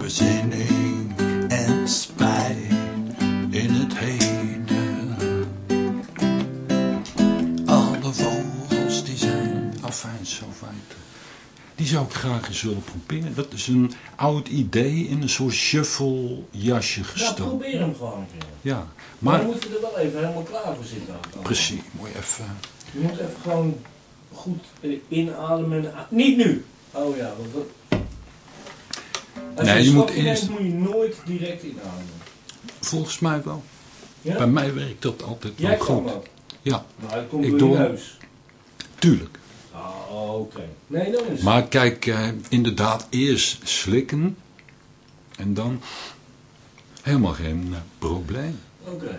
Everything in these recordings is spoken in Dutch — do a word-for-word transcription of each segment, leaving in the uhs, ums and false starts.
bezinning en spijt in het heden. Alle vogels die zijn, afijn zo fijn. Die zou ik graag eens willen proberen. Dat is een oud idee in een soort shuffle jasje gestoken. Ja, probeer hem gewoon een keer. Ja, maar, maar dan moeten we er wel even helemaal klaar voor zitten. precies, moet je even... Je moet even gewoon goed uh, inademen. Niet nu! Oh ja, want dat... Als nee, je, je moet eerst... eerst... moet je nooit direct inademen. Volgens mij wel. Ja? Bij mij werkt dat altijd wel Jij goed. kan dat? Ja. Nou, het komt ik door doe... je neus. Tuurlijk. Oh, oké. Okay. Nee, dan is maar kijk, eh, inderdaad, eerst slikken en dan helemaal geen uh, probleem. Oké. Okay.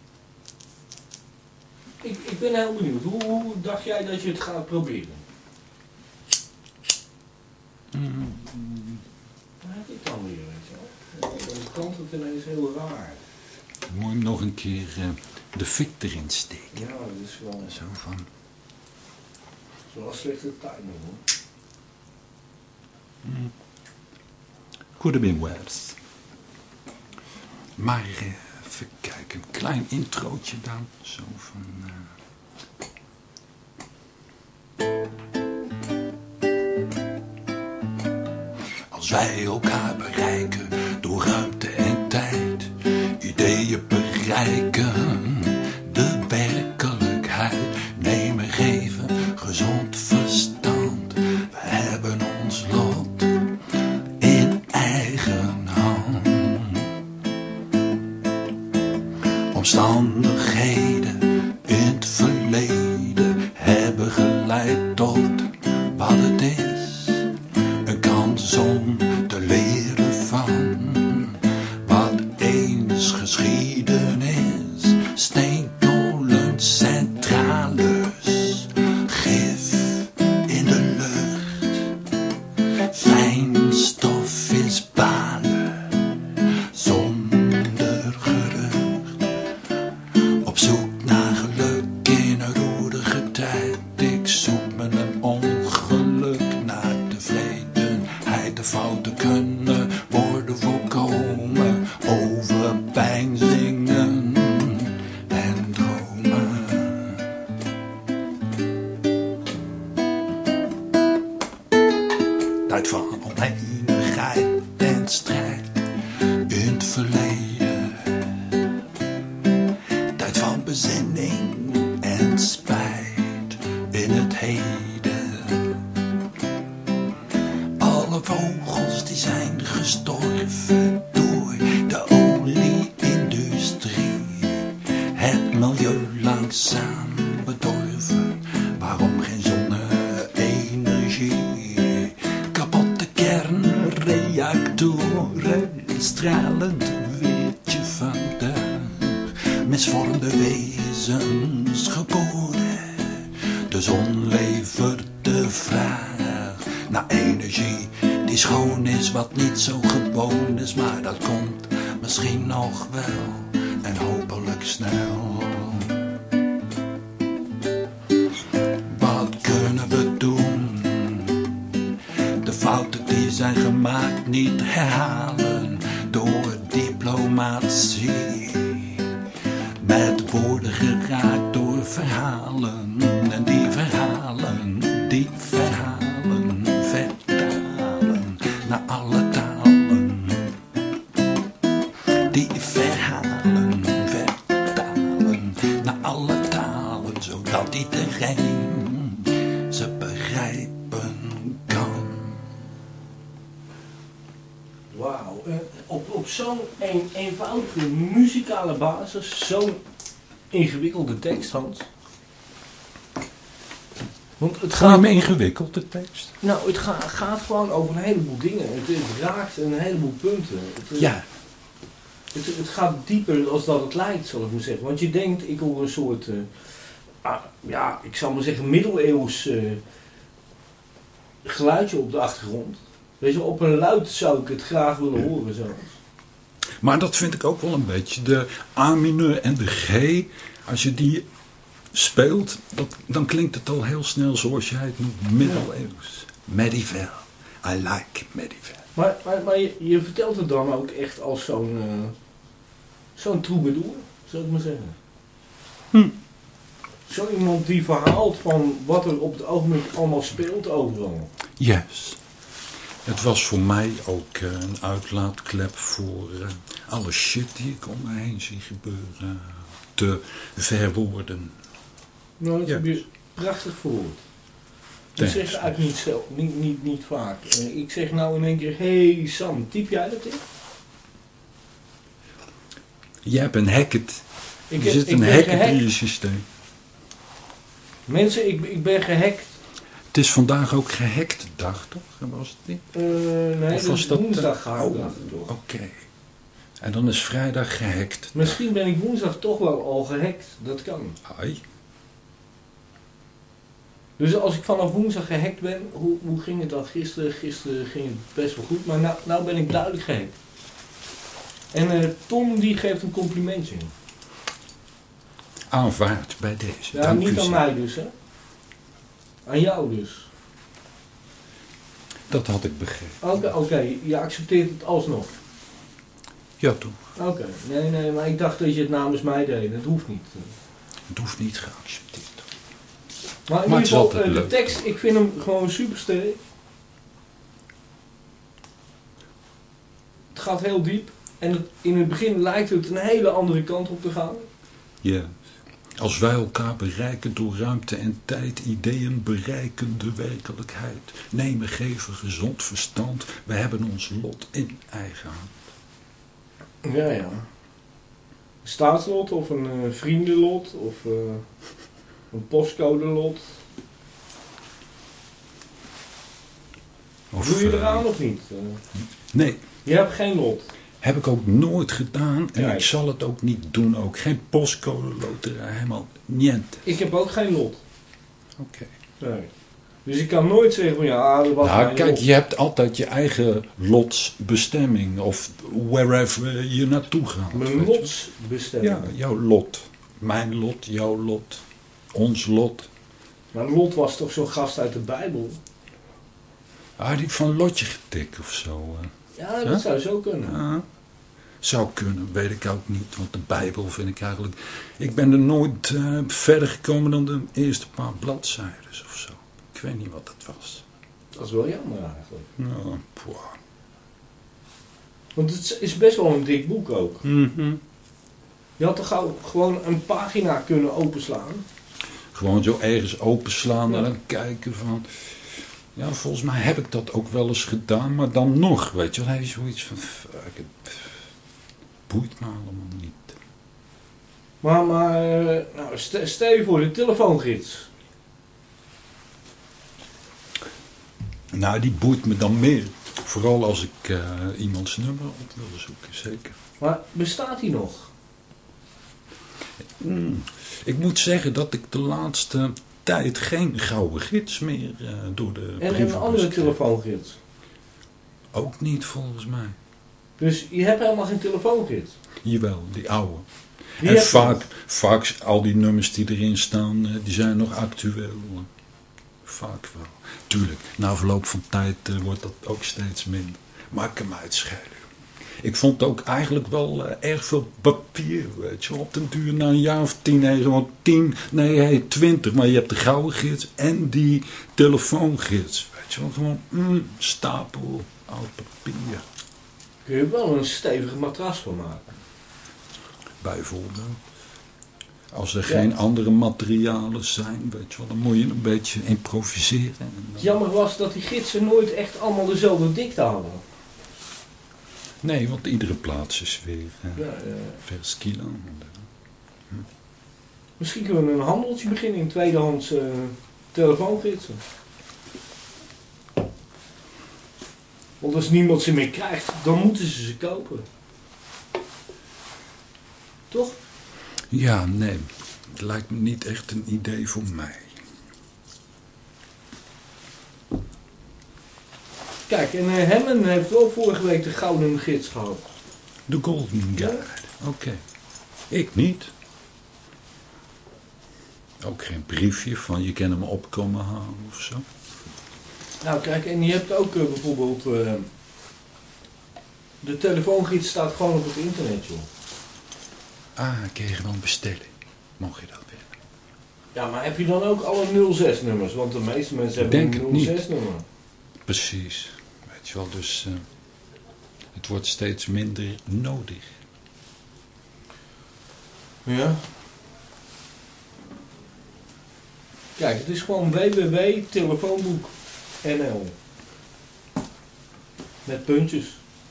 Ik, ik ben heel benieuwd. Hoe, hoe dacht jij dat je het gaat proberen? Mm. Waar heb ik dan weer, weet je wel? Dan kant het ineens heel raar. Moet je hem nog een keer uh, de fik erin steken. Ja, dat is wel... Zo van... Dat is wel een slechte timing, hoor. Mm. Could have been worse. Maar uh, even kijken, een klein introotje dan. Zo van... Uh... Als wij elkaar bereiken door ruimte en tijd, ideeën bereiken, de werkelijkheid, nemen, geven, gezond verstand. We hebben ons lot in eigen hand. Omstandigheden in het verleden hebben geleid tot wat het is. Een kans om te leren van wat eens geschiedenis. Steenkolens, centrales, gif in de lucht. Fijnstof is balen, zonder gerucht. Op zoek naar geluk in een roerige tijd. Ik zoek me een ongeluk naar tevredenheid. De fouten kunnen worden voorkomen. Overpeinzingen en dromen. Tijd van oneenigheid en strijd in het verleden. Tijd van bezinning en spijt in het heden. Alle vogels die zijn gestorven door de olie-industrie. Het milieu langzaam bedorven. Waarom geen zonne-energie? Kapotte kernreactoren, stralend weertje van dag. Misvormde wezens geboren. De zon levert de vraag naar energie die schoon is, wat niet zo gewoon is. Maar dat komt misschien nog wel en hopelijk snel. Wat kunnen we doen? De fouten die zijn gemaakt niet herhalen door diplomatie. Met woorden geraakt door verhalen. En die verhalen, die verhalen, vertalen naar alle talen. Die verhalen, vertalen naar alle talen. Zodat iedereen ze begrijpen kan. Wauw. Uh, op, op zo'n een, eenvoudige muzikale basis, zo'n ingewikkelde tekst, Hans. Want het Gaat gaat me ingewikkeld, de tekst? Nou, het ga, gaat gewoon over een heleboel dingen. Het, het raakt een heleboel punten. Het, Ja. Het, het gaat dieper als dat het lijkt, zal ik maar zeggen. Want je denkt, ik hoor een soort, uh, ah, ja, ik zal maar zeggen, middeleeuws uh, geluidje op de achtergrond. Weet je, op een luid zou ik het graag willen horen zelfs. Maar dat vind ik ook wel een beetje. De A mineur en de G, als je die speelt, dat, dan klinkt het al heel snel zoals jij het noemt, middeleeuws. Medieval. I like medieval. Maar, maar, maar je, je vertelt het dan ook echt als zo'n uh, zo'n troubadour, zou ik maar zeggen. Hm. Zo iemand die verhaalt van wat er op het ogenblik allemaal speelt overal. Yes. Het was voor mij ook uh, een uitlaatklep voor uh, alle shit die ik om me heen zie gebeuren. Te verwoorden. Nou, dat Yes. heb je prachtig verwoord. Dat zeg je eigenlijk niet, zelf, niet, niet, niet vaak. Uh, ik zeg nou in één keer, hé hey Sam, typ jij dat in? Je hebt een hacket. Ik, Er zit ik een ben hacket in gehackt. je systeem. Mensen, ik, ik ben gehackt. Het is vandaag ook gehackte dag, toch? Was het niet? Uh, nee, Of dat was is dat, uh, woensdag ga ik oh, dag, toch? Oké. Okay. En dan is vrijdag gehackt. Misschien ben ik woensdag toch wel al gehackt. Dat kan. Ai. Dus als ik vanaf woensdag gehackt ben, hoe, hoe ging het dan gisteren? Gisteren ging het best wel goed, maar nou, nou ben ik duidelijk gehackt. En uh, Tom die geeft een complimentje. Aanvaard bij deze. Ja, Dank niet u aan zeer. mij dus, hè? Aan jou dus. Dat had ik begrepen. Oké, okay, okay, je accepteert het alsnog. Ja, toch. Oké, okay. nee, nee, maar ik dacht dat je het namens mij deed. Dat hoeft niet. Het hoeft niet geaccepteerd. Maar in Maar ieder het is geval, altijd uh, de leuk. tekst, ik vind hem gewoon super sterk. Het gaat heel diep. En het, in het begin lijkt het een hele andere kant op te gaan. Ja. Als wij elkaar bereiken door ruimte en tijd, ideeën bereiken de werkelijkheid. Nemen, geven, gezond verstand. We hebben ons lot in eigen hand. Ja, ja. Een staatslot of een uh, vriendenlot of uh, een postcodelot. Of, Doe je uh, eraan of niet? Uh, nee. Je hebt geen lot. Heb ik ook nooit gedaan en Nee. ik zal het ook niet doen. Ook geen postcode loterij, helemaal niente. Ik heb ook geen lot. Oké. Nee. Dus ik kan nooit zeggen van ja, dat was Nou, mijn kijk, lot. je hebt altijd je eigen lotsbestemming. Of wherever je naartoe gaat. Mijn weet je. lotsbestemming. Ja, jouw lot. Mijn lot, jouw lot. Ons lot. Maar Lot was toch zo'n gast uit de Bijbel? Ah, die van lotje getikt of zo. eh. Ja, dat Huh? zou zo kunnen. Ja, zou kunnen, weet ik ook niet. Want de Bijbel vind ik eigenlijk... Ik ben er nooit uh, verder gekomen dan de eerste paar bladzijden of zo. Ik weet niet wat dat was. Dat is wel jammer eigenlijk. Nou, poeh. Want het is best wel een dik boek ook. Mm-hmm. Je had toch gauw gewoon een pagina kunnen openslaan? Gewoon zo ergens openslaan Ja. en dan kijken van... Ja, volgens mij heb ik dat ook wel eens gedaan, maar dan nog, weet je wel. Hij is zoiets van, fuck, het boeit me allemaal niet. Maar, maar uh, nou, st- stel je voor de telefoongids. Nou, die boeit me dan meer. Vooral als ik uh, iemands nummer op wil zoeken, zeker. Maar bestaat die nog? Mm. Ik moet zeggen dat ik de laatste tijd geen gouden gids meer uh, door de En brieven een andere kreeg. telefoongids? Ook niet volgens mij. Dus je hebt helemaal geen telefoongids? Jawel, die oude. Die en heb je vaak, nog. vaak, al die nummers die erin staan, uh, die zijn nog actueel. Vaak wel. Tuurlijk, na verloop van tijd uh, wordt dat ook steeds minder. Maar ik kan me uitscheiden. Ik vond ook eigenlijk wel uh, erg veel papier, weet je. Op den duur na een jaar of tien, nee, gewoon tien, nee, hey, twintig. Maar je hebt de gouden gids en die telefoongids, weet je wel. Gewoon mm, stapel oud papier. Kun je wel een stevig matras van maken. Bijvoorbeeld. Als er Ja. geen andere materialen zijn, weet je wel, dan moet je een beetje improviseren. En dan- Het jammer was dat die gidsen nooit echt allemaal dezelfde dikte hadden. Nee, want iedere plaats is weer uh, Ja, uh, vers kilo. misschien kunnen we een handeltje beginnen in tweedehands uh, telefoongidsen. Want als niemand ze meer krijgt, dan moeten ze ze kopen. Toch? Ja, nee. Het lijkt me niet echt een idee voor mij. Kijk, en uh, Hemmen heeft wel vorige week de gouden gids gehad. De Golden Guide. Oké. Okay. Ik niet. Ook geen briefje van je kan hem opkomen halen of zo. Nou kijk, en je hebt ook uh, bijvoorbeeld... Uh, de telefoongids staat gewoon op het internet, joh. Ah, kun je gewoon bestellen. Mocht je dat willen. Ja, maar heb je dan ook alle nul zes nummers? Want de meeste mensen hebben Denk een nul zes nummer. Precies. Weet je wel, dus uh, het wordt steeds minder nodig. Ja. Kijk, het is gewoon w w w punt telefoonboek punt n l. Met puntjes.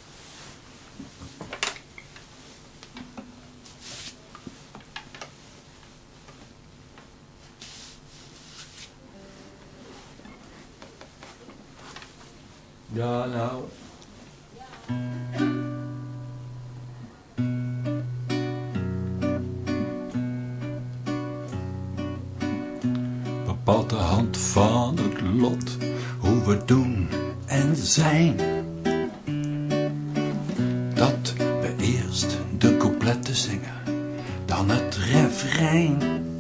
Ja, nou... Bepaalt de hand van het lot hoe we doen en zijn. Dat we eerst de coupletten zingen, dan het refrein.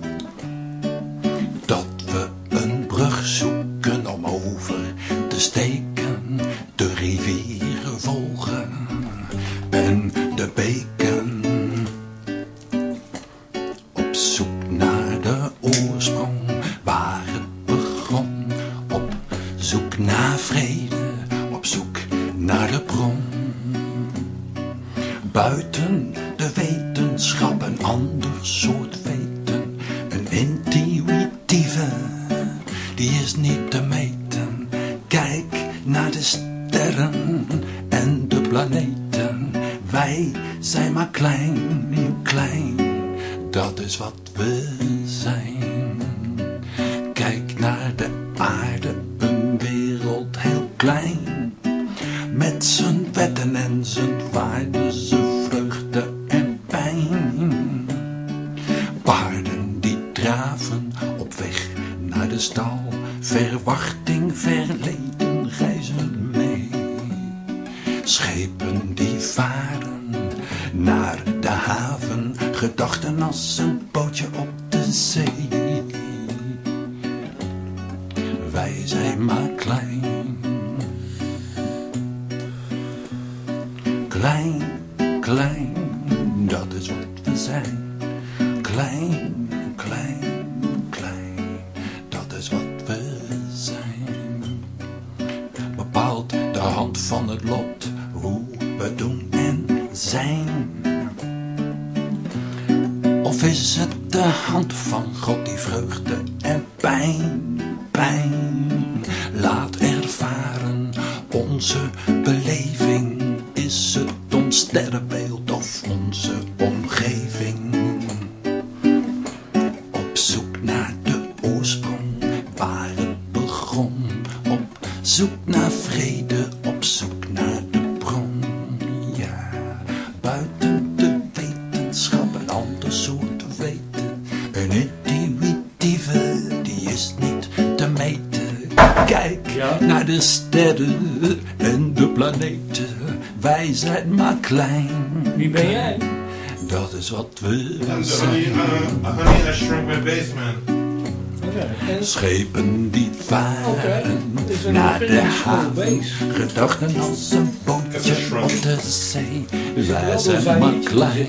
Dat we een brug zoeken om over te steken, de rivieren volgen en de beken. Op zoek naar de oorsprong waar het begon, op zoek naar vrede, op zoek naar de bron. Buiten de wetenschap een ander soort weten, een intuïtieve, die is niet te meten. Kijk naar de sterren en de planeten, wij zijn maar klein, heel klein, dat is wat we zijn. Kijk naar de aarde, een wereld heel klein, met zijn wetten en zijn waarden, zijn vreugde en pijn. Paarden die draven op weg naar de stal, verwachting, verleden reizen mee. Schepen die varen naar de haven, gedachten als een bootje op de zee. Wij zijn maar klein, klein, klein, dat is wat we zijn. Klein, klein, klein, dat is wat we zijn. Bepaalt de hand van het lot hoe we doen en zijn. Of is het de hand van God die vreugde en pijn, pijn laat ervaren? Onze beleving, is het ons sterrenbeeld of onze omgeving? Op zoek naar de oorsprong waar het begon, op zoek naar vrede, op zoek naar de bron. Ja, buiten de wetenschap een ander soort weten, een intuïtieve, die is niet te meten. Kijk Ja. naar de sterren en de planeten, wij zijn maar klein. Wie ben jij? Dat is wat we I'm the zijn. honey, uh, honey that shrunk my basement. Oké. En Schepen die varen Oké, het is een naar de Finnish haven, base. gedachten als een bootje Even op de zee. Wij wel, zijn zijn maar niet- klein,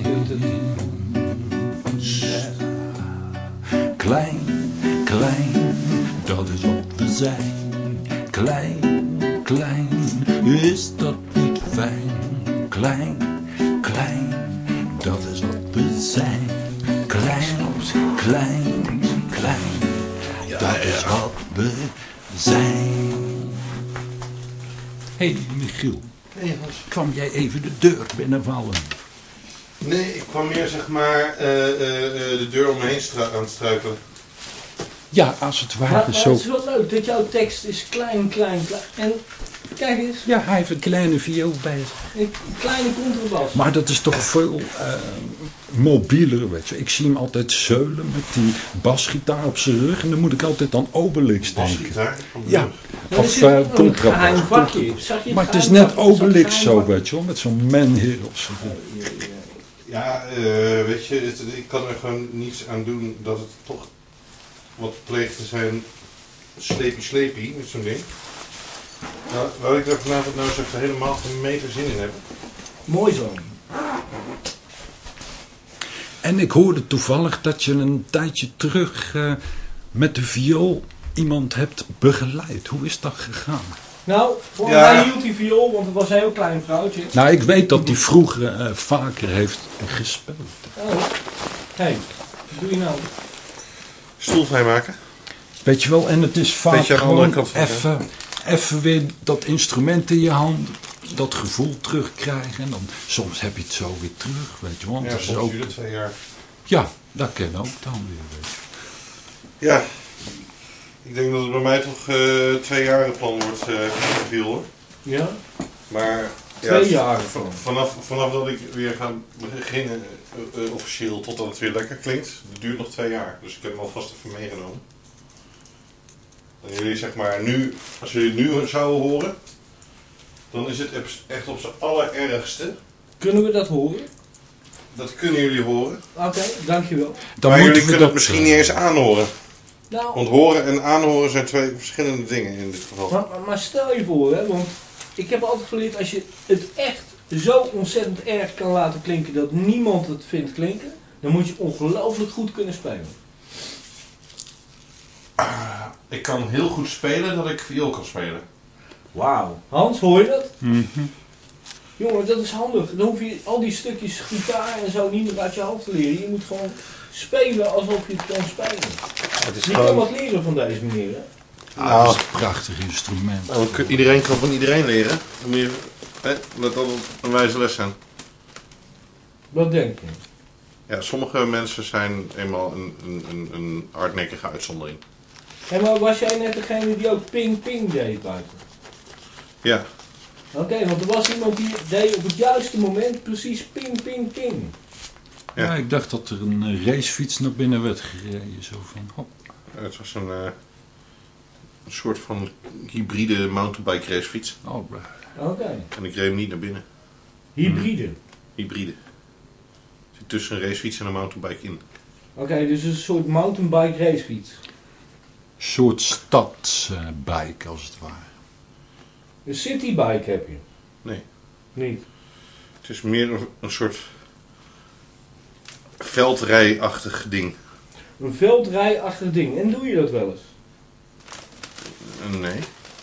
klein, klein, dat is wat we zijn. Klein, klein, is dat niet fijn? Klein, klein, dat is wat we zijn. Klein, klein, klein, dat is wat we zijn. Hé hey, Michiel, Nee, Hans. kwam jij even de deur binnenvallen? Nee, ik kwam meer zeg maar uh, uh, uh, de deur om me heen stru- aan het struikelen. Ja, als het Maar, ware maar zo. het is wel leuk dat jouw tekst is klein, klein, klein. En kijk eens, Ja, hij heeft een kleine viool bij zich. een kleine contrabas. Maar dat is toch veel uh, mobieler, weet je. Ik zie hem altijd zeulen met die basgitaar op zijn rug. En dan moet ik altijd aan Obelix denken. Basgitaar. Ja, Maar er of zit uh, een contrabas. geheim vakje. Zag je het Maar het is geheim net vakje? Obelix Zag je zo, het geheim weet je wel. Met zo'n menheer op zijn rug. vakje? Ja, uh, weet je, het, ik kan er gewoon niets aan doen dat het toch wat pleegt te zijn slepie slepie met zo'n ding. Nou, wil ik er vanavond nou eens even helemaal geen meter zin in hebben? Mooi zo. En ik hoorde toevallig dat je een tijdje terug uh, met de viool iemand hebt begeleid. Hoe is dat gegaan? Nou, voor Ja. hij hield die viool, want het was een heel klein vrouwtje. Nou, ik weet dat hij vroeger uh, vaker heeft gespeeld. Oh, hé, hey, wat doe je nou? Stoel vrijmaken? Weet je wel, en het is vaak Beetje aan de andere gewoon kant van het, even, even weer dat instrument in je hand, dat gevoel terugkrijgen. En dan soms heb je het zo weer terug, weet je wel. Want Ja, dat is soms ook, duurt het twee jaar. ja, dat ken ook dan weer, weet je. Ja. Ik denk dat het bij mij toch uh, twee jaren plan wordt uh, viel hoor. Ja? Maar Twee ja, jaar v- van. vanaf, vanaf dat ik weer ga beginnen uh, uh, officieel totdat het weer lekker klinkt, dat duurt nog twee jaar. Dus ik heb hem alvast even meegenomen. En jullie zeg maar nu, als jullie het nu zouden horen, dan is het echt op zijn allerergste. Kunnen we dat horen? Dat kunnen jullie horen. Oké, okay, dankjewel. Dan maar moeten jullie we kunnen dat, het misschien uh, niet eens aanhoren. Nou, Want horen en aanhoren zijn twee verschillende dingen in dit geval. maar, maar- maar stel je voor, hè, want ik heb altijd geleerd, als je het echt zo ontzettend erg kan laten klinken dat niemand het vindt klinken, dan moet je ongelooflijk goed kunnen spelen. Ah, ik kan heel goed spelen dat ik viool kan spelen. Wauw. Hans, hoor je dat? Mhm. Jongen, dat is handig. Dan hoef je al die stukjes gitaar en zo niet meer uit je hoofd te leren. Je moet gewoon spelen alsof je het kan spelen. Het is Je kan wat leren van deze meneer, hè? Ah, dat is een prachtig instrument. Nou, kun- iedereen kan van iedereen leren. Dan moet je, hè, laat dat een wijze les zijn. Wat denk je? Ja, sommige mensen zijn eenmaal een, een, een, een hardnekkige uitzondering. Hé, maar was jij net degene die ook ping-ping deed buiten? Ja, Oké, want er was iemand die deed op het juiste moment precies ping-ping-ping. Ja. Ja, ik dacht dat er een uh, racefiets naar binnen werd gereden. Zo van, hop. het was een, uh, een soort van hybride mountainbike racefiets. Oh, uh, Oké. En ik reed hem niet naar binnen. Hybride. Hybride. Er zit tussen een racefiets en een mountainbike in. Oké, dus een soort mountainbike racefiets. soort stadsbike, als het ware. Een citybike heb je? Nee. Niet? Het is meer een, een soort veldrijachtig ding. Een veldrijachtig ding. En doe je dat wel eens? Uh, nee.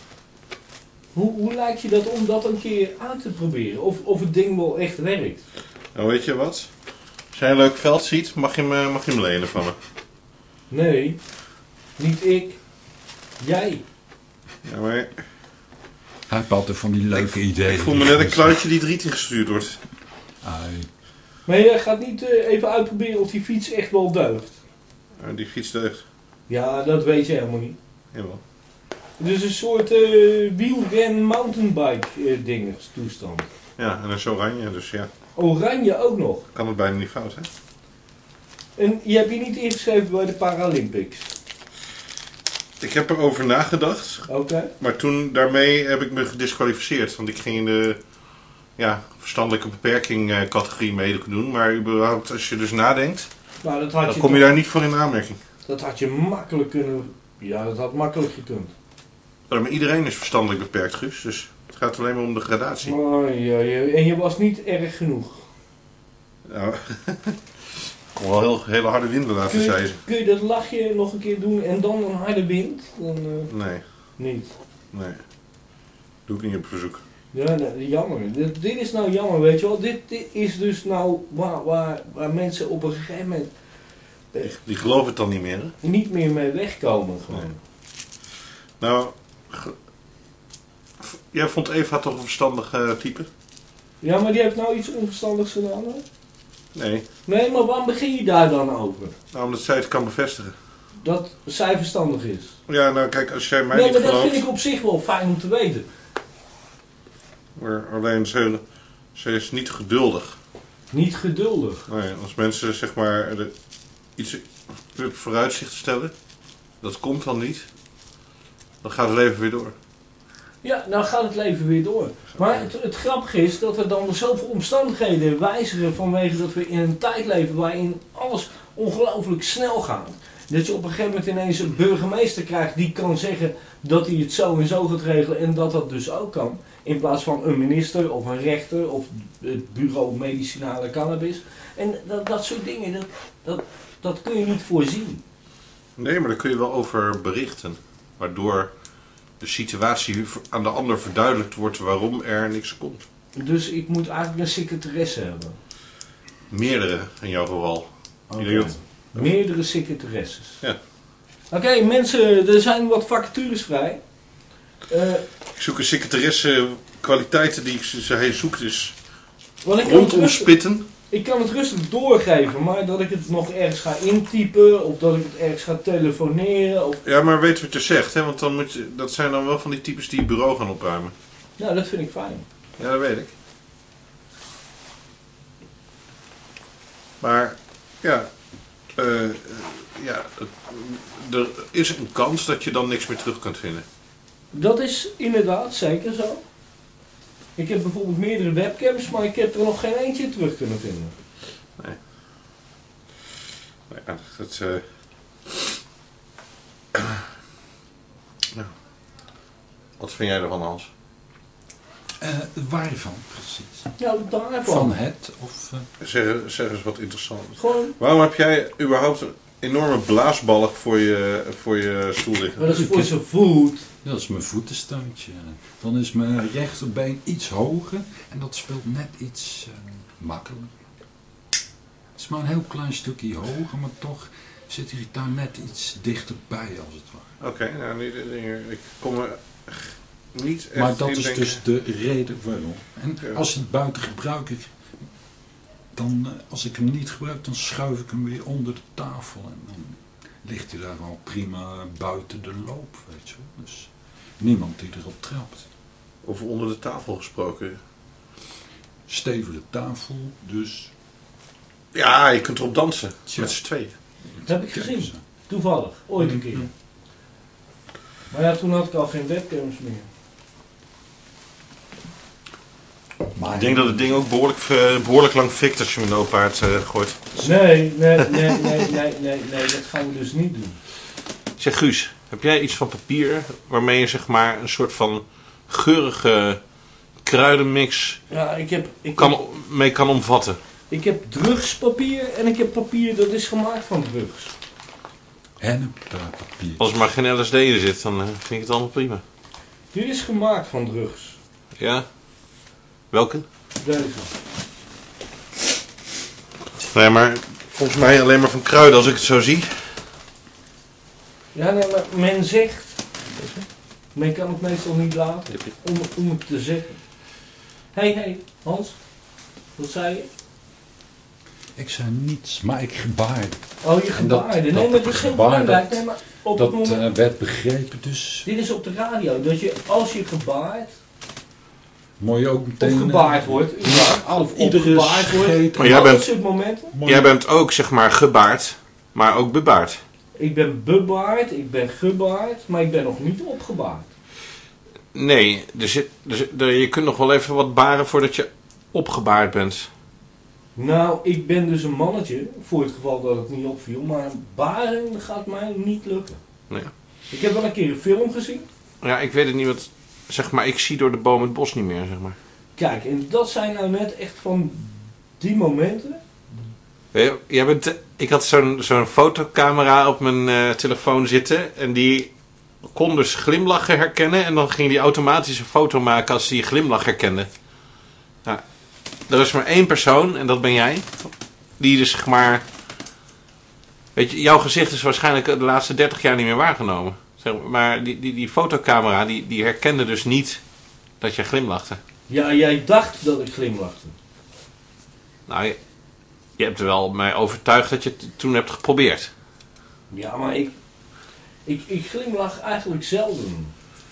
Hoe, hoe lijkt je dat om dat een keer aan te proberen? Of, of het ding wel echt werkt? Nou, weet je wat? Als jij een leuk veld ziet, mag je me, mag je me lenen van me. Nee, niet ik. Jij. Ja, maar Hij heeft altijd van die leuke ideeën. ik voel me net een kluitje die het riet ingestuurd wordt. Ai. Maar je gaat niet uh, even uitproberen of die fiets echt wel deugt? Uh, die fiets deugt. Ja, dat weet je helemaal niet. Jawel. Dus een soort uh, wielren mountainbike uh, dinges toestand. Ja, en dat is oranje, dus ja. Oranje ook nog. Kan het bijna niet fout, hè? En je hebt je niet ingeschreven bij de Paralympics. Ik heb erover nagedacht, Oké. maar toen daarmee heb ik me gedisqualificeerd. Want ik ging in de ja, verstandelijke beperking eh, categorie meedoen. Maar überhaupt, als je dus nadenkt, Nou, dat had dan je kom je toch- daar niet voor in aanmerking. Dat had je makkelijk kunnen... Ja, dat had makkelijk gekund. Maar iedereen is verstandelijk beperkt, Guus. Dus het gaat alleen maar om de gradatie. Oh, ja, ja. En je was niet erg genoeg. Nou, ik kon wel heel, hele harde winden laten Kun je, zeizen. kun je dat lachje nog een keer doen en dan een harde wind? Dan uh, Nee, niet. nee. Doe ik niet op verzoek. Ja, nee, jammer. Dit, dit is nou jammer, weet je wel. Dit, dit is dus nou waar, waar, waar mensen op een gegeven moment Die, die geloven het dan niet meer, hè? niet meer mee wegkomen. Gewoon. Nee. Nou, ge- jij vond Eva toch een verstandig eh, type? Ja, maar die heeft nou iets onverstandigs gedaan, hè? Nee. Nee, maar waarom begin je daar dan over? Nou, omdat zij het kan bevestigen. Dat zij verstandig is. Ja, nou kijk, als jij mij Nee, niet maar dat gelooft... vind ik op zich wel fijn om te weten. Maar alleen ze, ze is niet geduldig. Niet geduldig. Nee, als mensen zeg maar er iets vooruitzicht stellen, dat komt dan niet, dan gaat het leven weer door. Ja, nou gaat het leven weer door. Maar het, het grappige is dat er dan zoveel omstandigheden wijzigen vanwege dat we in een tijd leven waarin alles ongelooflijk snel gaat. Dat je op een gegeven moment ineens een burgemeester krijgt die kan zeggen dat hij het zo en zo gaat regelen en dat dat dus ook kan. In plaats van een minister of een rechter of het bureau medicinale cannabis. En dat, dat soort dingen, dat, dat, dat kun je niet voorzien. Nee, maar daar kun je wel over berichten. Waardoor de situatie aan de ander verduidelijkt wordt waarom er niks komt. Dus ik moet eigenlijk een secretaresse hebben. Meerdere in jouw geval. Okay. Ik denk dat- Meerdere secretaresses. Ja. Oké, okay, mensen, er zijn wat vacatures vrij. Uh, Ik zoek een secretaresse, kwaliteiten die hij zoekt is want ik rondom rustig, spitten. Ik kan het rustig doorgeven, maar dat ik het nog ergens ga intypen of dat ik het ergens ga telefoneren. Of... Ja, maar weet wat je zegt, hè? Want dan moet je, dat zijn dan wel van die types die het bureau gaan opruimen. Nou, dat vind ik fijn. Ja, dat weet ik. Maar, ja, uh, ja, er is een kans dat je dan niks meer terug kunt vinden. Dat is inderdaad zeker zo. Ik heb bijvoorbeeld meerdere webcams, maar ik heb er nog geen eentje terug kunnen vinden. Nee. Ja, dat... Uh... ja. Wat vind jij ervan, Hans? Uh, waarvan precies? Nou, daarvan. Van het of... Uh... Zeg, zeg eens wat interessant. Gewoon... Waarom heb jij überhaupt een enorme blaasbalk voor je, voor je stoel liggen? Maar dat is voor zijn voet. Dat is mijn voetensteuntje. Dan is mijn rechterbeen iets hoger en dat speelt net iets uh, makkelijker. Het is maar een heel klein stukje hoger, maar toch zit hij daar net iets dichterbij als het ware. Oké, okay, nou, ik kom er niet echt maar dat in is denken. dus de reden waarom. En Ja. als het buiten gebruik ik, dan als ik hem niet gebruik, dan schuif ik hem weer onder de tafel en dan ligt hij daar al prima buiten de loop, weet je wel. Dus niemand die erop trapt. Of onder de tafel gesproken. Stevige tafel, dus... Ja, je kunt erop dansen. Tja. Met z'n tweeën. Dat heb ik gezien. Toevallig. Ooit een keer. Maar ja, toen had ik al geen webcams meer. Maar ik denk dat het ding ook behoorlijk, uh, behoorlijk lang fikt als je hem in de open haard uh, gooit. Nee, nee, nee, nee, nee, nee, nee, dat gaan we dus niet doen. Zeg Guus, heb jij iets van papier waarmee je zeg maar een soort van geurige kruidenmix ja, ik heb, ik kan, heb, mee kan omvatten? Ik heb drugspapier en ik heb papier dat is gemaakt van drugs. Henneppapier. Als er maar geen L S D in zit, dan uh, vind ik het allemaal prima. Dit is gemaakt van drugs. Ja? Welke? Deze. Nee, maar volgens mij alleen maar van kruiden als ik het zo zie. Ja, nee, maar men zegt... Men kan het meestal niet laten om, om het te zeggen. Hé, hey, hé, hey, Hans. Wat zei je? Ik zei niets, maar ik gebaarde. Oh, je gebaarde. Nee, maar het is geen gebaar, belangrijk. dat, Nee, maar op dat het moment... uh, werd begrepen, dus... Dit is op de radio. Dat je, als je gebaard... Mooi ook meteen... Of gebaard wordt. Ja, of iedere opgebaard wordt. scheet. Maar jij Al bent- dat soort momenten. Jij bent ook zeg maar gebaard, maar ook bebaard. Ik ben bebaard, ik ben gebaard, maar ik ben nog niet opgebaard. Nee, er zit, er zit, er, je kunt nog wel even wat baren voordat je opgebaard bent. Nou, ik ben dus een mannetje, voor het geval dat het niet opviel, maar baren gaat mij niet lukken. Nee. Ik heb wel een keer een film gezien. Ja, ik weet het niet wat... Zeg maar, ik zie door de boom het bos niet meer, zeg maar. Kijk, en dat zijn nou net echt van die momenten. Weet je, jij bent, ik had zo'n zo'n fotocamera op mijn uh, telefoon zitten en die kon dus glimlachen herkennen en dan ging die automatisch een foto maken als die je glimlach herkende. Nou, er is maar één persoon en dat ben jij, die dus zeg maar... Weet je, jouw gezicht is waarschijnlijk de laatste dertig jaar niet meer waargenomen. Zeg maar, maar die, die, die fotocamera die, die herkende dus niet dat je glimlachte. Ja, jij dacht dat ik glimlachte. Nou, je, je hebt er wel mij overtuigd dat je het toen hebt geprobeerd. Ja, maar ik, ik, ik glimlach eigenlijk zelden.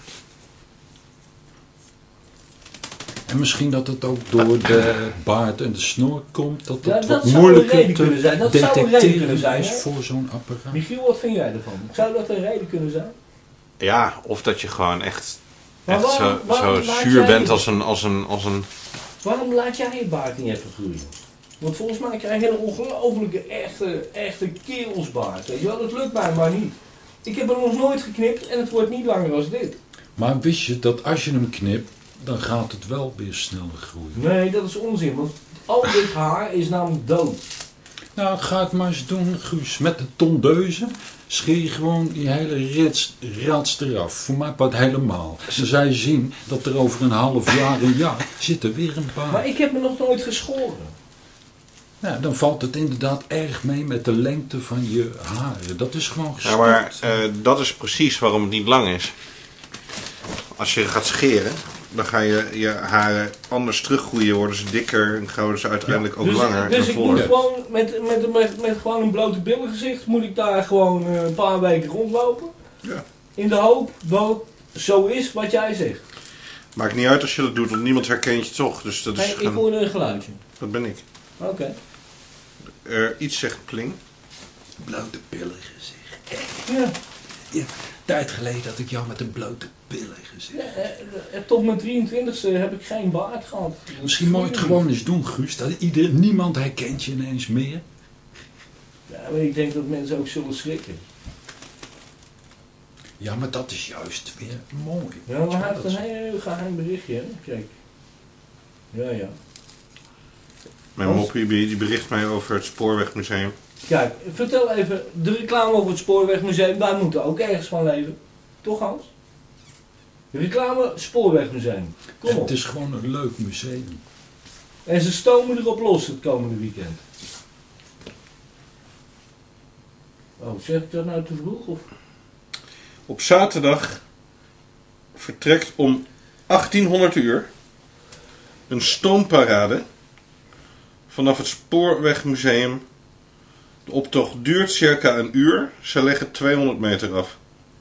En misschien dat het ook door de baard en de snor komt, dat Ja, het dat wat zou een moeilijker reden te kunnen zijn. Dat zou een reden detecteren kunnen zijn, is hè? voor zo'n apparaat. Michiel, wat vind jij ervan? Zou dat een reden kunnen zijn? Ja, of dat je gewoon echt, Maar echt waarom- zo, waarom zo laat zuur jij- bent als een, als, een, als een... Waarom laat jij je baard niet even groeien? Want volgens mij krijg je een ongelofelijke, echte, echte kerelsbaard. Weet je wel, dat lukt mij maar niet. Ik heb hem nog nooit geknipt en het wordt niet langer als dit. Maar wist je dat als je hem knipt, dan gaat het wel weer sneller groeien? Nee, dat is onzin, want al dit haar is namelijk dood. Nou, ga het maar eens doen, Guus. Met de tondeuze scheer je gewoon die hele rits, rats eraf. Voor mij part helemaal. Ze zou zien dat er over een half jaar, een jaar, zit er weer een paar. Maar ik heb me nog nooit geschoren. Ja, dan valt het inderdaad erg mee met de lengte van je haren. Dat is gewoon gestopt. Ja, maar uh, dat is precies waarom het niet lang is. Als je gaat scheren, dan ga je je haren anders teruggroeien, worden ze dikker en gaan worden ze uiteindelijk ja. ook dus, langer dus en ik voller. moet gewoon met, met, met, met gewoon een blote billengezicht, moet ik daar gewoon uh, een paar weken rondlopen. Ja. In de hoop dat zo is wat jij zegt. Maakt niet uit als je dat doet, want niemand herkent je toch. Dus dat is hey, gewoon... Ik hoorde een geluidje. Dat ben ik. Oké. Okay. Er iets zegt pling. Blote billengezicht. Ja. Ja. Tijd geleden dat ik jou met een blote billen gezien. Ja, eh, tot mijn drieëntwintigste heb ik geen baard gehad. Misschien moet je het gewoon eens doen, Guus. Dat ieder, niemand herkent je ineens meer. Ja, maar ik denk dat mensen ook zullen schrikken. Ja, maar dat is juist weer mooi. Ja, maar hij heeft een heel geheim berichtje, hè? Kijk. Ja, ja. Mijn moppie die bericht mij over het Spoorwegmuseum. Kijk, vertel even, de reclame over het Spoorwegmuseum, wij moeten ook ergens van leven. Toch, Hans? Reclame Spoorwegmuseum. Kom op. Het is gewoon een leuk museum. En ze stomen erop los het komende weekend. Oh, zeg ik dat nou te vroeg? Of? Op zaterdag vertrekt om achttienhonderd uur een stoomparade vanaf het Spoorwegmuseum. De optocht duurt circa een uur. Ze leggen tweehonderd meter af.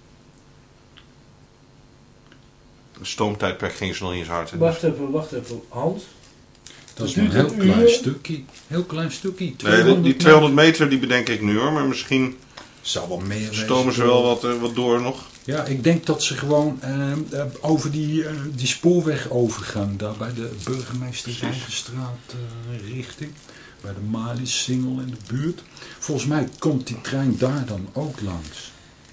De stoomtijdperk ging ze nog niet eens hard. Hè? Wacht even, wacht even. Hans? Dat is maar een heel klein uur. stukje. Heel klein stukje. Nee, die tweehonderd meter die bedenk ik nu hoor. Maar misschien zou wel meer stomen ze wel wat, uh, wat door nog. Ja, ik denk dat ze gewoon uh, uh, over die, uh, die spoorweg overgaan. Daar bij de burgemeestersstraat uh, richting. Bij de Mali-Singel in de buurt. Volgens mij komt die trein daar dan ook langs.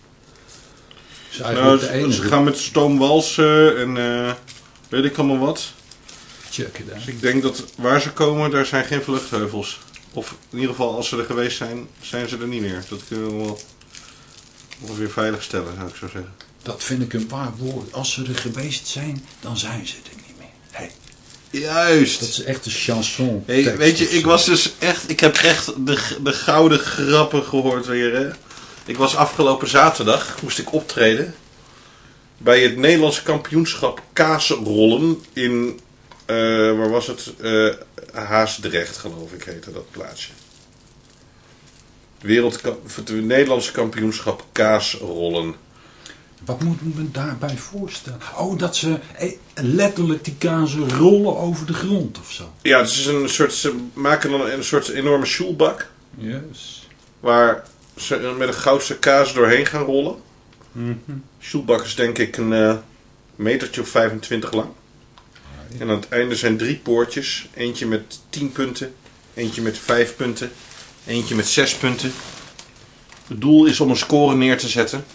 Nou, ze, ze gaan met stoomwalsen en uh, weet ik allemaal wat. Checken daar. Dus ik denk dat waar ze komen, daar zijn geen vluchtheuvels. Of in ieder geval, als ze er geweest zijn, zijn ze er niet meer. Dat kunnen we wel ongeveer veilig stellen, zou ik zo zeggen. Dat vind ik een paar woorden. Als ze er geweest zijn, dan zijn ze er niet meer. Hey. Juist. Dat is echt een chanson. Hey, weet je, ik was dus echt, ik heb echt de, de gouden grappen gehoord weer, hè. Ik was afgelopen zaterdag, moest ik optreden bij het Nederlands kampioenschap kaasrollen in, uh, waar was het? Uh, Haasdrecht, geloof ik, heette dat plaatsje. Wereldka- het Nederlands kampioenschap kaasrollen. Wat moet men daarbij voorstellen? Oh, dat ze letterlijk die kazen rollen over de grond of zo. Ja, het is een soort, ze maken dan een soort enorme sjoelbak. Yes. Waar ze met een goudse kaas doorheen gaan rollen. Mm-hmm. Sjoelbak is denk ik een uh, metertje of vijfentwintig lang. Ah, en aan het einde zijn drie poortjes. Eentje met tien punten. Eentje met vijf punten. Eentje met zes punten. Het doel is om een score neer te zetten.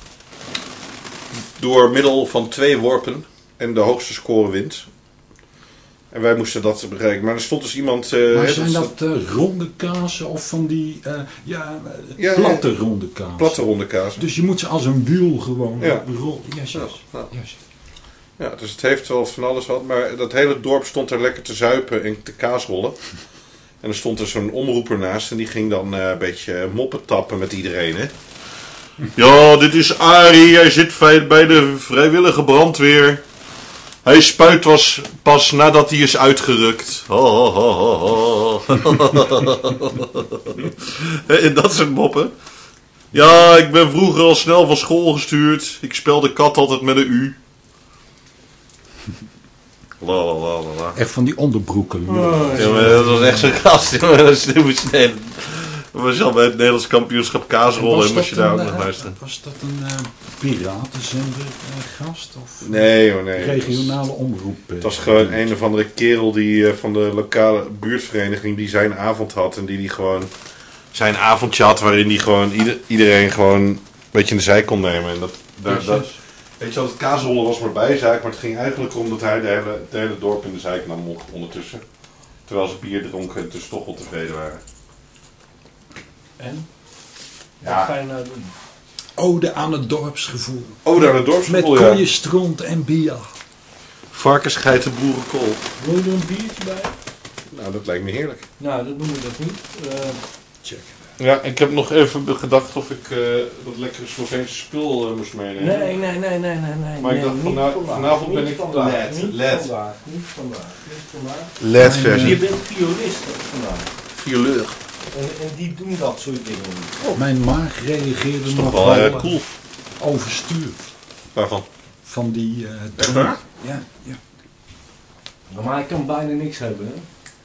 Door middel van twee worpen. En de hoogste score wint. En wij moesten dat bereiken. Maar er stond dus iemand... Uh, maar zijn dat uh, ronde kazen of van die uh, ja, ja, platte ja, ronde kazen? Platte ronde kazen. Dus je moet ze als een wiel gewoon ja. rollen. Yes, yes. Ja, ja. Yes. Ja, dus het heeft wel van alles wat. Maar dat hele dorp stond er lekker te zuipen en te kaasrollen. En er stond er zo'n omroeper naast. En die ging dan uh, een beetje moppen tappen met iedereen. Hè? Ja, dit is Arie. Hij zit bij de vrijwillige brandweer. Hij spuit was pas nadat hij is uitgerukt. Ho, ho, ho, ho. En dat soort moppen. Ja, ik ben vroeger al snel van school gestuurd. Ik spel de kat altijd met een U. La, la, la, la. Echt van die onderbroeken. Oh, ja, maar dat was echt zo'n gast. Dat We was al bij het Nederlands kampioenschap kaasrollen en moest je daar ook een, nog uh, luisteren. Was dat een uh, piratenzender uh, gast? Of Nee hoor, nee. regionale omroep? Uh, Het was gewoon een of andere kerel die uh, van de lokale buurtvereniging die zijn avond had. En die, die gewoon zijn avondje had waarin die gewoon ieder, iedereen gewoon een beetje in de zij kon nemen. En dat, daar, dat, weet je wel, het kaasrollen was maar bijzaak, maar het ging eigenlijk om dat hij de hele, het hele dorp in de zijk nam ondertussen. Terwijl ze bier dronken en dus toch wel tevreden waren. En? Ja. Wat ga je nou doen? Ode aan het dorpsgevoel. Ode aan het dorpsgevoel, Met ja. koeien, stront en bier. Varkens, geiten, boerenkool. Wil je er een biertje bij? Nou, dat lijkt me heerlijk. Nou, dat doen we dat niet. Uh, Check. Ja, ik heb nog even gedacht of ik uh, dat lekkere Sloveense spul uh, moest meenemen. nee, nee, nee, nee, nee, nee. Maar ik nee, dacht, niet vana- vandaag. vanavond ben Niet ik vandaag. led, Niet led. vandaag. Niet vandaag. Niet vandaag. L E D-versie. Je bent violist vandaag. Violeur. En, en die doen dat soort dingen niet. Oh. Mijn maag reageerde Dat is nog toch wel wel uh, cool. overstuur. Waarvan? Van die... Uh, Echt waar? Ja, ja. Maar ik kan bijna niks hebben, hè?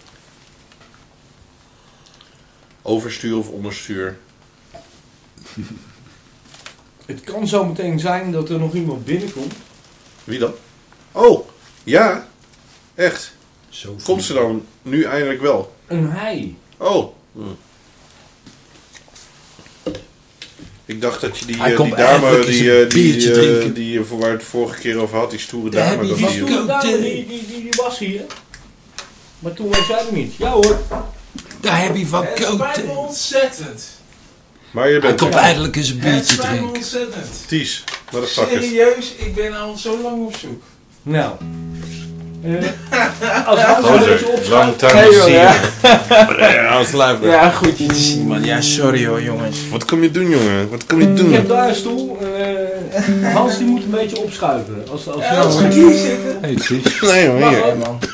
Overstuur of onderstuur? Het kan zo meteen zijn dat er nog iemand binnenkomt. Wie dan? Oh, ja. Echt. Zo Komt ze dan nu eindelijk wel? Een hij. Oh. Hm. Ik dacht dat je die, Hij uh, komt die dame eindelijk die, eens uh, een die, biertje uh, drinken. die uh, voor waar het vorige keer over had, die stoere Daar dame. heb je Dat van die, Die uh, stoere dame, die, die, die, die was hier. Maar toen was jij er niet. Ja hoor. Daar heb je van Het spijt me koten. ontzettend. maar je Hij bent komt er. eindelijk eens een Het biertje spijt me drinken. ontzettend. Ties. Wat de fuck is. Serieus, ik ben al zo lang op zoek. Nou. Uh, als Hans een beetje Lang opschuift. time Hey, no joh, see. ja. Ja, als live. Ja, goed je te zien man. Ja, sorry hoor jongens. Wat kom je doen, jongen? Wat kom je Ik heb doen? daar een stoel. Uh, Hans die moet een beetje opschuiven. Als, als Ja, als ik hier zitten. Hey, Ties. Nee, jongen, Mag hier. ook. man.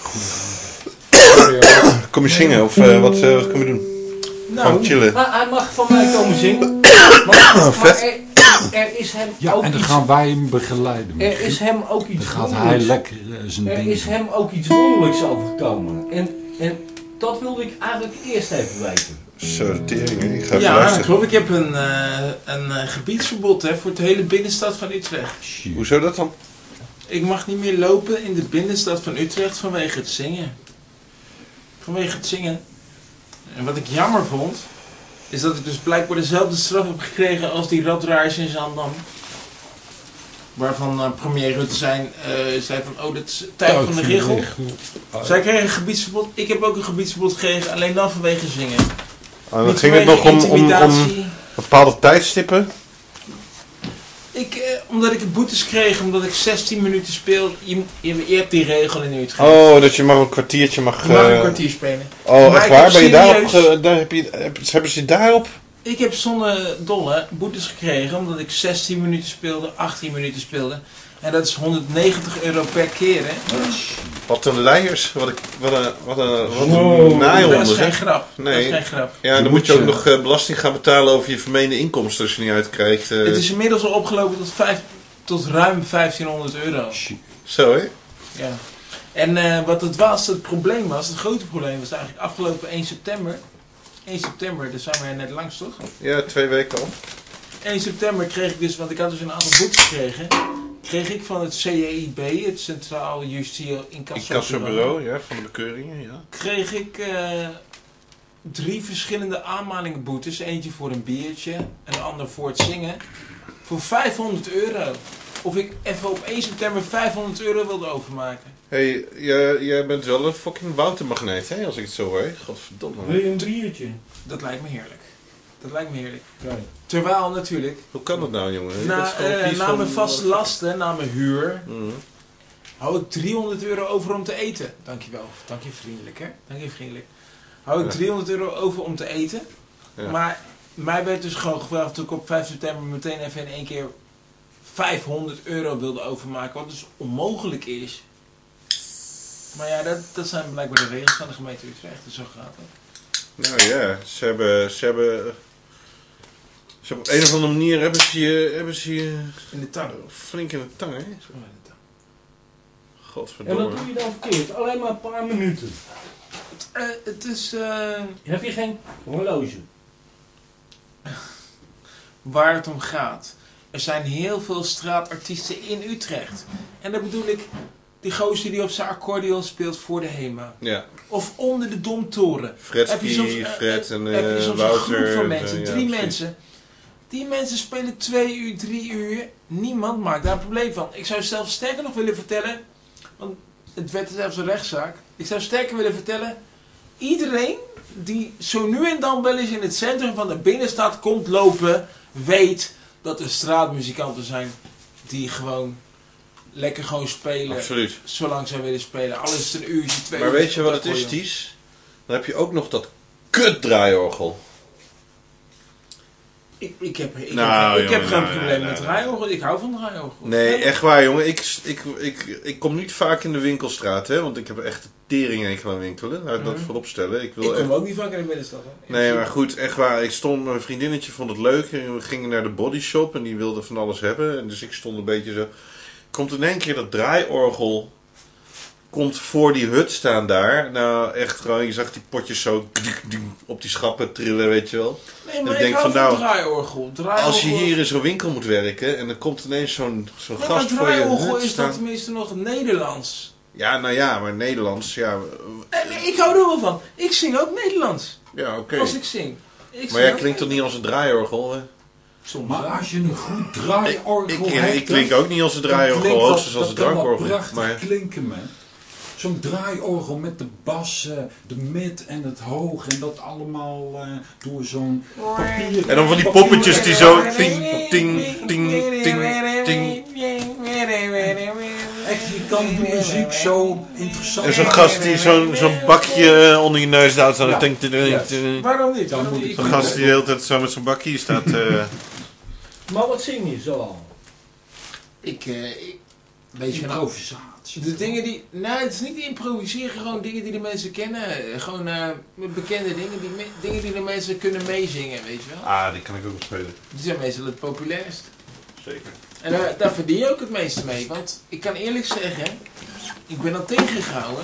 Kom je zingen of uh, wat, uh, wat kom je doen? Gewoon Nou, chillen. Maar hij mag van mij komen zingen. Maar, maar Vet. er, er is hem Ja, ook en dan iets... gaan wij hem begeleiden. Er is hem ook iets Dan gaat hij wonderlijks. lekker uh, zijn Er ding is doen. hem ook iets wonderlijks overkomen. En, en dat wilde ik eigenlijk eerst even weten. Zo, de tering, hè. Ik ga even ja, dat luisteren. klopt. Ik heb een, uh, een uh, gebiedsverbod hè, voor de hele binnenstad van Utrecht. Shit. Hoezo dat dan? Ik mag niet meer lopen in de binnenstad van Utrecht vanwege het zingen. Vanwege het zingen. En wat ik jammer vond, is dat ik dus blijkbaar dezelfde straf heb gekregen als die radraars in Zaandam. Waarvan uh, premier Rutte zijn, uh, zei van, oh, dat is tijd van de regel. Zij kregen een gebiedsverbod. Ik heb ook een gebiedsverbod gekregen, alleen dan vanwege zingen. Ah, dan Niet ging het nog vanwege om, om, om intimidatie. bepaalde tijdstippen. Ik, eh, omdat ik boetes kreeg, omdat ik zestien minuten speel. Je, je, je hebt die regel in Utrecht. Oh, dat je maar een kwartiertje mag... Je mag een uh, kwartier spelen. Oh, Maar echt ik waar? heb Ben je daarop... serieus- ge- daar heb je, heb, hebben ze je daarop? Ik heb zonder dolle boetes gekregen, omdat ik zestien minuten speelde, achttien minuten speelde. En dat is honderdnegentig euro per keer, hè? Wat een leiers. Wat, ik, wat een, wat een, wat Wow. een dat naaihonden, is geen zeg. grap. Nee. Dat is geen grap. Ja, dan Je moet je moet ook je- nog uh, belasting gaan betalen over je vermeende inkomsten als je niet uitkrijgt. Uh, Het is inmiddels al opgelopen tot, vijf, tot ruim vijftienhonderd euro. Shit. Zo, hè? Ja. En uh, wat het was, het probleem was, het grote probleem was eigenlijk afgelopen één september. één september, daar zijn we net langs toch? Ja, twee weken al. één september kreeg ik dus, want ik had dus een aantal boetes gekregen. Kreeg ik van het C J I B, het Centraal Justitieel Incassobureau. Incassobureau, ja, van de bekeuringen, ja. Kreeg ik uh, drie verschillende aanmaningenboetes. Eentje voor een biertje, een ander voor het zingen. Voor vijfhonderd euro. Of ik even op één september vijfhonderd euro wilde overmaken. Hé, hey, jij, jij bent wel een fucking woutermagneet, hè, als ik het zo hoor. Godverdomme. Wil je een biertje? Dat lijkt me heerlijk. Dat lijkt me heerlijk. Kijk. Terwijl natuurlijk, Hoe kan dat nou, jongen? Je bent na, gewoon uh, vies na van- mijn vaste lasten, na mijn huur, Mhm. hou ik driehonderd euro over om te eten. Dankjewel. Dank je vriendelijk, hè. Dank je vriendelijk. Hou ik Ja. driehonderd euro over om te eten. Ja. Maar mij werd dus gewoon gevraagd toen ik op vijf september meteen even in één keer vijfhonderd euro wilde overmaken. Wat dus onmogelijk is. Maar ja, dat, dat zijn blijkbaar de regels van de gemeente Utrecht. Dus zo gaat het. Nou ja, ze hebben, ze hebben, ze hebben op een of andere manier hebben ze je, hebben ze je In de tang. flink in de tang, hè? Oh, in de tang. En Godverdomme. wat doe je dan verkeerd? Alleen maar een paar minuten. Uh, het is... Uh, Heb je geen horloge? waar het om gaat. Er zijn heel veel straatartiesten in Utrecht. En dan bedoel ik die gozer die op zijn accordeon speelt voor de HEMA. Ja. Of onder de Domtoren. Fredski, Fred en uh, heb je soms Wouter. een groep van mensen, uh, ja, drie precies. mensen. Die mensen spelen twee uur, drie uur. Niemand maakt daar een probleem van. Ik zou zelfs sterker nog willen vertellen, want het werd zelfs een rechtszaak. Ik zou sterker willen vertellen, iedereen die zo nu en dan wel eens in het centrum van de binnenstad komt lopen, weet dat er straatmuzikanten zijn die gewoon lekker gewoon spelen. Absoluut. Zolang zij willen spelen. Al is het een uurtje, twee Maar uur. weet je wat het is, Ties? Dan heb je ook nog dat kut draaiorgel. Ik, ik heb, ik Nou, heb, ik heb jongen, geen nou, probleem nou, met nou. draaiorgel. Ik hou van draaiorgel. Nee, echt waar, jongen. Ik, ik, ik, ik kom niet vaak in de winkelstraat, hè. Want ik heb echt tering hekel aan winkelen. Laat ik dat Mhm. voorop stellen. Ik wil Ik echt... kom ook niet vaak in de middenstad. Hè. Nee, maar goed, echt waar. Ik stond, mijn vriendinnetje vond het leuk. En we gingen naar de bodyshop en die wilde van alles hebben. En dus ik stond een beetje zo... Komt in één keer dat draaiorgel... Komt voor die hut staan daar. Nou, echt gewoon, je zag die potjes zo... op die schappen trillen, weet je wel. Nee, maar Ik ik, denk hou van, van nou, draaiorgel. draaiorgel. Als je hier in zo'n winkel moet werken... en er komt ineens zo'n zo'n Nee, maar gast voor je draaiorgel hut is staan... dat tenminste nog Nederlands. Ja, nou ja, maar Nederlands, ja... En ik hou er wel van. Ik zing ook Nederlands. Ja, oké. Als ik zing. Ik Maar zing jij ook klinkt toch niet als een draaiorgel, hè? Soms Maar wel. als je een goed Ik, draaiorgel ik, hebt... ik klink ook niet als een dan draaiorgel, klinkt dat- hoogstens als een dat kan wel drankorgel. prachtig Maar klinken, man. Zo'n draaiorgel met de bas, eh, de mid en het hoog en dat allemaal eh, door zo'n papier... En dan van die papier- poppetjes die zo ting, ting, ting, ting, ting. Echt, je kan de muziek zo interessant... En zo'n gast die zo'n zo'n bakje eh, onder je neus houdt. Zo, Ja. ting, ting, ting, Ja. ting. Waarom niet? Dan Waarom moet niet? ik- Zo'n gast die de hele tijd zo met zo'n bakje staat. eh, Maar wat zing je zo al? Ik, eh, ik, weet je nou, Improvisatie. de dingen die, nou het is niet improviseren, gewoon dingen die de mensen kennen. Eh, Gewoon eh, bekende dingen, die, me- dingen die de mensen kunnen meezingen, weet je wel. Ah, die kan ik ook wel spelen. Die zijn meestal het populairst. Zeker. En daar, daar verdien je ook het meeste mee, want ik kan eerlijk zeggen, ik ben al tegengehouden.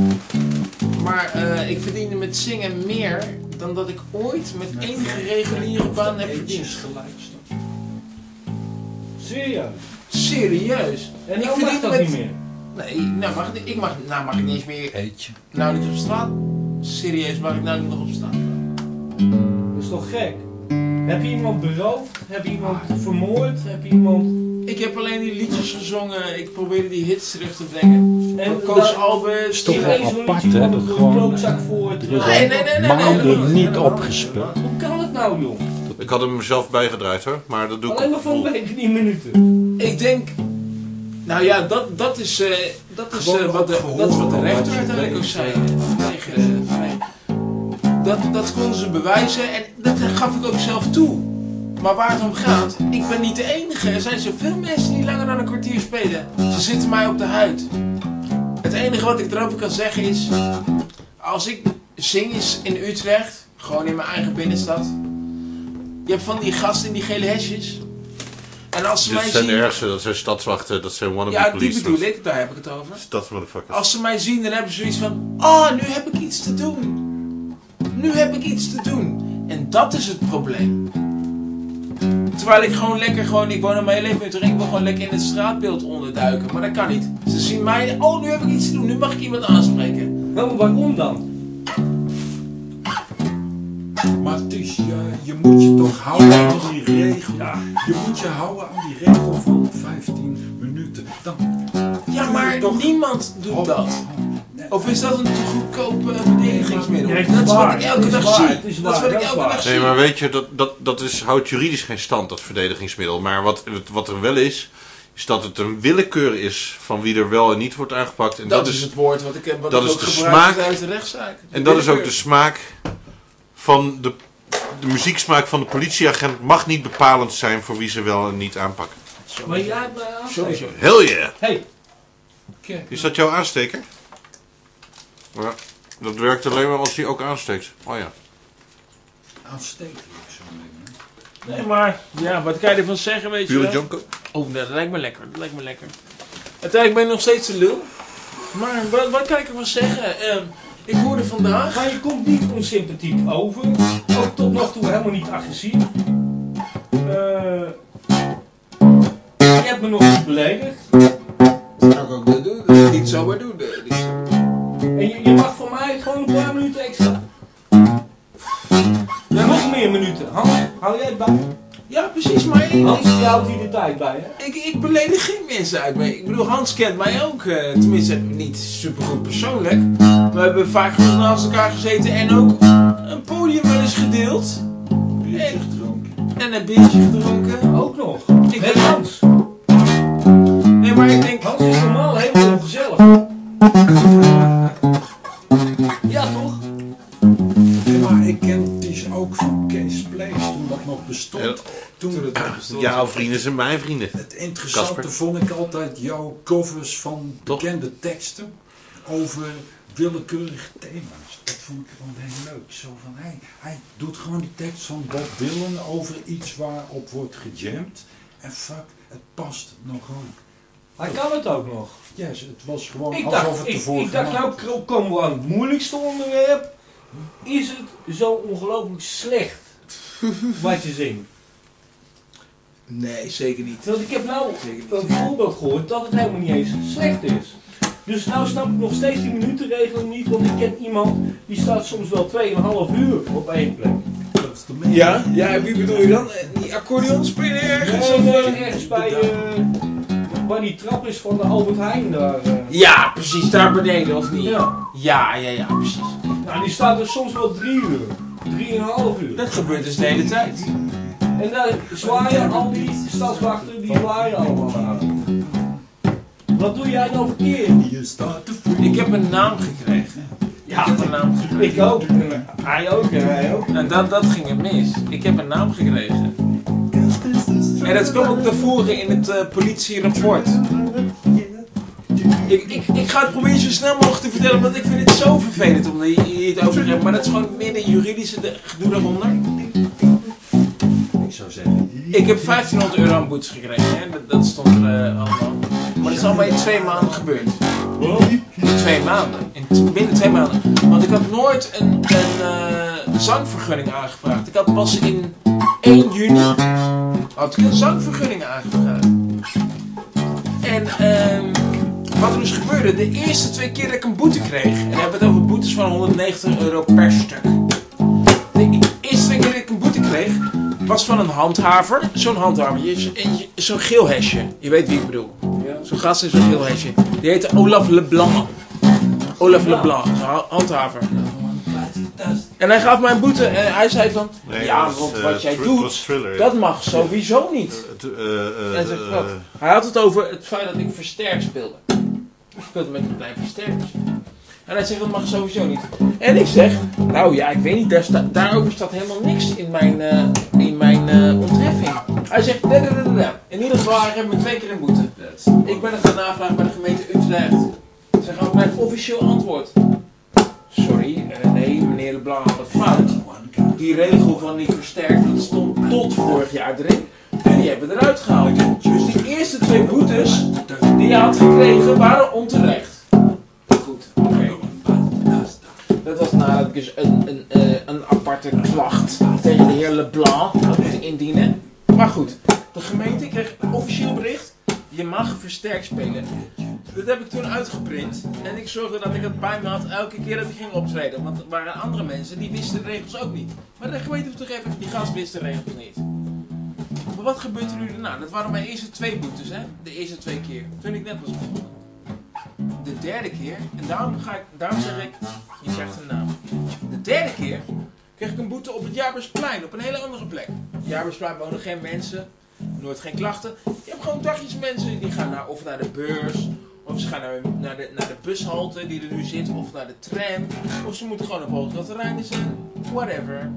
Maar eh, ik verdiende met zingen meer dan dat ik ooit met enige reguliere baan heb verdiend. gelijk staan. Serieus? Serieus? En Ik nou mag verdien dat met- niet meer. Nee, nou mag ik, ik mag, nou mag ik niet eens meer, Eetje. nou niet op straat. Serieus, mag ik nou niet nog op straat? Dat is toch gek? Heb je iemand beroofd? Heb je iemand vermoord? Heb je iemand... Ik heb alleen die liedjes gezongen, ik probeerde die hits terug te brengen. En Koos dat- Albert, Is toch Je wel leest zo'n apart, liedje hè, van dat een gewoon, klootzak eh, voor het... er is Nee, nee, nee, nee, nee, maanden nee, nee. niet opgespeeld. Hoe kan het nou, joh? Ik had hem zelf bijgedraaid hoor, maar dat doe ik Alleen maar op voor een gevoel. week, die minuten. Ik denk, nou ja, dat, dat is, eh, dat is, Gewoon eh, wat, de, op dat is wat de gehoor, rechter wat je uiteindelijk ook weet. zei. Tegen de, vrij. dat, dat konden ze bewijzen en dat gaf ik ook zelf toe. Maar waar het om gaat, ik ben niet de enige. Er zijn zoveel mensen die langer dan een kwartier spelen. Ze zitten mij op de huid. Het enige wat ik erover kan zeggen is, als ik zing is in Utrecht, gewoon in mijn eigen binnenstad. Je hebt van die gasten in die gele hesjes. En als ze Dit mij zijn de zien... ergste, dat zijn stadswachten, dat zijn wannabe Ja, die police. bedoel ik, daar heb ik het over. Stadsmotherfuckers. Als ze mij zien, dan hebben ze zoiets van... Oh, nu heb ik iets te doen. Nu heb ik iets te doen. En dat is het probleem. Terwijl ik gewoon lekker, gewoon, ik woon al mijn hele leven in Utrecht, ik wil gewoon lekker in het straatbeeld onderduiken. Maar dat kan niet. Ze zien mij, oh, nu heb ik iets te doen, nu mag ik iemand aanspreken. Nou, maar waarom dan? Maar het is, je, je moet je toch houden aan die regel. Je moet je houden aan die regel van vijftien minuten. Dan Ja, maar toch- niemand doet Oh, dat. nee. Of is dat een te goedkope verdedigingsmiddel? Ja, het is Dat is wat waar, ik elke het is dag waar, zie. het is Dat is waar, wat ik dat is elke waar. dag zie. Nee, maar weet je, dat, dat, dat is, houdt juridisch geen stand, dat verdedigingsmiddel. Maar wat, wat er wel is, is dat het een willekeur is van wie er wel en niet wordt aangepakt. En Dat, dat, is is, het woord wat ik heb, wat dat ik is ook de gebruik smaak. tijdens de rechtszaak. en dat is ook de smaak van de, de muzieksmaak van de politieagent mag niet bepalend zijn voor wie ze wel en niet aanpakken. Maar jij hebt mij Sowieso. aanspreken. Hell yeah! Hey, Kijk, Is dat jouw aansteker? Ja, dat werkt alleen maar als hij ook aansteekt. Oh ja. aanstekelijk zo nemen. Nee, maar ja, wat kan je ervan zeggen, weet je Pure wel? Jonko? Oh, dat lijkt me lekker. Dat lijkt me lekker. Uiteindelijk ben ik nog steeds de lul. Maar wat, wat kan ik ervan zeggen? Ehm, ik hoorde vandaag... maar je komt niet onsympathiek over. Ook tot nog toe helemaal niet agressief. Uh, je hebt me nog niet beledigd. Dat zou ik ook niet doen. Dat is niet zomaar doen. eh, niet zo. En je, je mag voor mij gewoon een paar minuten extra. Ja, nog meer minuten. Hans, hou jij het bij? Ja, precies, maar ik, Hans, je houdt hier de tijd bij, hè? ik, ik beledig geen mensen uit me. Ik bedoel, Hans kent mij ook. Uh, tenminste, niet supergoed persoonlijk. We hebben vaak genoeg naast elkaar gezeten en ook een podium wel eens gedeeld. Biertje gedronken. En een biertje gedronken. Ook nog. Ik Met ben- Hans. Nee, maar ik denk... Hans is normaal helemaal ongezellig. Ja, toch? Nee, maar ik ken Ties ook van Kees Place toen dat nog bestond. Ja. Toen het nog bestond. Jouw vrienden zijn mijn vrienden. Het interessante Kasper. vond ik altijd jouw covers van Toch? bekende teksten over willekeurige thema's. Dat vond ik gewoon heel leuk. Zo van, hij, hij doet gewoon die tekst van Bob Dylan over iets waarop wordt gejamd. En fuck, het past nog ook. Hij kan het ook nog. Yes, het was gewoon Ik alsof dacht, het ik, ervoor ik dacht nou gemaakt kro- komen we aan het moeilijkste onderwerp. Is het zo ongelooflijk slecht wat je zingt? Nee, zeker niet. Want ik heb nou Zeker niet. een voorbeeld gehoord dat het helemaal niet eens slecht is. Dus nou snap ik nog steeds die minutenregel niet, want ik ken iemand die staat soms wel twee en een half uur op één plek. Dat is de mening. Ja? Ja, wie bedoel je dan? Eh, Die accordeon spelen ergens? Nee, of, nee, eh? ergens bij eh, waar die trap is van de Albert Heijn daar. eh. Ja, precies, daar beneden, of niet? Ja. Ja, ja, ja, precies. Nou, die staat er soms wel drie uur. Drie en een half uur. Dat gebeurt dus de hele tijd. En daar zwaaien al die stadswachten, die zwaaien allemaal aan. Wat doe jij nou verkeerd? Je staat te vroeg. Ik heb een naam gekregen. Ja, Ik heb een naam gekregen. ik ook. En hij ook en hij ook. En dat, dat ging er mis. Ik heb een naam gekregen. En dat kwam ook naar voren in het uh, politierapport. Ik, ik, ik ga het proberen zo snel mogelijk te vertellen, want ik vind het zo vervelend om hier hier het over te hebben. Maar dat is gewoon meer de juridische de- gedoe daaronder. Ik zou zeggen, Ik heb vijftienhonderd euro aan boetes gekregen, hè? Dat, dat stond er uh, allemaal. Maar dat is allemaal in twee maanden gebeurd. In twee maanden. In t- binnen twee maanden. Want ik had nooit een, een uh, zangvergunning aangevraagd. Ik had pas in één juni had ik een zangvergunning aangevraagd. En ehm wat er dus gebeurde, de eerste twee keer dat ik een boete kreeg, en dan hebben we het over boetes van honderdnegentig euro per stuk. De eerste twee keer dat ik een boete kreeg, was van een handhaver. Zo'n handhaver, je- je- zo'n geel hesje. Je weet wie ik bedoel. Zo'n gast in zo'n geel hesje. Die heette Olaf Leblanc. Olaf Leblanc, zo'n ha- handhaver. En hij gaf mij een boete en hij zei van, Nee, ja, dat was, want eh, wat jij Thr- doet, was Thriller, ja. dat mag sowieso niet. Eh, t- eh, eh, En zeg ik eh, wat? Hij had het over het feit dat ik versterkt speelde. Ik speelde met een klein versterkertje. En hij zegt, dat mag sowieso niet. En ik zeg, nou ja, ik weet niet, daar sta, daarover staat helemaal niks in mijn, uh, in mijn uh, ontheffing. Hij zegt, da, da, da, da, da. In ieder geval, hij geeft me twee keer een boete. Ik ben het gaan navragen bij de gemeente Utrecht. Ze gaan mij een officieel antwoord. Sorry, uh, nee, meneer Leblanc had het fout. Die regel van die versterkt, dat stond tot vorig jaar erin. En die hebben we eruit gehaald. Dus die eerste twee boetes die je had gekregen waren onterecht. Goed, oké. Dat was nadat ik dus een, een, een, een aparte klacht tegen de heer Leblanc had moeten indienen. Maar goed, de gemeente kreeg een officieel bericht. Je mag versterkt spelen. Dat heb ik toen uitgeprint. En ik zorgde dat ik het bij me had elke keer dat ik ging optreden. Want er waren andere mensen die wisten de regels ook niet. Maar de gemeente heeft toegegeven, die gast wist de regels niet. Maar wat gebeurt er nu daarna? Dat waren mijn eerste twee boetes, hè? De eerste twee keer. Toen ik net was begonnen. De derde keer, en daarom, ga ik, daarom zeg ik, je krijgt een naam. De derde keer kreeg ik een boete op het Jaarbeursplein, op een hele andere plek. Op het Jaarbeursplein wonen geen mensen, nooit geen klachten. Je hebt gewoon dagjes mensen die gaan naar, of naar de beurs, of ze gaan naar, naar, de, naar de bushalte die er nu zit, of naar de tram, of ze moeten gewoon op Hoogstraat zijn, whatever.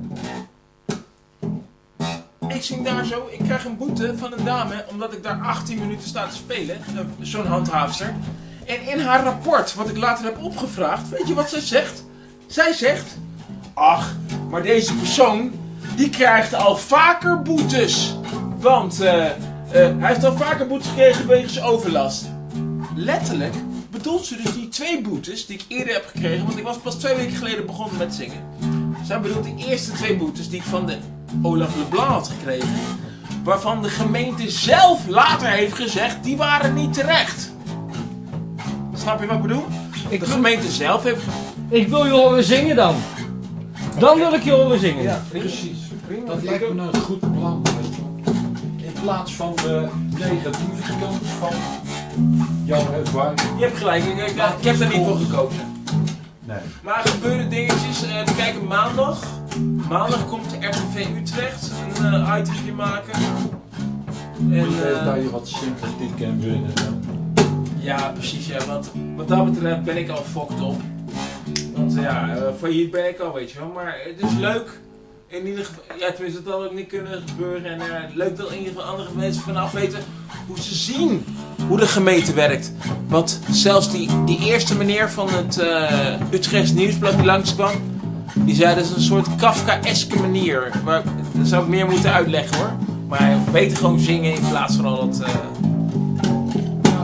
Ik zing daar zo, ik krijg een boete van een dame omdat ik daar achttien minuten sta te spelen, zo'n handhaafster. En in haar rapport, wat ik later heb opgevraagd, weet je wat zij zegt? Zij zegt, ach, maar deze persoon, die krijgt al vaker boetes. Want uh, uh, hij heeft al vaker boetes gekregen wegens overlast. Letterlijk bedoelt ze dus die twee boetes die ik eerder heb gekregen, want ik was pas twee weken geleden begonnen met zingen. Zij bedoelt die eerste twee boetes die ik van de Olaf Leblanc had gekregen. waarvan de gemeente zelf later heeft gezegd, die waren niet terecht. Snap je wat ik bedoel? Ik De wil- gemeente zelf heeft... Ik wil je horen zingen dan. Dan wil ik je horen zingen. Ja, precies. Dat lijkt me een goed plan. weet je wel. In plaats van de negatieve kant van jouw ervaring. Je hebt gelijk, ik, ik, ik heb er niet voor gekozen. Nee. Maar er gebeuren dingetjes. Uh, we kijken maandag. Maandag komt R T V Utrecht een uh, itemje maken. En, Ik weet uh, dat je wat sympathiek kan winnen. ja, precies. Ja, want wat dat betreft ben ik al fucked op. Want ja, uh, failliet ben ik al, weet je wel. Maar het is leuk. In ieder geval, ja, tenminste, dat had ook niet kunnen gebeuren. En uh, leuk dat in ieder geval andere mensen vanaf weten hoe ze zien hoe de gemeente werkt. Want zelfs die, die eerste meneer van het uh, Utrechts Nieuwsblad die langskwam, die zei dat is een soort Kafka-eske manier. Maar dat zou ik meer moeten uitleggen hoor. Maar beter gewoon zingen in plaats van al dat... Uh... Ja,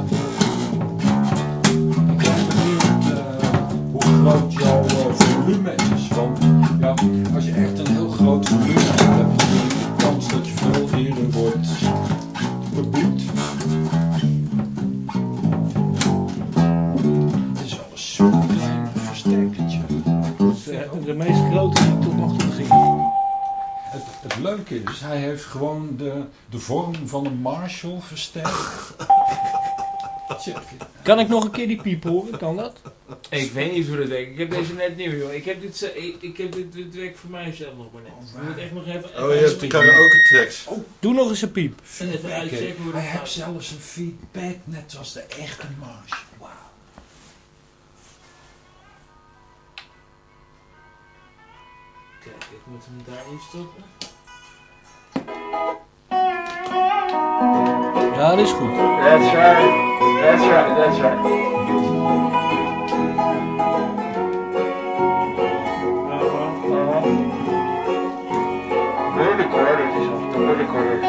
ik ben benieuwd uh, hoe groot jouw uh, volume is. Want ja, als je echt een heel groot volume hebt, heb je de kans dat je veel eerder wordt beboet. Het is wel een super klein versterkertje. De, de meest grote die ik tot nog toe gezien heb. Het, het leuke is, hij heeft gewoon de, de vorm van een Marshall versterkt. Check. Kan ik nog een keer die piep horen? Kan dat? Ik weet niet hoe dat werkt. Ik heb deze net nieuw joh. Ik heb dit, ze- ik, ik heb dit, dit werkt voor mijzelf nog maar net. Ik moet echt nog even... Oh, je hebt de karaoke tracks. Doe nog eens een piep. Even uitchecken hoe dat Hij gaat. heeft zelfs een feedback, net als de echte Marshall. Wauw. Kijk, ik moet hem daarin stoppen. Ja, dat is goed. That's right. That's right. That's right. Word recorder, het is of de word recorder.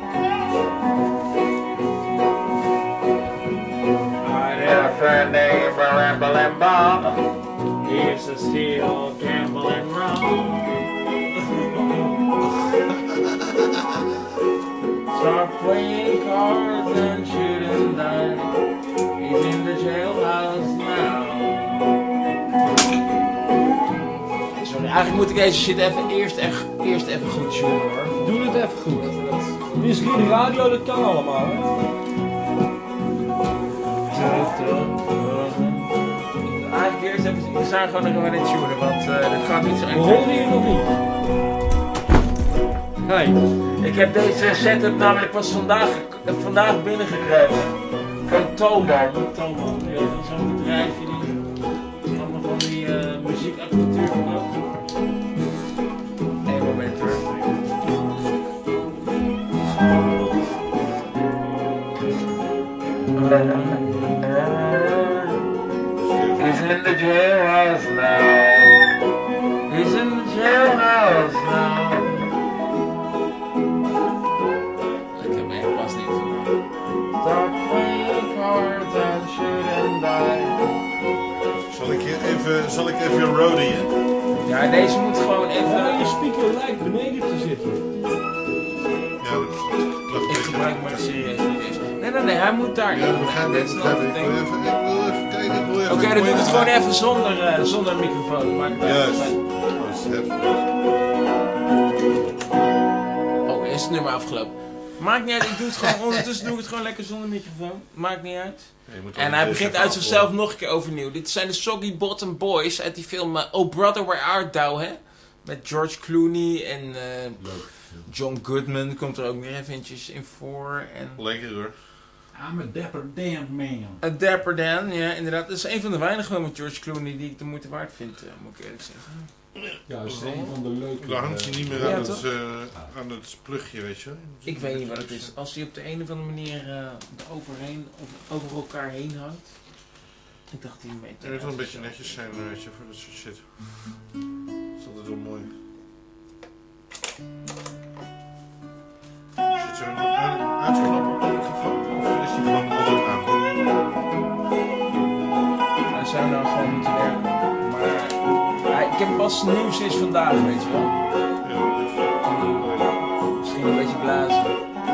Here's a steel gambling wrong. Start playing cards and shooting dice. He's in the jailhouse now. Sorry, eigenlijk moet ik deze shit even eerst, echt, eerst even goed tunen hoor. Doe het even goed. Dit is geen radio, dat kan allemaal. Hè? Eigenlijk eerst even, we zijn gewoon nog even in tunen, want uh, dit gaat niet zo We echt. horen hier nog niet. Hey. Ik heb deze setup namelijk pas vandaag, vandaag binnengekregen. Van Toman. Toman, ja, dat is zo'n bedrijfje die allemaal van die uh, muziekapparatuur verkoopt. Eén moment hoor. He's in the jailhouse now. He's in the jailhouse now. Ik heb echt pas niet vandaag. Stop playing cards and shoot and die. Zal ik, je even, zal ik even roadien? Ja, deze moet gewoon Ja, even... je speaker lijkt beneden te zitten. Ja, dat klopt. Ik gebruik maar serieus niet eens. Nee, nee, nee, hij moet daar. Ja, dat begrijp ik. Dit is begrijp nog ik. een Ik wil ding. even, ik wil even kijken. Ik wil even Oké, dan doe ik het gewoon even zonder, uh, zonder microfoon. Maakt het Juist. uit. Dat is het. Oh, is het nummer afgelopen. Maakt niet uit, ik doe het gewoon ondertussen doe ik het gewoon lekker zonder microfoon. Maakt niet uit. Je moet wel En een hij beetje begint even uit zichzelf nog een keer overnieuw. Dit zijn de Soggy Bottom Boys uit die film uh, Oh Brother Where Art Thou, hè? Met George Clooney en uh, John Goodman komt er ook nog eventjes in voor. En Lekker hoor. I'm a dapper damn man. A Dapper Dan, ja inderdaad. Dat is een van de weinigen met George Clooney die ik de moeite waard vind, uh, moet ik eerlijk zeggen. Ja, dat is een van de leuke. Daar hangt je niet meer Ja, aan, toch? het, uh, aan het plugje, weet je. Ik weet niet wat het is. Als hij op de een of andere manier uh, er overheen, of over elkaar heen hangt. Ik dacht die mee. Het moet wel een beetje netjes zijn, weet je, voor dat soort shit. Dat is altijd wel mooi. Zit er een uit- uitknop op de microfoon of is die gewoon altijd aan? Hij zou nou gewoon moeten werken. Maar hij, ik heb hem pas nieuw sinds vandaag, weet je wel. Ja, even. Misschien een beetje blazen.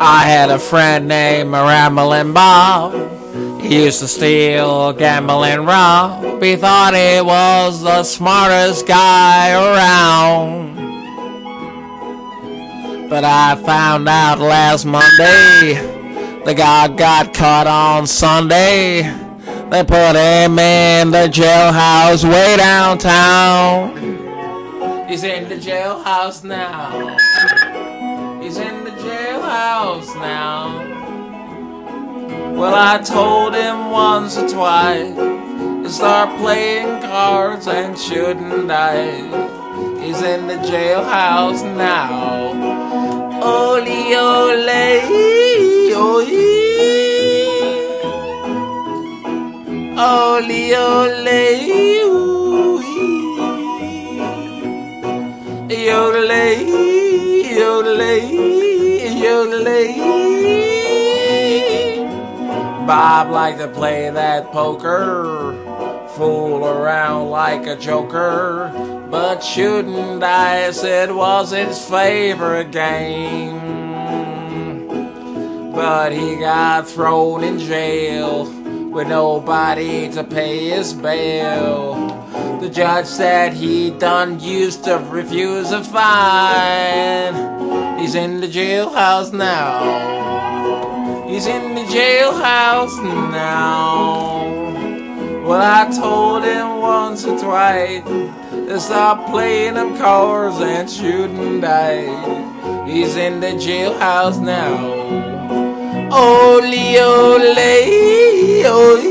I had a friend named Ramblin' Bob. He used to steal, gamble, and rob. He thought he was the smartest guy around. But I found out last Monday the guy got caught on Sunday. They put him in the jailhouse way downtown. He's in the jailhouse now. He's in the jailhouse now. Well, I told him once or twice to start playing cards and shouldn't I? He's in the jailhouse now. Ole, ole, ole. Ole, ole, ooh. Yodelay, yodelay, yodelay. Bob liked to play that poker, fool around like a joker. But shouldn't I said was his favorite game. But he got thrown in jail with nobody to pay his bail. The judge said he done used to refuse a fine. He's in the jailhouse now. He's in the jailhouse now. Well, I told him once or twice to stop playing them cards and shouldn't I? He's in the jailhouse now. Ole, ole, ole.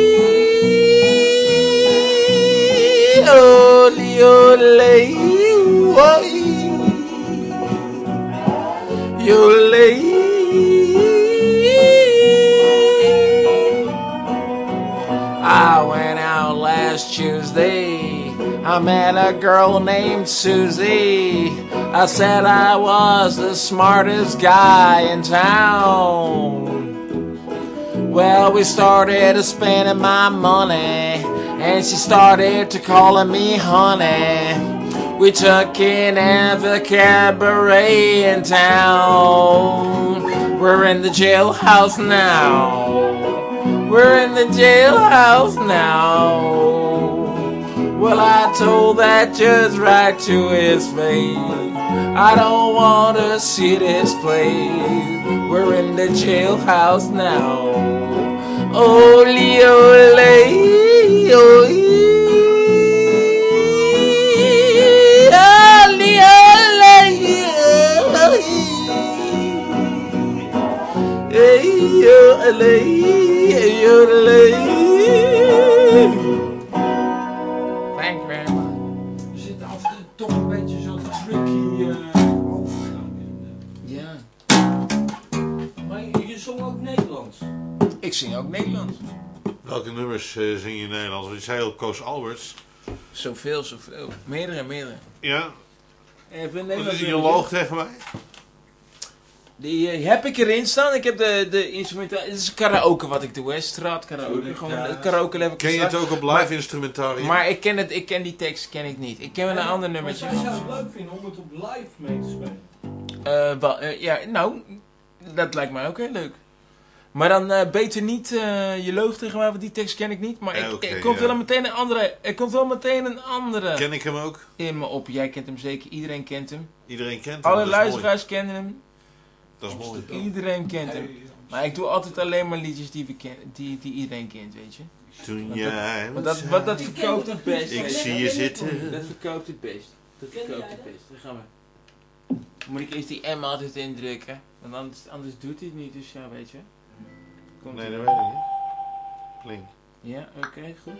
Ole, ole, ole. I went out last Tuesday. I met a girl named Susie. I said I was the smartest guy in town. Well, we started spending my money, and she started to calling me honey. We took in every cabaret in town. We're in the jailhouse now. We're in the jailhouse now. Well, I told that judge right to his face, I don't want to see this place. We're in the jailhouse now. Ole, ole, ole. Ole, ole, ole, ole. Thank you very much. We zitten af en toe toch een beetje zo'n tricky uh, overgang in. Ja. Maar je, je zong ook Nederlands. Ik zing ook Nederlands. Welke nummers uh, zing je in Nederlands? Je zei al Koos Alberts. Zoveel, zoveel. Meerdere, meerdere. Ja. Even Wat je loog tegen mij? Die uh, heb ik erin staan. Ik heb de, de instrumentaal. Het is karaoke wat ik doe, hè. Straat karaoke. Gewoon ja. uh, karaoke level. Ken je het ook op live instrumentarium? Maar ik ken, het, ik ken die tekst ken ik niet. Ik ken wel een ander nummertje. Maar zou je het leuk vinden om het op live mee te spelen? Uh, wel, uh, ja, nou, dat lijkt mij ook heel leuk. Maar dan uh, beter niet, uh, je loogt tegen mij, want die tekst ken ik niet. Maar Ja, ik, okay, er komt ja. wel meteen een andere, er komt wel meteen een andere Ken ik hem ook? in me op. Jij kent hem zeker, iedereen kent hem. Iedereen kent hem. Alle dat is luisteraars kennen hem. mooi. Dat is mooi. Iedereen kent hem. Maar ik doe altijd alleen maar liedjes die, we ken, die, die iedereen kent, weet je. Toen Want jij Want dat, wat, dat verkoopt het best. Ik weet je. zie je zitten. Dat verkoopt het best. Dat Ken verkoopt jij het dat? best. Dan gaan we. Moet ik eerst die M altijd indrukken. Want anders, anders doet hij het niet, dus ja, weet je. Komt Nee, ie. dat weet ik niet. Klink. Ja, oké, okay, goed.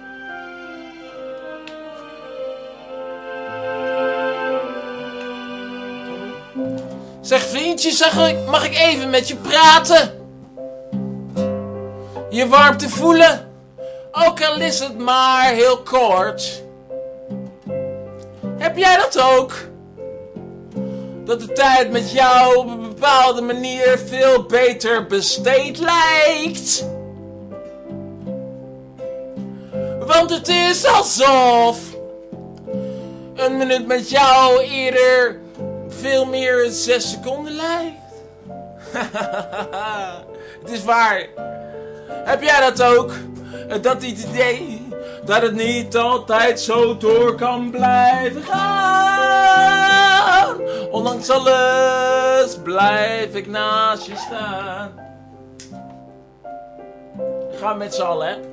Zeg vriendje, zeg ik, mag ik even met je praten? Je warmte voelen, ook al is het maar heel kort. Heb jij dat ook? Dat de tijd met jou op een bepaalde manier veel beter besteed lijkt? Want het is alsof een minuut met jou eerder veel meer zes seconden lijkt. Het is waar. Heb jij dat ook? Dat idee dat het niet altijd zo door kan blijven gaan. Ondanks alles blijf ik naast je staan. Ga met z'n allen, hè.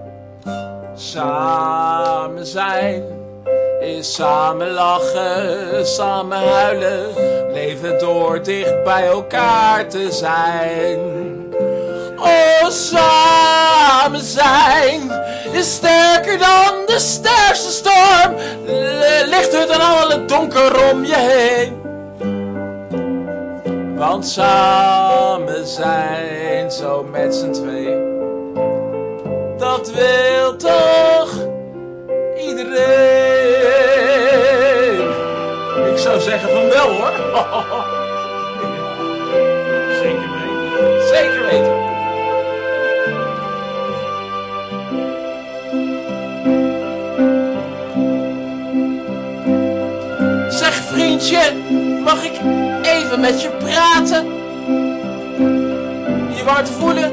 Samen zijn is samen lachen, samen huilen. Leven door dicht bij elkaar te zijn. Oh, samen zijn is sterker dan de sterkste storm. Lichter dan alle donker om je heen. Want samen zijn, zo met z'n twee, dat wil toch iedereen. Ik zou zeggen van wel, hoor. Zeker weten. Zeker weten. Zeg vriendje, mag ik even met je praten? Je wou te voelen?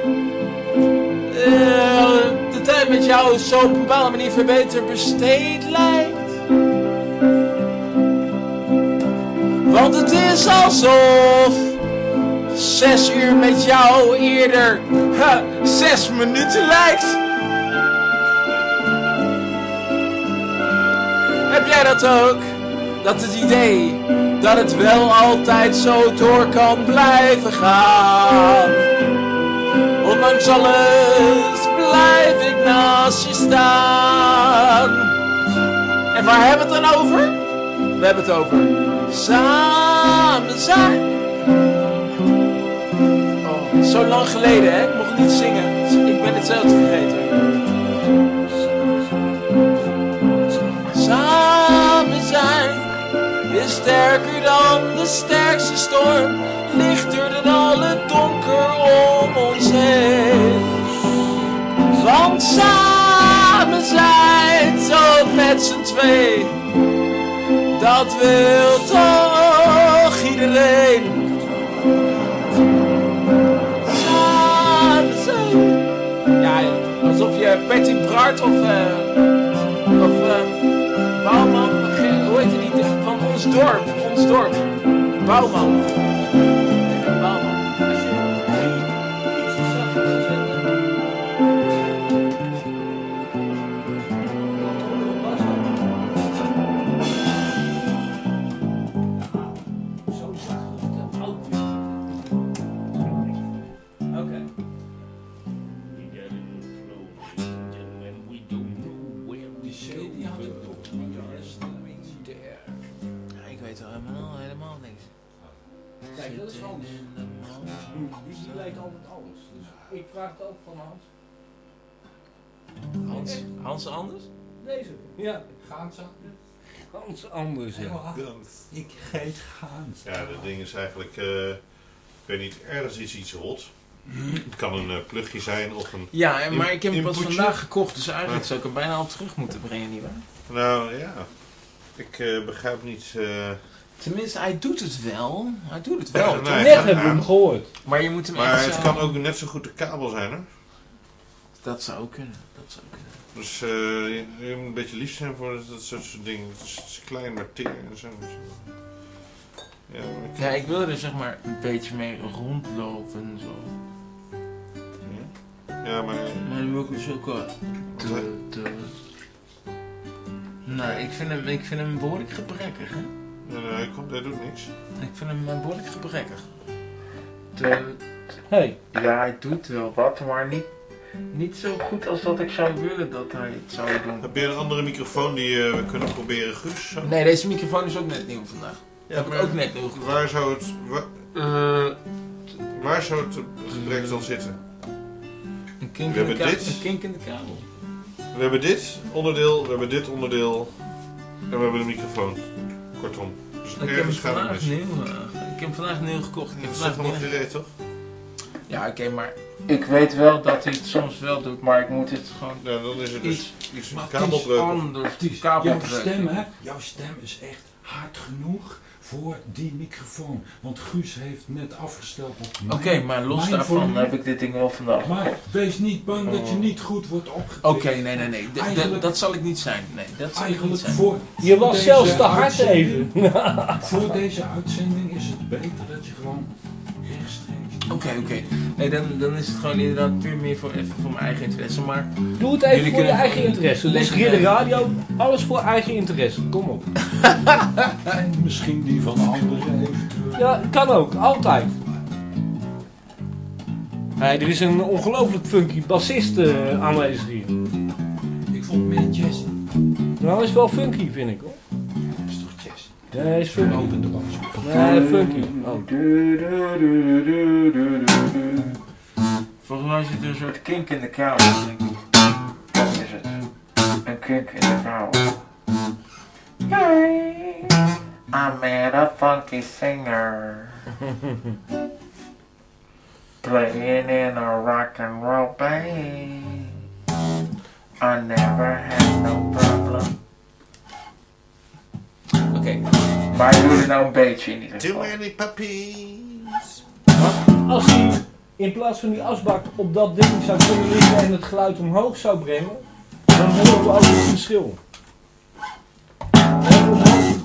Uh, de tijd met jou zo op een bepaalde manier veel beter besteed lijkt. Want het is alsof zes uur met jou eerder ha, zes minuten lijkt. Heb jij dat ook? Dat het idee dat het wel altijd zo door kan blijven gaan. Ondanks alles blijf ik naast je staan. En waar hebben we het dan over? We hebben het over samen zijn. Oh, zo lang geleden, hè? Ik mocht niet zingen. Ik ben het zelf vergeten. Samen zijn is sterker dan de sterkste storm. Lichter dan alle donker om ons heen. Want samen zijn, zo met z'n twee, dat wil toch iedereen. Samen zijn. Ja, alsof je Betty Bart of uh, of uh, Bouwman, hoe heet die, van ons dorp, ons dorp, Bouwman. Bouwman. Kijk, dat is Hans. Die, die lijkt altijd anders. Dus ik vraag het ook van Hans. Hans, Hans anders? Deze. Ja. Gaans Hans anders, ja. Ik heet Gaans. Ja, dat ding is eigenlijk, uh, ik weet niet, ergens is iets rot. Het kan een uh, plugje zijn of een... Ja, maar ik heb hem pas inputje. vandaag gekocht, dus eigenlijk zou ik hem bijna al terug moeten brengen, nietwaar? Nou ja, ik uh, begrijp niet... Uh... Tenminste, hij doet het wel. Hij doet het wel. Ja, toch? nee, Net ja, hebben we hem gehoord. Maar je moet hem Maar echt het zo- kan ook net zo goed de kabel zijn, hè? Dat zou kunnen, dat zou kunnen. Dus uh, je, je moet een beetje lief zijn voor dat, dat soort dingen. Het is, het is klein, maar teer en zo. Ja, maar ik... Ja, ik wil er zeg maar een beetje mee rondlopen en zo. Ja, maar... Maar dan wil ik dus ook wel... Te, te... Nou, ik vind hem, ik vind hem behoorlijk gebrekkig, hè? Nee, nee, hij, komt, hij doet niks. Ik vind hem uh, behoorlijk gebrekkig. Te... Hey. Ja, hij doet wel wat, maar niet, niet zo goed als dat ik zou willen dat hij het zou doen. Heb je een andere microfoon die uh, we kunnen proberen, Guus? Zo? Nee, deze microfoon is ook net nieuw vandaag. Ja, heb ik ook net nieuw gekocht. Waar zou het... Waar, Uh, waar zou het gebrek dan zitten? een kink We in de hebben ka- dit. Een kink in de kabel. We hebben dit onderdeel, we hebben dit onderdeel en we hebben de microfoon. Kortom. Dus Ik heb hem ergens gaat het vandaag mis. nieuw, uh, ik heb hem vandaag nieuw gekocht. Ik heb Dat is vandaag helemaal nieuw... gereed, toch? Ja, oké, maar ik weet wel dat hij het soms wel doet, maar ik moet het gewoon Ja, dan is het dus iets, iets Maar een het is kabelbreuk. anders. Het is, jouw Kabelbreuk. stem, hè? Jouw stem is echt hard genoeg voor die microfoon. Want Guus heeft net afgesteld op Oké, okay, maar los mijn daarvan volume. heb ik dit ding wel vandaag. Maar wees niet bang dat je niet goed wordt opgepikt. Oké, okay, nee, nee, nee. D Eigenlijk, dat zal ik niet zijn. Nee, dat zal ik niet zijn. Voor, je voor was zelfs te hard uitzending, even. Voor deze uitzending is het beter dat je gewoon rechtstreeks... Oké, okay, oké. Okay. Nee, dan, dan is het gewoon inderdaad puur meer voor, even voor mijn eigen interesse. Maar doe het even voor je kunnen... eigen interesse. Dus Ridder Radio, alles voor eigen interesse. Kom op. En misschien die van anderen eventueel. Ja, kan ook. Altijd. Hey, er is een ongelooflijk funky bassist uh, aanwezig hier. Ik vond meer jazz. Nou, hij is wel funky, vind ik hoor. Dat is toch jazz? Ja, hij is funky. Open de bas. Nee, funky. Oh. Volgens mij zit er een soort kink in de kabel, denk ik. Dat is het. Een kink in de kabel. Hey, I met a funky singer. Playing in a rock and roll band. I never had no problem. Oké, okay. Maar je doet er nou een beetje in ieder geval. Too many puppies. Als hij in plaats van die asbak op dat ding zou kunnen liggen en het geluid omhoog zou brengen, dan horen we ook het verschil. En omhoog.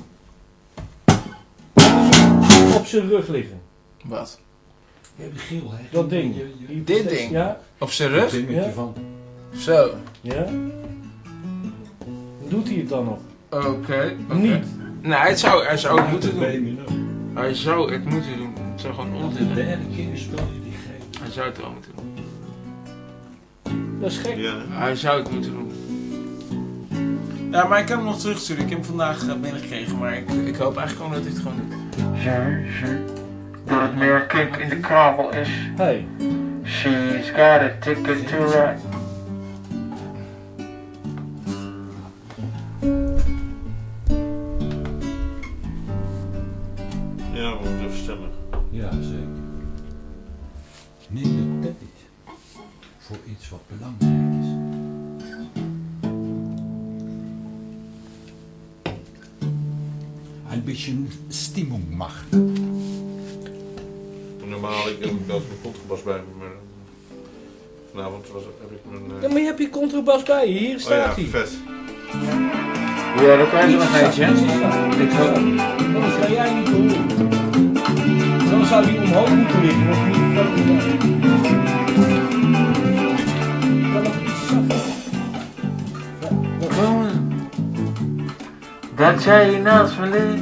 Dan moet hij op zijn rug liggen. Wat? Ja, die geel, hè? Dat ding. Je, je, Die Dit ding? Ja. Op zijn dat rug? dingetje Ja. van... Zo. Ja. Doet hij het dan nog? Oké. Okay, okay. Niet. Nou, hij zou, hij zou het moeten de doen. benen ook. Hij zou het moeten doen. Het zou gewoon Want onzin de zijn. derde keer speel je die geel. Hij zou het wel moeten doen. Dat is gek. Ja. Hij zou het moeten doen. Ja, maar ik kan hem nog terugsturen. Ik heb hem vandaag uh, binnengekregen, maar ik, ik hoop eigenlijk gewoon dat hij het gewoon doet. Dat het meer kink in de kabel is. Hey. She's got a ticket to ride. Ja, we moeten even stemmen. Ja, zeker. Neem de tijd voor iets wat belangrijk is. Een beetje Stimmung machen. Normaal heb ik altijd mijn contrabas bij me, maar vanavond was, heb ik mijn... Uh... Ja, maar je hebt je contrabas bij je. Hier staat hij. Oh ja, vet. Ja, dat kan je nog Iets eentje, hè? staat. Ik hoop. Dat ga jij niet horen. Dan zou hij omhoog moeten liggen. Of niet van kan nog iets zachter. Dat jij hier naast me ligt.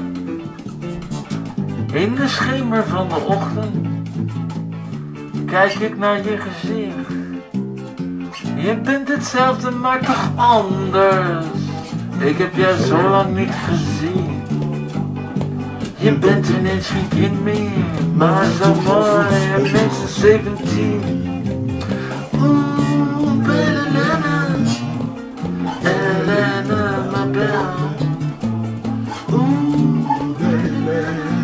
In de schemer van de ochtend. Kijk ik naar je gezicht. Je bent hetzelfde, maar toch anders. Ik heb jou zo lang niet gezien. Je bent ineens geen kind meer, maar zo mooi en minstens zeventien. Oeh, Elena, Elena, my belle. Oeh, Elena,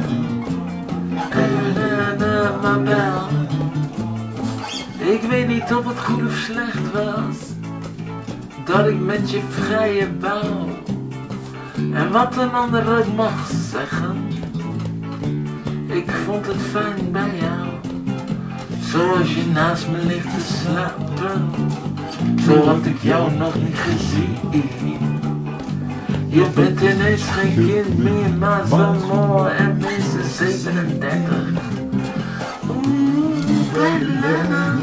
Elena, my belle. Ik weet niet of het goed of slecht was, dat ik met je vrije bouw. En wat een ander ook mag zeggen, ik vond het fijn bij jou. Zoals je naast me ligt te slapen, zo had ik jou nog niet gezien. Je bent ineens geen kind meer, maar zo mooi en minstens zevenendertig. Oeh, Elena,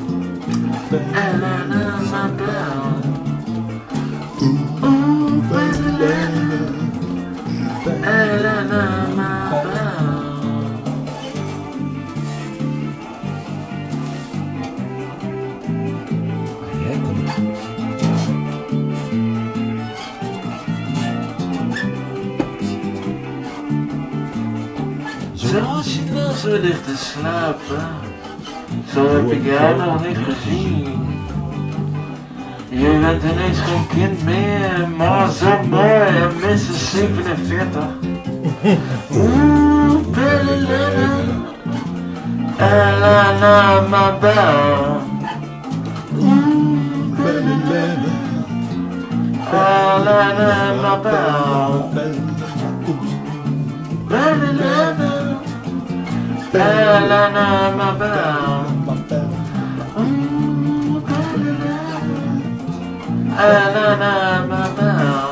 Elena, my belle. Oeh, Elena, Elena, my belle. Zoals je nou zo ligt te slapen, zo heb ik jou nog niet gezien. Je bent ineens geen kind meer, maar zo mooi en minstens zevenenveertig. Oeh, Elena, Elena, my belle. Oeh, Elena, Elena, my belle. Elena, Elena Mabel. Elena Mabel.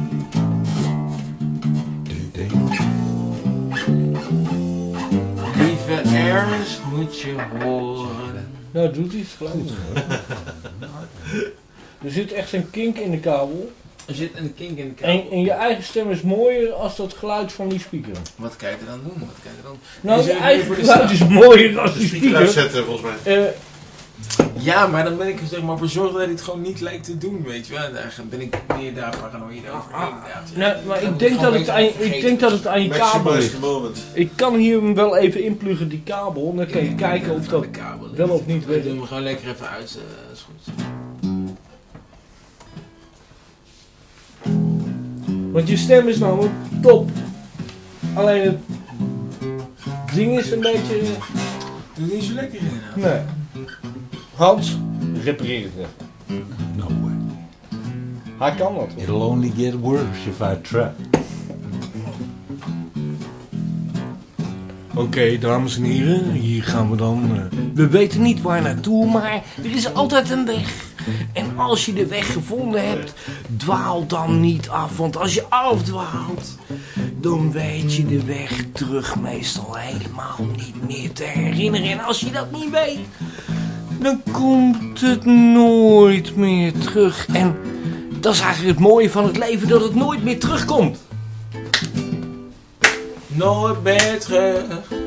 Lieve Ernst, moet je horen. Nou, doet hij het geluid. Er zit echt een kink in de kabel. Er zit een kink in de kabel. En, en je eigen stem is mooier als dat geluid van die speaker. Wat kan je er dan doen? Wat kan je er dan? Nou, Is je er eigen voor de geluid sta- is mooier als De die speaker speaker. uitzetten volgens mij. Eh, Ja, maar dan ben ik er zeg maar bezorgd dat hij het gewoon niet lijkt te doen, weet je wel. Daar ben ik meer daar paranoïde over. inderdaad. nou, maar Dan ik denk, gewoon dat het even aan, ik vergeten. denk dat het aan je kabel Maximize ligt. the moment. Ik kan hier hem wel even inpluggen, die kabel. Dan kan je kijken of dat de kabel wel of niet We weet. doen hem gewoon lekker even uit. Uh, is goed. Want je stem is namelijk top. Alleen het ding is een beetje... Doe het niet zo lekker inderdaad. Nee. Hans, repareer het. No way. Hij kan dat. It'll only get worse if I try. Oké, okay, dames en heren, hier gaan we dan. Uh, we weten niet waar naartoe, maar er is altijd een weg. En als je de weg gevonden hebt, dwaal dan niet af. Want als je afdwaalt, dan weet je de weg terug meestal helemaal niet meer te herinneren. En als je dat niet weet, dan komt het nooit meer terug. En dat is eigenlijk het mooie van het leven, dat het nooit meer terugkomt. Nooit meer terug.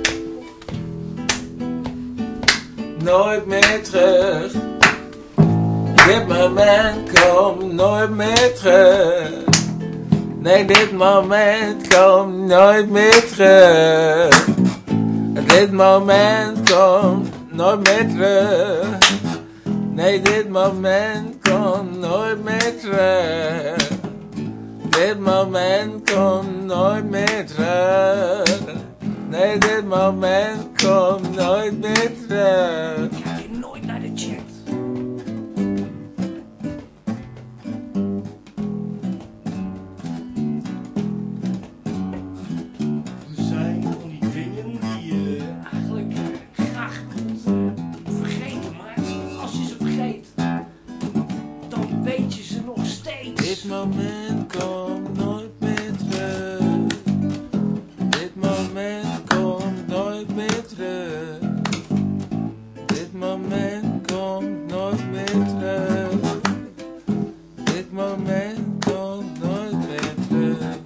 Nooit meer terug. Dit moment komt nooit meer terug. Nee, dit moment komt nooit meer terug. Dit moment komt nooit meer terug. Nee, dit moment komt nooit meer terug. Dit moment komt nooit meer terug. Nee, dit moment komt nooit meer terug. Kijk je nooit naar de chat. Er zijn van die dingen die je eigenlijk uh, graag wilt uh, vergeten. Maar als je ze vergeet, dan weet je ze nog steeds. Dit moment komt nooit meer terug. Dit moment komt nooit meer terug. Dit moment komt nooit meer terug. Dit moment komt nooit meer terug.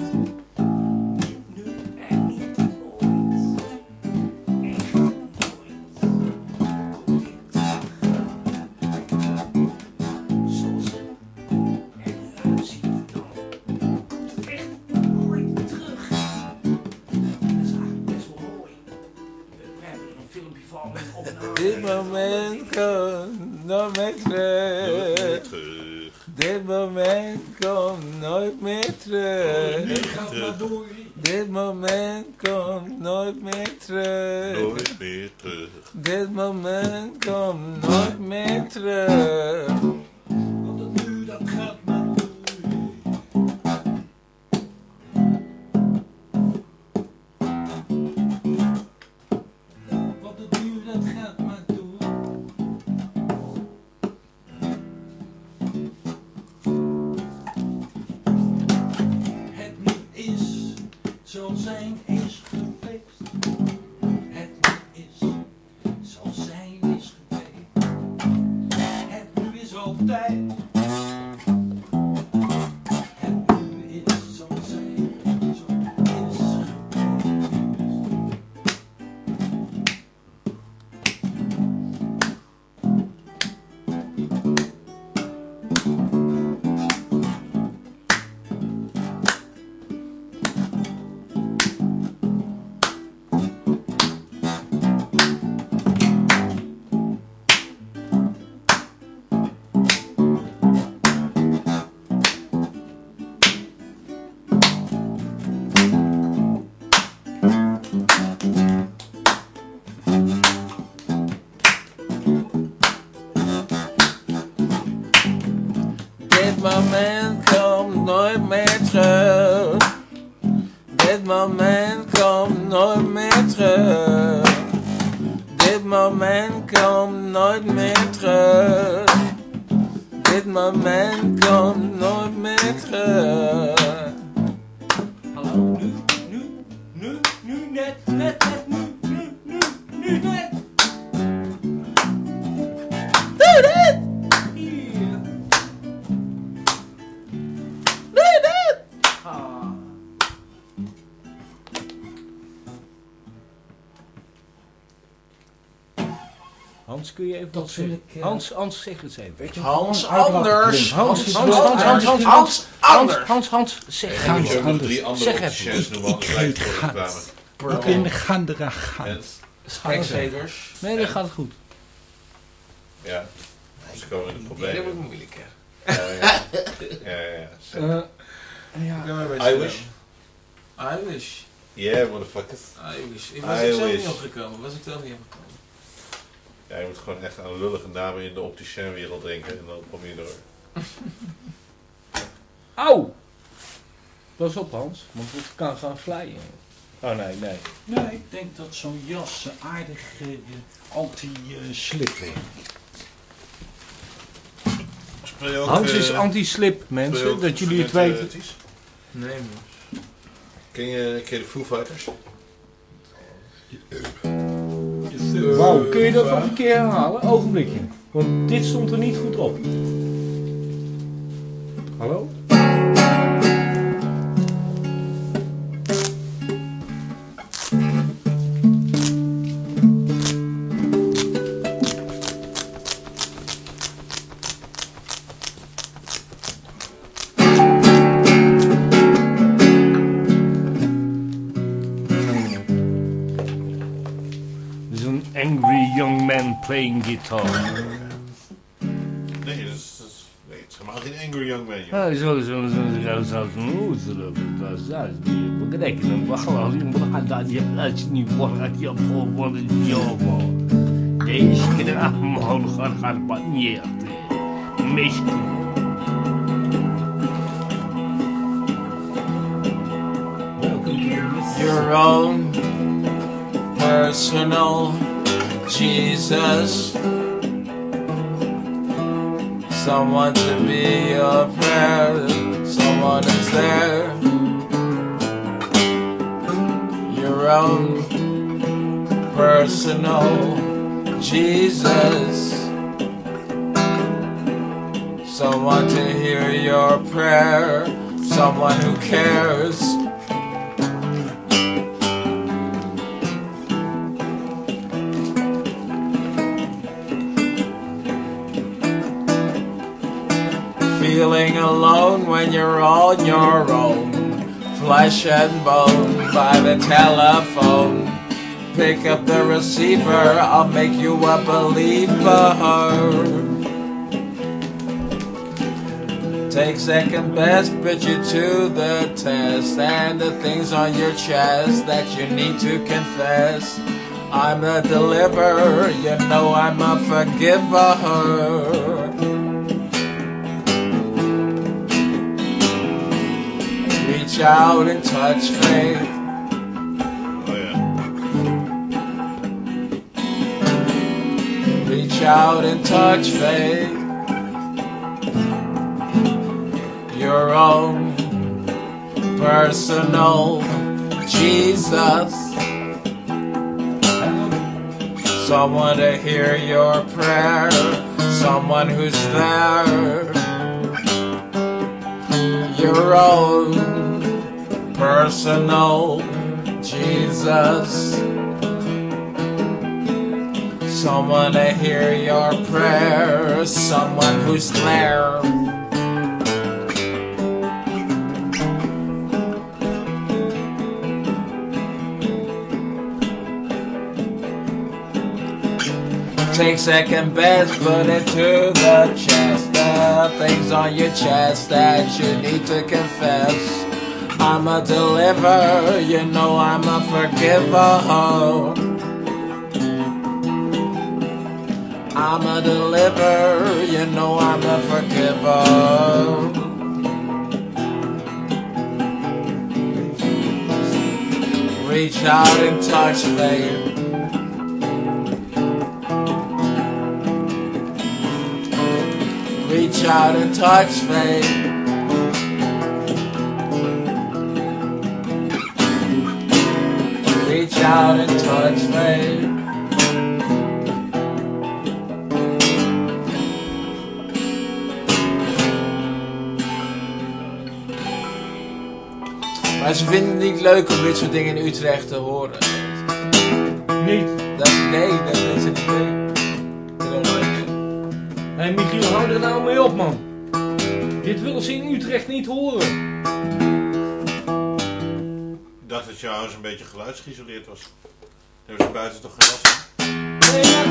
Nu en niet nooit. Echt nooit. Komt dit zoals het er nu uitziet, dan komt het echt nooit terug. Dat is eigenlijk best wel mooi. We hebben er een filmpje van met opname. Dit moment komt nooit meer terug. Terug. Dit moment komt nooit meer terug. Gaat maar door. Dit moment komt nooit meer terug. Nooit meer terug. Dit moment komt nooit meer terug. Want het nu, dat gaat maar door. Wat het nu, dat gaat maar door. Het niet is, zal zijn is geweest. Het niet is, zal zijn is geweest. Het nu is altijd. Het nu is, zal zijn, zal is geweest. Dit moment komt nooit meer terug. Dit moment komt nooit meer terug. nooit meer terug. Dit moment komt nooit meer terug. Hallo, nu, nu, nu, nu, net, net, net, nu, nu, nu, nu, net. Doe dit! Hier. Doe dit! Ah. Hans, kun je even Dat wat vind zeggen? ik, eh, Hans, Hans, zeg het eens even. Weet je, Hans gewoon uit laten Anders. klinken. Hans, is Hans, wel Hans, Hans, Hans, Hans Hans, Anders. Hans, Hans, zeg En het. dan moet je ook nog Anders. drie andere Zeg even. opticiëns noemen, anders Ik lijkt het heet voor de Gans. reclame. Ik ben Gandera Gans. En, Specsavers. Nee, dat gaat goed. ja, ze komen in de Dat problemen. wordt moeilijker. Ja, ja, ja, ja, ja. Zo. Eh, I wish. I wish. Yeah, motherfuckers. I wish. Ik was I ik zelf wish. niet opgekomen. Was ik zelf niet opgekomen. Ja, je moet gewoon echt aan lullige namen in de opticienwereld denken en dan kom je door. Auw! Pas op, Hans, want het kan gaan vlijen. Oh nee, nee. Nee, ik denk dat zo'n jas eh, aardig eh, anti-slip is. Speel je ook, Hans is eh, anti-slip, speel je mensen, ook dat jullie het instrumenten, weten. eh, Ties? Nee, man. Ken je, ken je de Foo Fighters? Wauw, kun je dat nog een keer herhalen? Ogenblikje. Want dit stond er niet goed op. Hallo? There's an angry young man playing guitar. Nee, dat is, dat is, nee, het is helemaal geen angry young man, joh. Ah, zo, zo, zo, zo, zo, zo, zo, dat is dat. We rekenen, we gaan we dat je plaats niet worden, je voor de job. Deze kinderen allemaal gaan gaan wat niet. Misschien. Your own personal Jesus. Someone to be your prayer. Someone is there. Your own personal Jesus. Someone to hear your prayer. Someone who cares. Feeling alone when you're on your own. Flesh and bone by the telephone. Pick up the receiver, I'll make you a believer. Take second best, put you to the test. And the things on your chest that you need to confess. I'm a deliverer, you know I'm a forgiver. Reach out and touch faith. Oh ja. Reach out and touch faith. Your own personal Jesus. Someone to hear your prayer. Someone who's there. Your own personal Jesus. Someone to hear your prayer. Someone who's there. Take second best, put it to the chest. The things on your chest that you need to confess. I'm a deliverer, you know I'm a forgiver. I'm a deliverer, you know I'm a forgiver. Reach out and touch faith. Reach out and touch fate. Reach out and touch fate. Maar ze vinden het niet leuk om dit soort dingen in Utrecht te horen. Niet. Dat, nee, dat vinden ze niet leuk. Hé hey, Michiel, hou er nou mee op, man. Dit willen ze in Utrecht niet horen. Ik dacht dat jouw huis een beetje geluidsgeïsoleerd was. Dan hebben ze buiten toch geen last van? Nee, ja.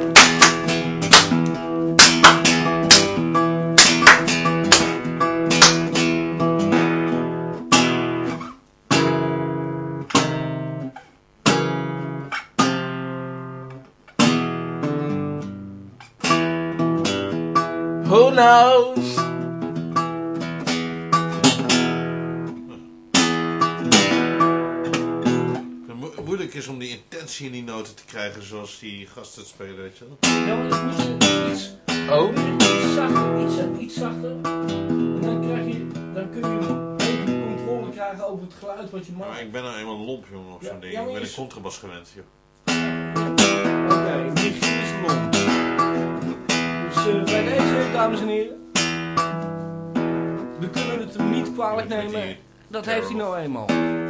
Who knows? Het moeilijk is om die intentie in die noten te krijgen zoals die gasten het spelen, weet je wel. Ja, maar dat moet je iets, Oh? iets zachter, iets, iets zachter. En dan krijg je, dan kun je even controle krijgen over het geluid wat je Maar maakt. ik ben nou eenmaal lomp, jongen, op zo'n Ja, ding. ja, maar Ik ben je een is- contrabas gewend, joh. Oké, okay, Michiel is lomp. Dus uh, bij deze, dames en heren. We kunnen het hem niet kwalijk Met die nemen. Dat Carol. heeft hij nou eenmaal.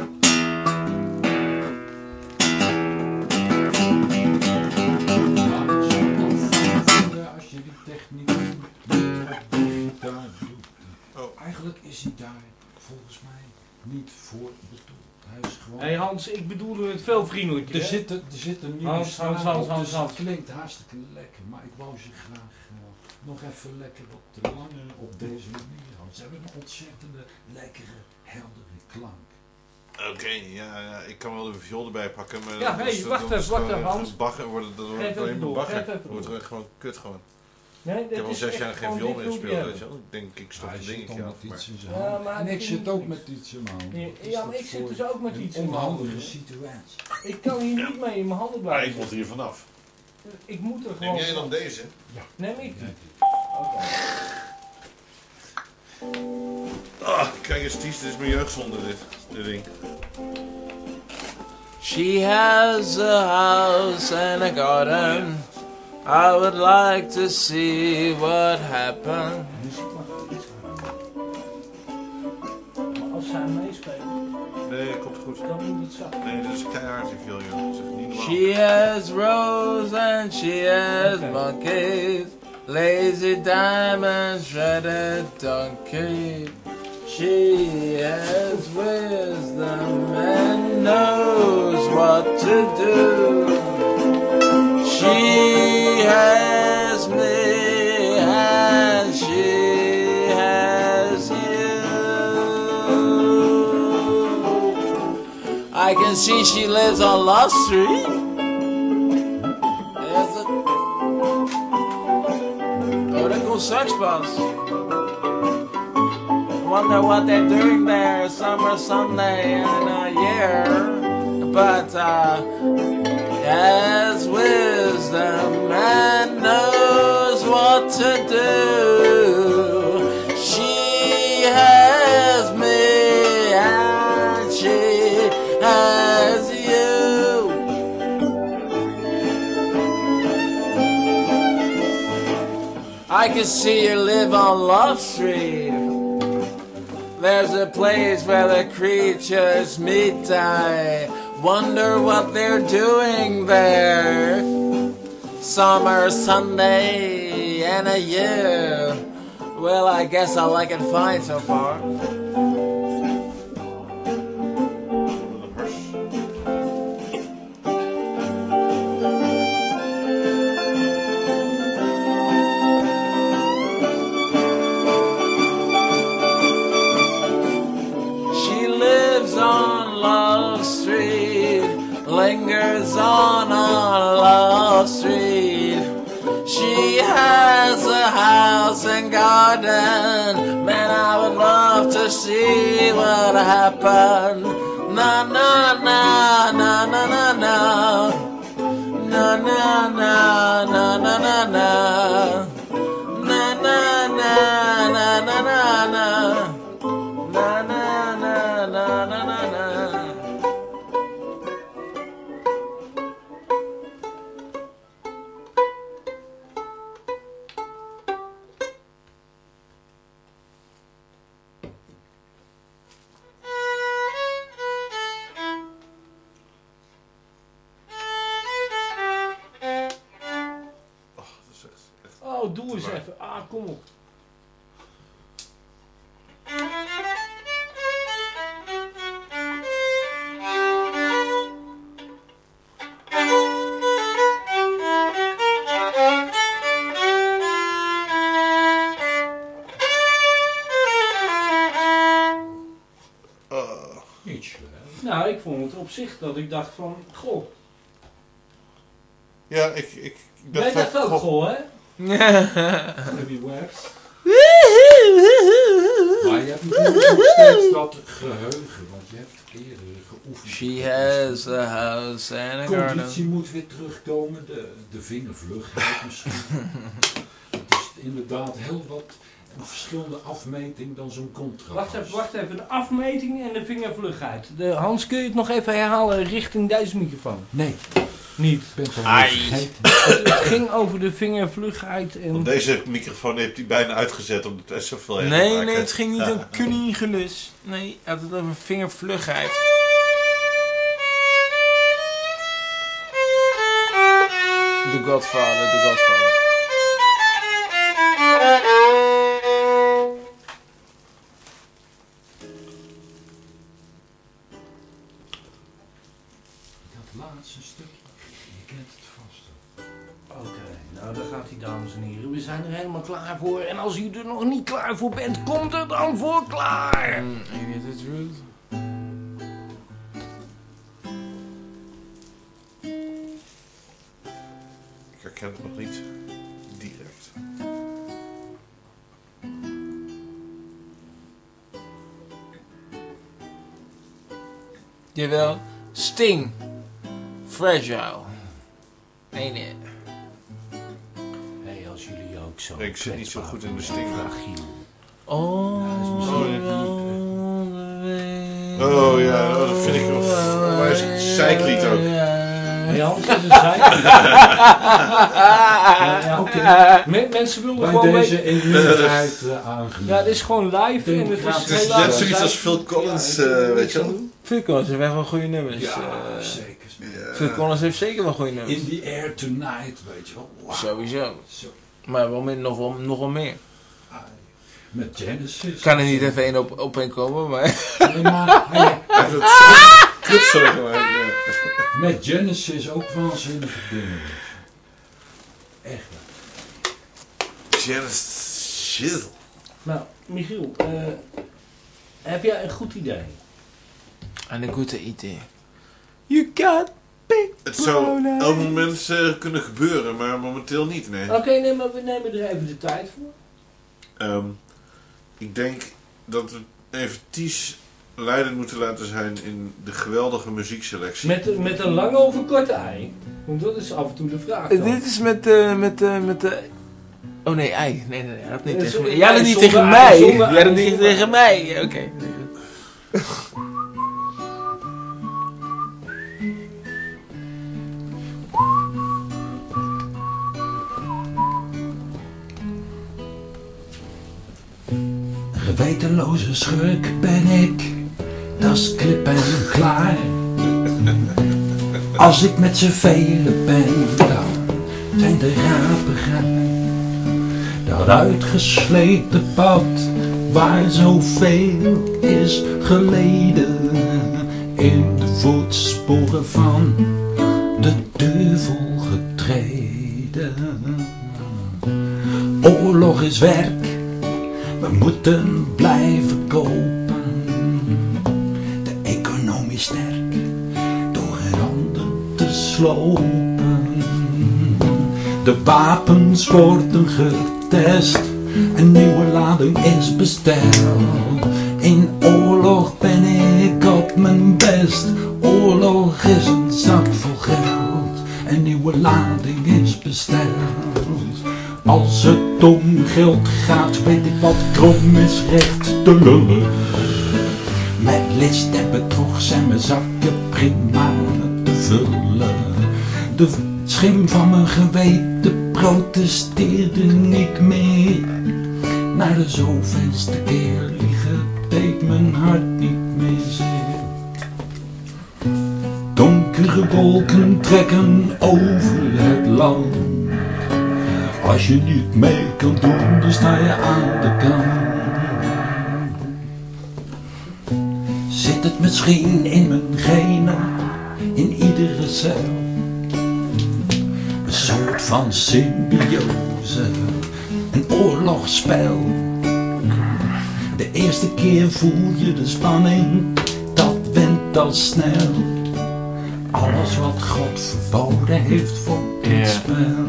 Maar het zou wel fijn vinden als je die techniek niet op digitaal doet. Oh. Eigenlijk is hij daar volgens mij niet voor bedoeld. Hij is gewoon... Hé hey Hans, ik bedoelde het veel vriendelijker. Er hè? zitten, er zitten nu Hans, Hans, Hans, Hans, dus Hans. het klinkt hartstikke lekker, maar ik wou ze graag uh, nog even lekker wat langer op deze manier. Want ze hebben een ontzettende lekkere, heldere klank. Oké, ja, ja, ik kan wel de viool erbij pakken, maar... Ja, dat hey, is- wacht dat is even, wacht gewoon even, Hans. een Bagger, wordt het, dat wordt Geef alleen even maar door, bagger. geef even Dat wordt door. echt gewoon kut gewoon. Nee, Ik heb al zes jaar geen viool meer gespeeld, weet je wel. Ik denk, ik stop Hij een zit dingetje dan af, met maar... iets in zijn Ja, hand. maar En ik het zit is ook niks. met iets in mijn hand. Ja, Wat is ja, maar dat ik zit voor dus ook met een iets in mijn handen. onhandige situatie. Ik kan hier niet mee in mijn handen Maar ik blijven. moet hier vanaf. Ik moet er Neem gewoon... jij dan deze? Neem ik die. Denk ik. Oké. Ah, kijk eens, Ties, dit is mijn jeugdzonde, dit, dit ding. She has a house and a garden. I would like to see what happened. Muziek mag iets harder. Maar als zij meespelen, Nee, komt goed. dan moet het zacht. Nee, dit is keihard zoveel, joh. Dat is echt niet normaal. She has rose and she has Okay. monkeys. Lazy diamond shredded donkey. She has wisdom and knows what to do. She has me and she has you. I can see she lives on Love Street. Is it? Oh, that goes Sex Bus. Wonder what they're doing there summer Sunday in a year. But uh has wisdom and knows what to do. She has me and she has you. I can see you live on Love Street. There's a place where the creatures meet. I wonder what they're doing there. Summer, Sunday, and a year. Well, I guess I like it fine so far. She lives on Love Street, lingers on on Love Street. She has a house and garden. Man, I would love to see what happened. Na na na na na na na. Na na na na na na na. Na na na Nou, doe eens even. Ah, kom op. Niet slecht. Nou, ik vond het op zich dat ik dacht van, goh. Ja, ik, ik, ik dacht Jij dacht dat- ook, goh, goh, hè? Heavy wax. Maar je hebt natuurlijk nog steeds dat geheugen, want je hebt eerder geoefend. She has a house and a garden. Conditie moet weer terugkomen, de, de vingervlugheid misschien. Het is inderdaad heel wat een verschillende afmeting dan zo'n contrast. Wacht even, wacht even. De afmeting en de vingervlugheid. De, Hans, kun je het nog even herhalen richting deze microfoon? Nee, Niet. ik ben het al Ai. vergeten. Het, het ging over de vingervlugheid en... Want deze microfoon heeft hij bijna uitgezet omdat hij zoveel heeft Nee, gemaakt, nee, hè. het ging niet om kunigelus. Nee, hij had het over vingervlugheid. The Godfather, The Godfather. Dat laatste stukje, je kent het vast. Oké, nou daar gaat hij, dames en heren. We zijn er helemaal klaar voor. En als u er nog niet klaar voor bent, komt er dan voor klaar. Mm, ain't it the truth? Ik herken het nog niet direct. Jawel, Sting. Fragile. Ain't it? Hé, als jullie ook zo... Ik zit niet zo goed in de Sting. Fragiel. Oh, Oh, ja. oh, Oh ja, oh, dat vind ik wel. Maar is het zeiklied ook. Hé, Hans, dat is een zijkant. Ja, ja, oké. Men- Mensen wilden Bij gewoon deze weten... inmiddels uh, aangenomen. Ja, het is gewoon live en het is Het is helaas net zoiets een als Phil Collins, Ja, ik kan er eh, weet niks je wel. aan doen. Phil Collins heeft wel goede nummers. Ja, eh. zeker. Phil Collins heeft zeker wel goede nummers. In the air tonight, weet je wel. Wow. Sowieso. Zo. Maar wel meer, nog, wel, nog wel meer. Ai. Met Genesis. Ik kan er niet even één op, op één komen, maar... Nee, maar hij- Hij heeft het kut zo gemaakt, ja. met Genesis ook waanzinnige dingen. Echt. Janice Shizzle. Nou, Michiel, eh, heb jij een goed idee? En een goede idee. You got big Het zou brown eyes. elk moment eh, kunnen gebeuren, maar momenteel niet, nee. Oké, nee, maar we nemen er even de tijd voor. Ehm, ik denk dat we even Ties leidend moeten laten zijn in de geweldige muziekselectie. Met, met een lange of een korte ei? Want dat is af en toe de vraag Eh, dan. Dit is met de... met de... met de... Oh nee, ei. Nee, nee, nee. Dat niet Eh, tegen zo- mij. Ja, dat ei niet zonder tegen ei, mij. zonder Ja, ei, dat niet zonder tegen ei. mij. Ja, Oké. Gewetenloze schurk ben ik, dat is klip en klaar. Als ik met z'n velen ben, dan zijn de rapen gaar. Dat uitgesleten pad, waar zoveel is geleden. In de voetsporen van de duivel getreden. Oorlog is werk, we moeten blijven kopen. De economie sterk, door een ander te slopen. De wapens worden getest, een nieuwe lading is besteld. In oorlog ben ik op mijn best, oorlog is een zak vol geld. Een nieuwe lading is besteld. Als het om geld gaat, weet ik wat krom is recht te lullen. Met list en bedrog zijn mijn zakken prima te vullen. De schim van mijn geweten protesteerde niet meer. Na de zoveelste keer liegen deed mijn hart niet meer zeer. Donkere wolken trekken over het land. Als je niet mee kan doen, dan sta je aan de kant. Zit het misschien in mijn genen, in iedere cel? Een soort van symbiose, een oorlogsspel. De eerste keer voel je de spanning, dat went al snel. Alles wat God verboden heeft wordt in het spel.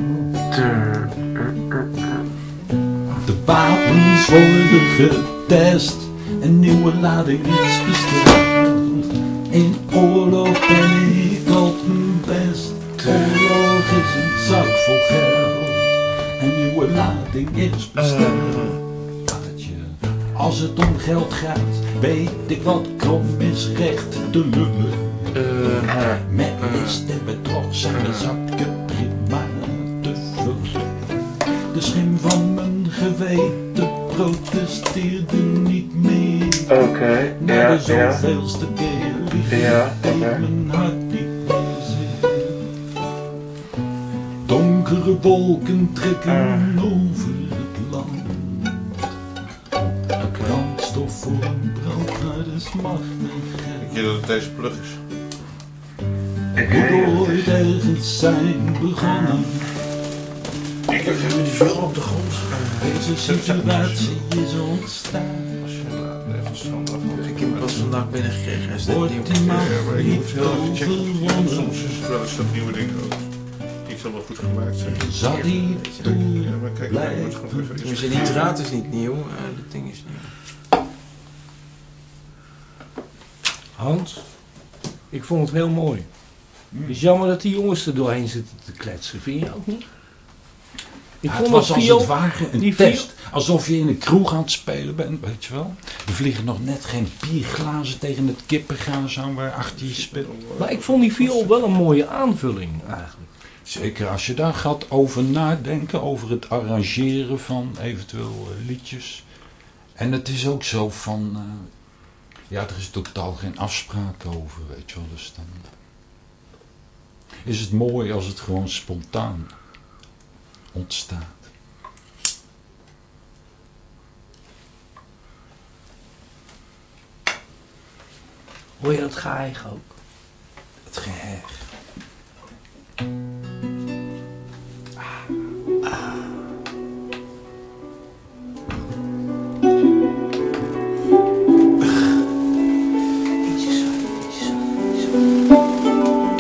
De wapens worden getest, een nieuwe lading is besteld. In oorlog ben ik op mijn best. Oorlog is een zak vol geld, een nieuwe lading is besteld. Als het om geld gaat, weet ik wat krom is recht te lullen. Uh, Met list en bedrog zijn de zakken prima te vullen. De schim van mijn geweten protesteerde niet meer. Oké, okay, Na ja, de zoveelste ja. keer liep Ja, deed okay. mijn hart niet meer zeer. Donkere wolken trekken uh. over het land. Brandstof voor een brand, maar dat is macht en geld. Denk je dat het deze plug is? Moet ooit ergens zijn begonnen. Ik heb die veel op de grond. Deze situatie is ontstaan. Als je laat even stand af. Ik heb hem pas vandaag binnengekregen. Hij is net Wordt nieuw. die macht Ja, maar ik niet moet heel even checken. overwonnen. Soms is het wel eens dat nieuwe dingen ook niet allemaal goed gemaakt zijn. Zal die Ja, maar kijk, ik moet gewoon blijven? even Dus die draad is niet nieuw, uh, dat ding is nieuw. Hans, ik vond het heel mooi. Het is jammer dat die jongens er doorheen zitten te kletsen, vind je ook niet? Ik Ja, vond het was dat als viool- het ware een die test. Alsof je in een kroeg aan het spelen bent, weet je wel. Er vliegen nog net geen bierglazen tegen het kippengaas aan waar achter je speelt. Maar ik vond die viool wel een mooie aanvulling eigenlijk. Zeker als je daar gaat over nadenken, over het arrangeren van eventueel uh, liedjes. En het is ook zo van, uh, ja, er is totaal geen afspraak over, weet je wel. Dus dan is het mooi als het gewoon spontaan ontstaat. Hoor je dat geheig ook? Het geheig. Ietsje zo, ietsje zo, ietsje zo.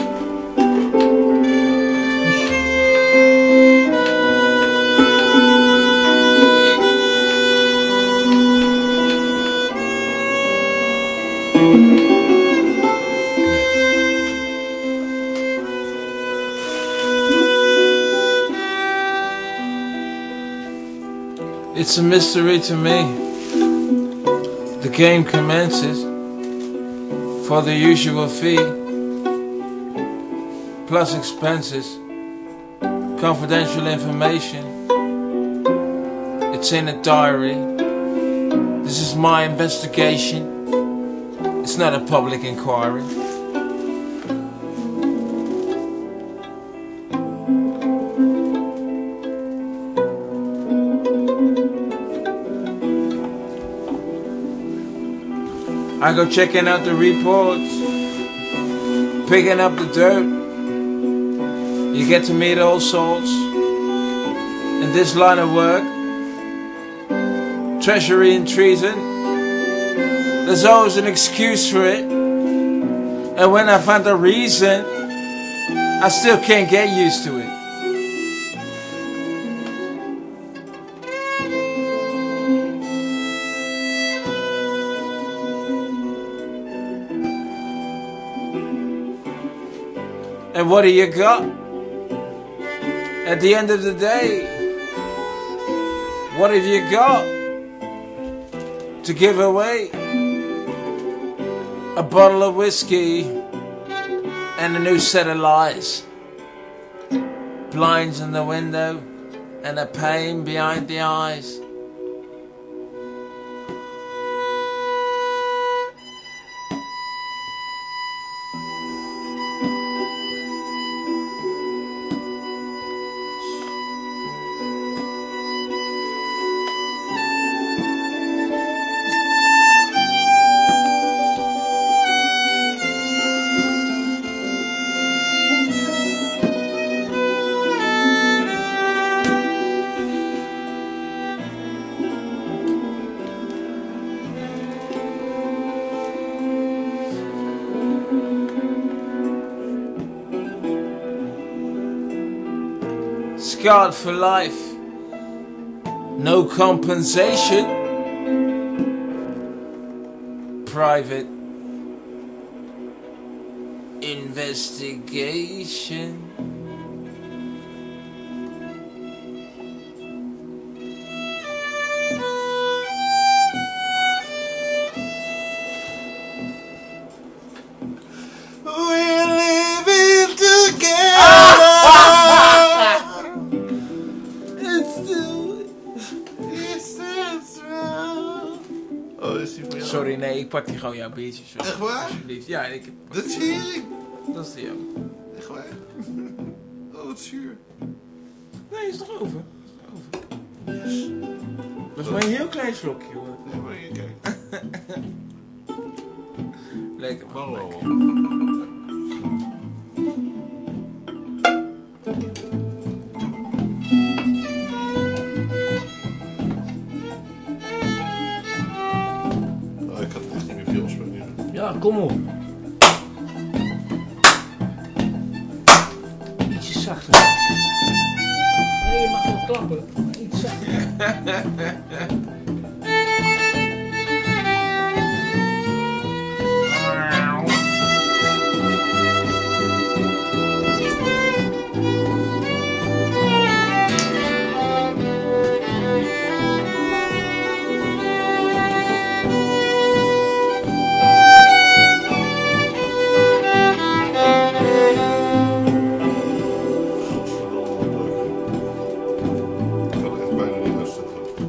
It's a mystery to me. The game commences for the usual fee, plus expenses, confidential information. It's in a diary. This is my investigation. It's not a public inquiry. I go checking out the reports, picking up the dirt. You get to meet all sorts in this line of work. Treachery and treason, there's always an excuse for it. And when I find a reason, I still can't get used to it. And what do you got? At the end of the day, what have you got to give away? A bottle of whiskey and a new set of lies. Blinds in the window and a pain behind the eyes. scarred for life. No compensation. Private investigation. We're living together. It's still... It's still oh, is die voor jou? Sorry, nee, ik pak die gewoon jouw biertje. Sorry. Echt waar? Alsjeblieft. Ja, ik... Dat zie je. Dat is die ook. Echt waar? Oh, wat zuur. Nee, is toch over? Over. Dat is maar een heel klein slokje, hoor. Nee, maar hier, kijk. Lekker, man. Oh, Lekker. Oh, ik kan echt niet meer veel spelen. Ja, kom op. Ietsje zachter. Nee, je mag wel klappen. Maar iets zachter. Ik kan echt bijna niet rustig.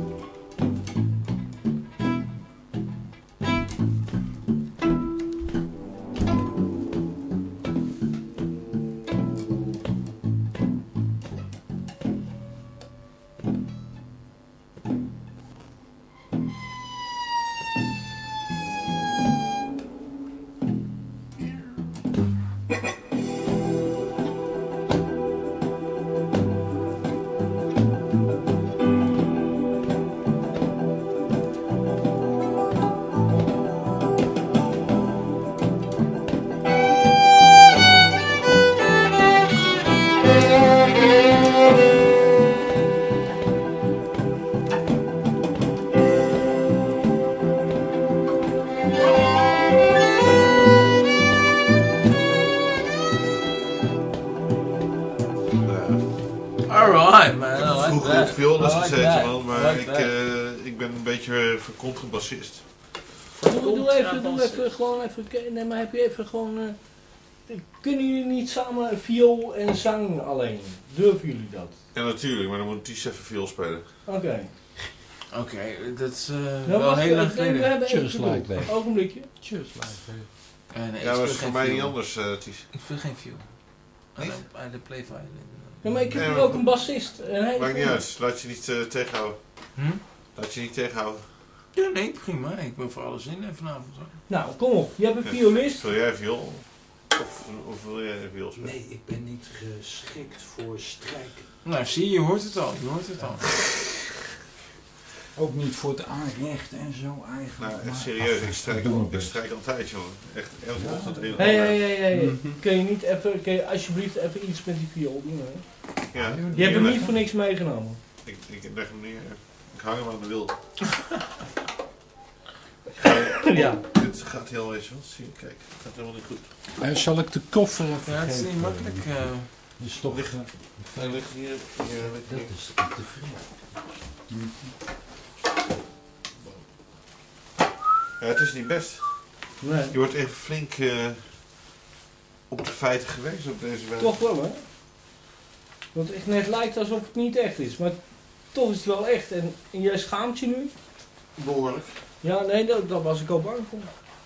Alright, man. I like Vroeger that. op vioolles I like gezeten, that. man, I maar like ik, that. eh, ik ben een beetje vercontrabassist. Doe, doe even, doe even, gewoon even, nee, maar heb je even gewoon, uh, kunnen jullie niet samen viool en zang alleen? Durven jullie dat? Ja, natuurlijk, maar dan moet Ties even viool spelen. Oké. Okay. Oké, okay, dat is uh, Nou, wel wacht, heel lang nee, we geleden. hebben even Just geduld. like that. Ogenblikje. Just like that. Uh, nee, Ja, ik maar dat speel is voor geen mij niet viool. anders, uh, Ties. Ik speel geen viool. I Niet? don't, I don't play violin. Ja, maar ik heb Nee, hier maar- ook een bassist. Een hele Maakt niet goeie. uit, laat je niet uh, tegenhouden. Hm? Laat je niet tegenhouden. Ja, nee, prima. Ik ben voor alles in vanavond. Hoor. Nou, kom op. Je hebt een Ja. violist. Wil jij viool? Of, of wil jij viool spelen? Nee, ik ben niet geschikt voor strijken. Nou, zie je, je hoort het al. Je hoort het al. Ook niet voor het aanrecht en zo eigenlijk. Nou, echt maar serieus, af- ik strijk, doen we ik best. strijk altijd, joh. Echt elke Ja. ochtend één Hé, ander. hé, hé, hé. Mhm. Kun je niet even, kun je alsjeblieft even iets met die viool doen, hè? Ja, Je hebt hem niet voor niks meegenomen. Ik, ik leg hem neer. Ik hang hem aan de wil. Ja. Dit gaat heel, weet je wel. Zie je, kijk, het gaat helemaal niet goed. Eh, zal ik de koffer even Ja, het is geven? niet makkelijk. Uh, Dat is toch... Ligt- eh, Hij ligt hier, hier ligt dat hier. is te veel. Ja, het is niet best. Nee. Je wordt even flink uh, op de feiten gewezen op deze weg. Toch wel, hè? Want het echt net lijkt alsof het niet echt is. Maar toch is het wel echt. En, en jij schaamt je nu? Behoorlijk. Ja, nee, dat, dat was ik al bang voor.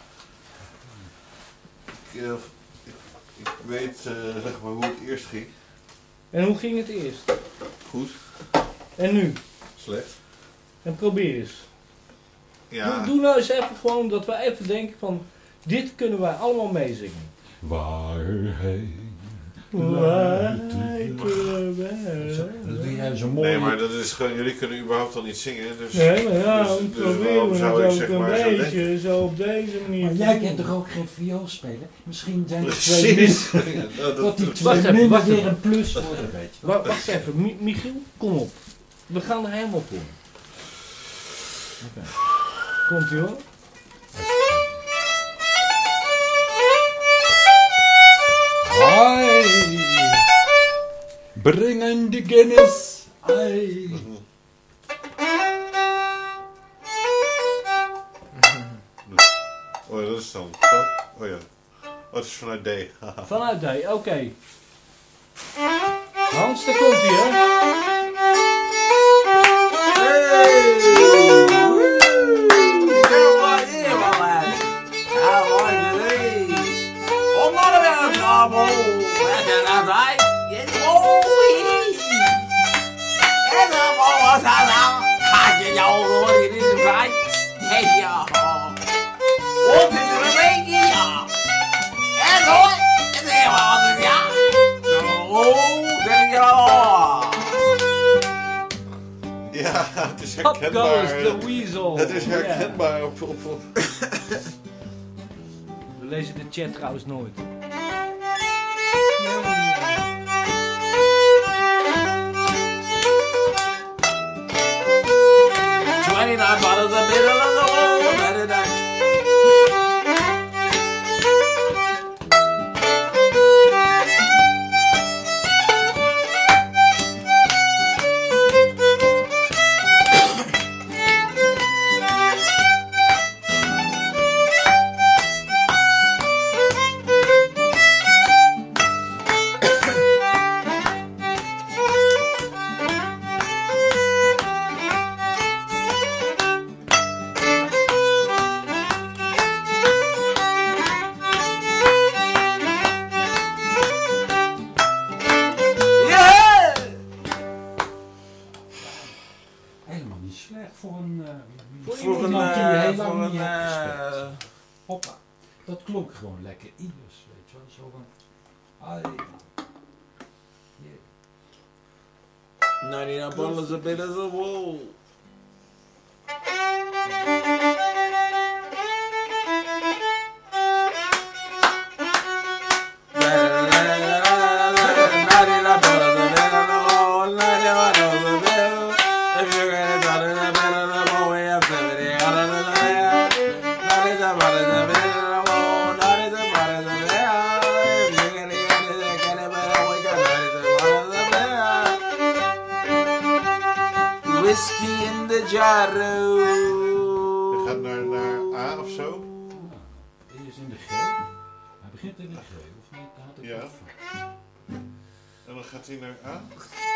Ik, uh, ik, ik weet uh, zeg maar hoe het eerst ging. En hoe ging het eerst? Goed. En nu? Slecht. En probeer eens. Ja. Doe, doe nou eens even gewoon dat we even denken van... Dit kunnen wij allemaal meezingen. Waarheen Zo, dat doe jij zo mooi. Nee, maar dat is gewoon, jullie kunnen überhaupt al niet zingen. Dus, Nee, maar ja, dus, we dus proberen waarom het zou ik ook zeg een maar zo beetje, denken? zo op deze manier. Maar te jij doen. kent toch ook geen viool spelen? Misschien zijn er twee Precies. min, Ja, dat- dat die dat- twee even, minder wacht weer even. een plus worden, weet je. Wa- Wacht even, Mi- Michiel, kom op. We gaan er helemaal voor. Oké. Komt ie hoor. Hai, brengen de Guinness. Hai. Oh ja, dat is dan. Oh, oh ja. Oh, het is vanuit D. Haha. Vanuit D, oké. Hans, daar komt ie hè. Ja, het is Up goes herkenbaar. the weasel. Het is Ja. herkenbaar op, op, op. We lezen de chat trouwens nooit. twenty-nine bottles of beer on the wall, let it out. Helemaal niet slecht voor een... Uh, Voor een, iemand die je eh, heel voor lang een, niet hebt eh, gespeeld. Hoppa. Dat klonk gewoon lekker Iers, weet je wel. Zo van... Ai. Yeah. ninety-nine bottles of beer on the wall. Whiskey in the jarro. Je gaat naar, naar A of zo. Hij is in de G. Hij begint in de G, of niet? Daar had ik Ja. wat van. En dan gaat hij naar A.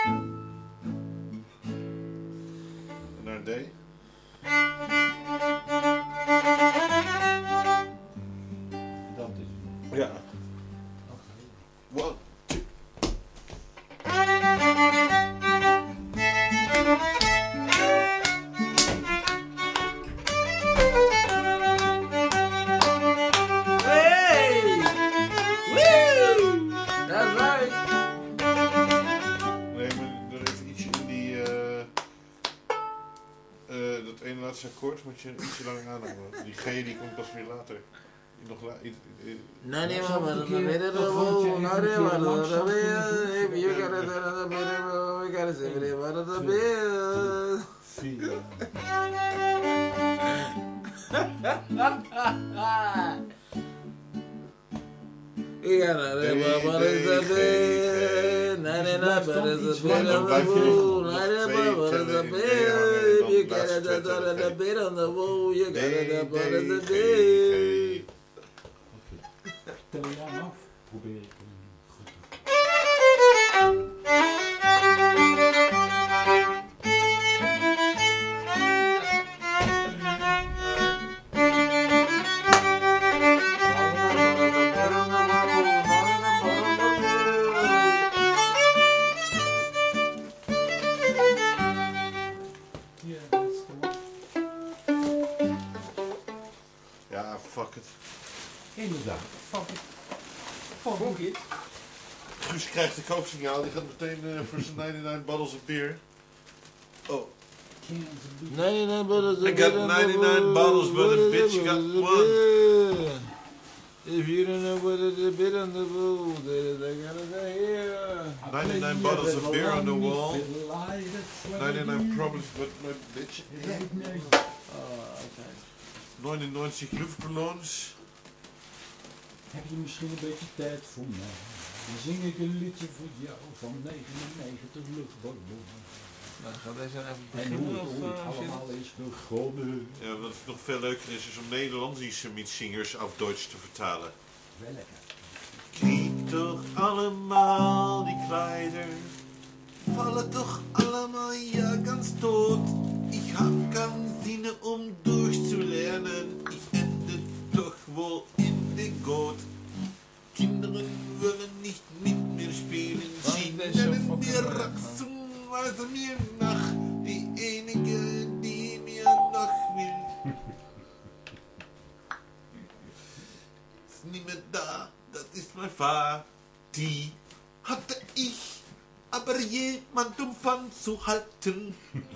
En naar D. Dat is het. Ja. One, two. Hey! Woo! That's right. Nee, maar er even ietsje in die. eh eh, dat ene laatste akkoord moet je ietsje langer aanhouden. Die G die komt pas weer later. Nog la i- i- ninety-one bottles of beer on the wall, ninety-one bottles of beer. If you got a beer on the beer, we gotta say it about the beer. Vier. We got a beer bottles of beer, ninety-nine bottles of beer on the wall, ninety-one bottles of beer. If you got a beer on the wall, you got a bottles of beer. Tel je aan af? Probeer ik hem goed te Ja, fuck it. Inderdaad. Fuck it. Fuck it. Guus krijgt een kooksignaal, die gaat meteen uh, voor zijn negenennegentig bottles of beer. Oh. ninety-nine bottles of I got ninety-nine bottles, but a bitch got one. If you don't know what it is, bit on the wall, they gotta go here. ninety-nine bottles of beer on the wall. ninety-nine problems with my bitch. Oh, okay. negenennegentig luchtballons. Heb je misschien een beetje tijd voor mij? Dan zing ik een liedje voor jou van negenennegentig luchtballonnen. Nou, gaat deze even En beginnen? hoe het Of, ooit uh, allemaal is begonnen. Ja, wat nog veel leuker is, is om Nederlandse mietzingers af Duits te vertalen. Welke? Krieg toch allemaal die Kleider, vallen toch allemaal ja ganz tot. Ich hab keinen Sinne um durchzulernen, ich ende doch wohl in de Goot. Kinderen willen nicht mit mir spielen, sie nennen mir Raxen, was er mir nach, die enige die mir noch will. Ist nicht mehr da, das ist mein Vater. Die hatte ich, aber jemand um Pfand zu halten.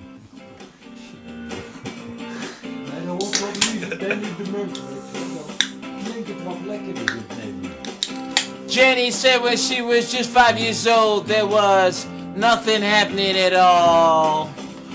Nee, dat hoort wel niet. Ik ben niet de munk. Klinkt het wat lekkerder in het Nederlands. Jenny said when she was just five years old, there was nothing happening at all.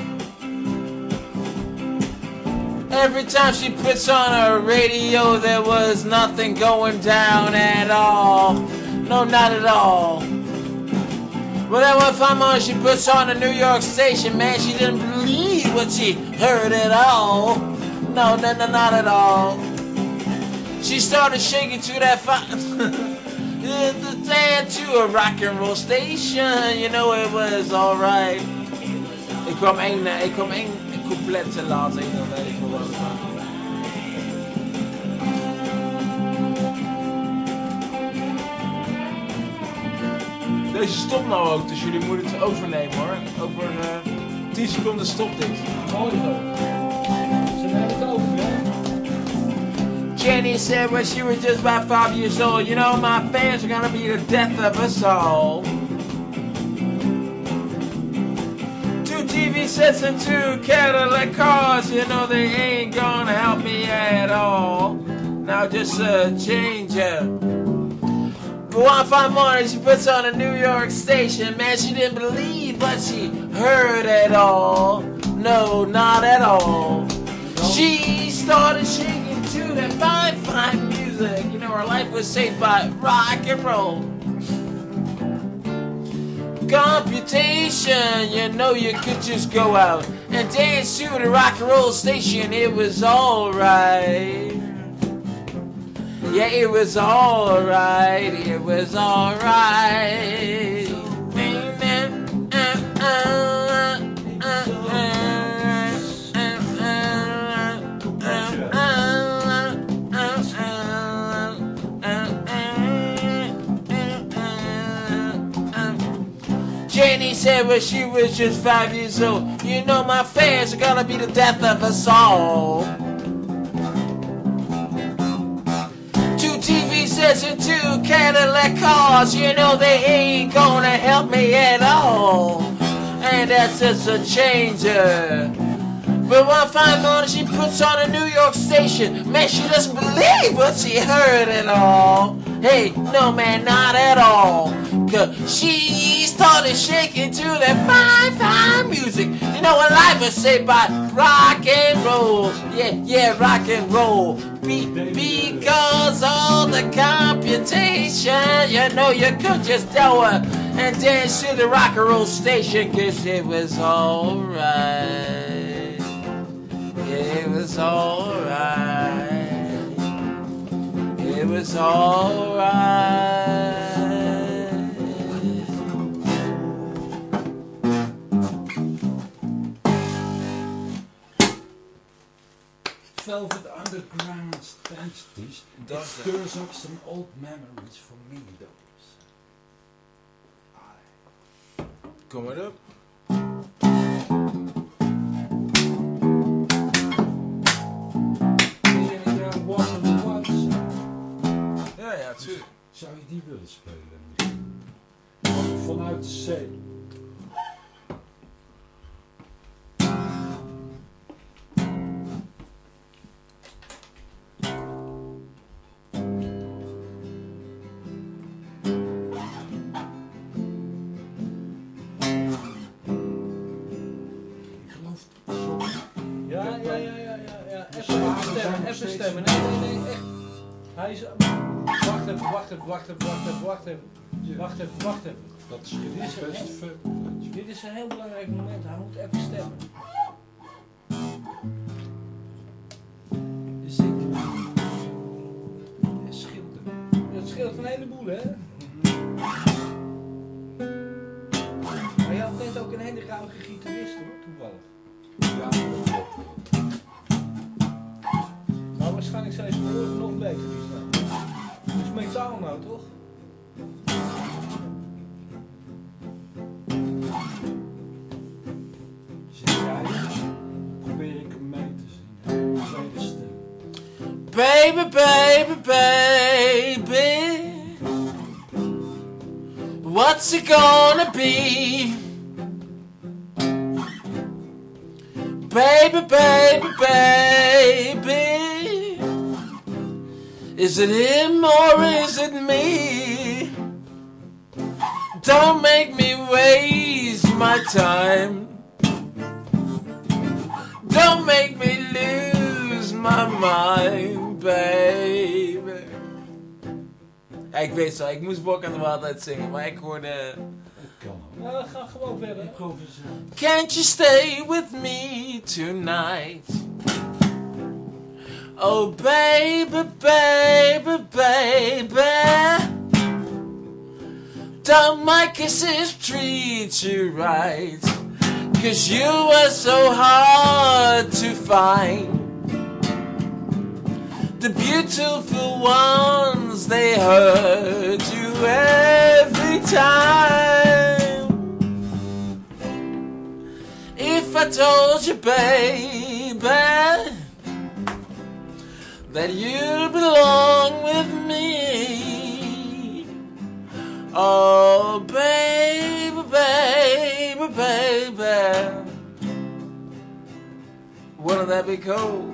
Every time she puts on her radio, there was nothing going down at all. No, not at all. Well, then one fine morning she puts on a New York station, man, she didn't believe what she heard at all. No, no, no, not at all. She started shaking to that fire. To a rock and roll station, you know it was alright. Ik kwam één, ik kwam één couplet te laat, ik dan weet ik wel wat het was. Deze stopt nou ook, dus jullie moeten het overnemen hoor. Over uh, tien seconden stopt dit. Mooi zo. Ze hebben het over, hè? Jenny said when she was just about five years old, you know, my fans are gonna be the death of us all. Two T V sets and two Cadillac cars, you know, they ain't gonna help me at all. Now just a change up. But one fine morning she puts on a New York station, man, she didn't believe what she heard at all. No, not at all. She started shaking to that fine, fine music. You know, her life was saved by rock and roll. Computation, you know, you could just go out and dance to the rock and roll station. It was alright. Yeah, it was alright. It was alright. Jenny said when she was just five years old, you know my fans are gonna be the death of us all. Two T V sets and two Cadillac cars, you know they ain't gonna help me at all. And that's just a changer. But one fine morning she puts on a New York station, man, she doesn't believe what she heard at all. Hey, no man, not at all. Cause she started shaking to that fine, fine music. You know what life was saved by rock and roll. Yeah, yeah, rock and roll. Be- because all the computation, you know you could just do it and dance to the rock and roll station. Cause it was alright. It was alright. It was alright. Velvet Underground, thanks Ties. It stirs up some old memories for me, those. Kom maar op. Ja, ja, tuurlijk. Zou je die willen spelen? vanuit de zee. Ik geloof het zo. Ja, ja, ja, ja, ja, ja. Even, even stemmen, even stemmen. Nee, nee, nee, echt. Hij is... Wacht even, wacht even, wacht even, wacht even, wacht even. Wacht even, wacht even. Dat scheelt Dit is een- best veel. Dit is een heel belangrijk moment, hij moet even stemmen. Is dit het scheelt hem. Dat scheelt een heleboel, hè? Maar je had net ook een hele rauwe gitarist, hoor, toevallig. Ja, dat klopt wel. Maar waarschijnlijk zijn ze morgen nog beter die staan. Het is metaal nou, toch? Zit jij? Probeer ik hem mee te zien. Ja, tweede stem. Baby, baby, baby, what's it gonna be? Baby, baby, baby, is it him or is it me? Don't make me waste my time. Don't make me lose my mind, baby. Ja, ik weet zo, ik moest Walk on the Wild uit zingen, maar ik hoorde... Dat kan ook. Ja, ga gewoon verder. Improviseren. Can't you stay with me tonight? Oh baby, baby, baby, don't my kisses treat you right? 'Cause you were so hard to find. The beautiful ones, they hurt you every time. If I told you, baby, that you belong with me, oh baby, baby, baby, wouldn't that be cool?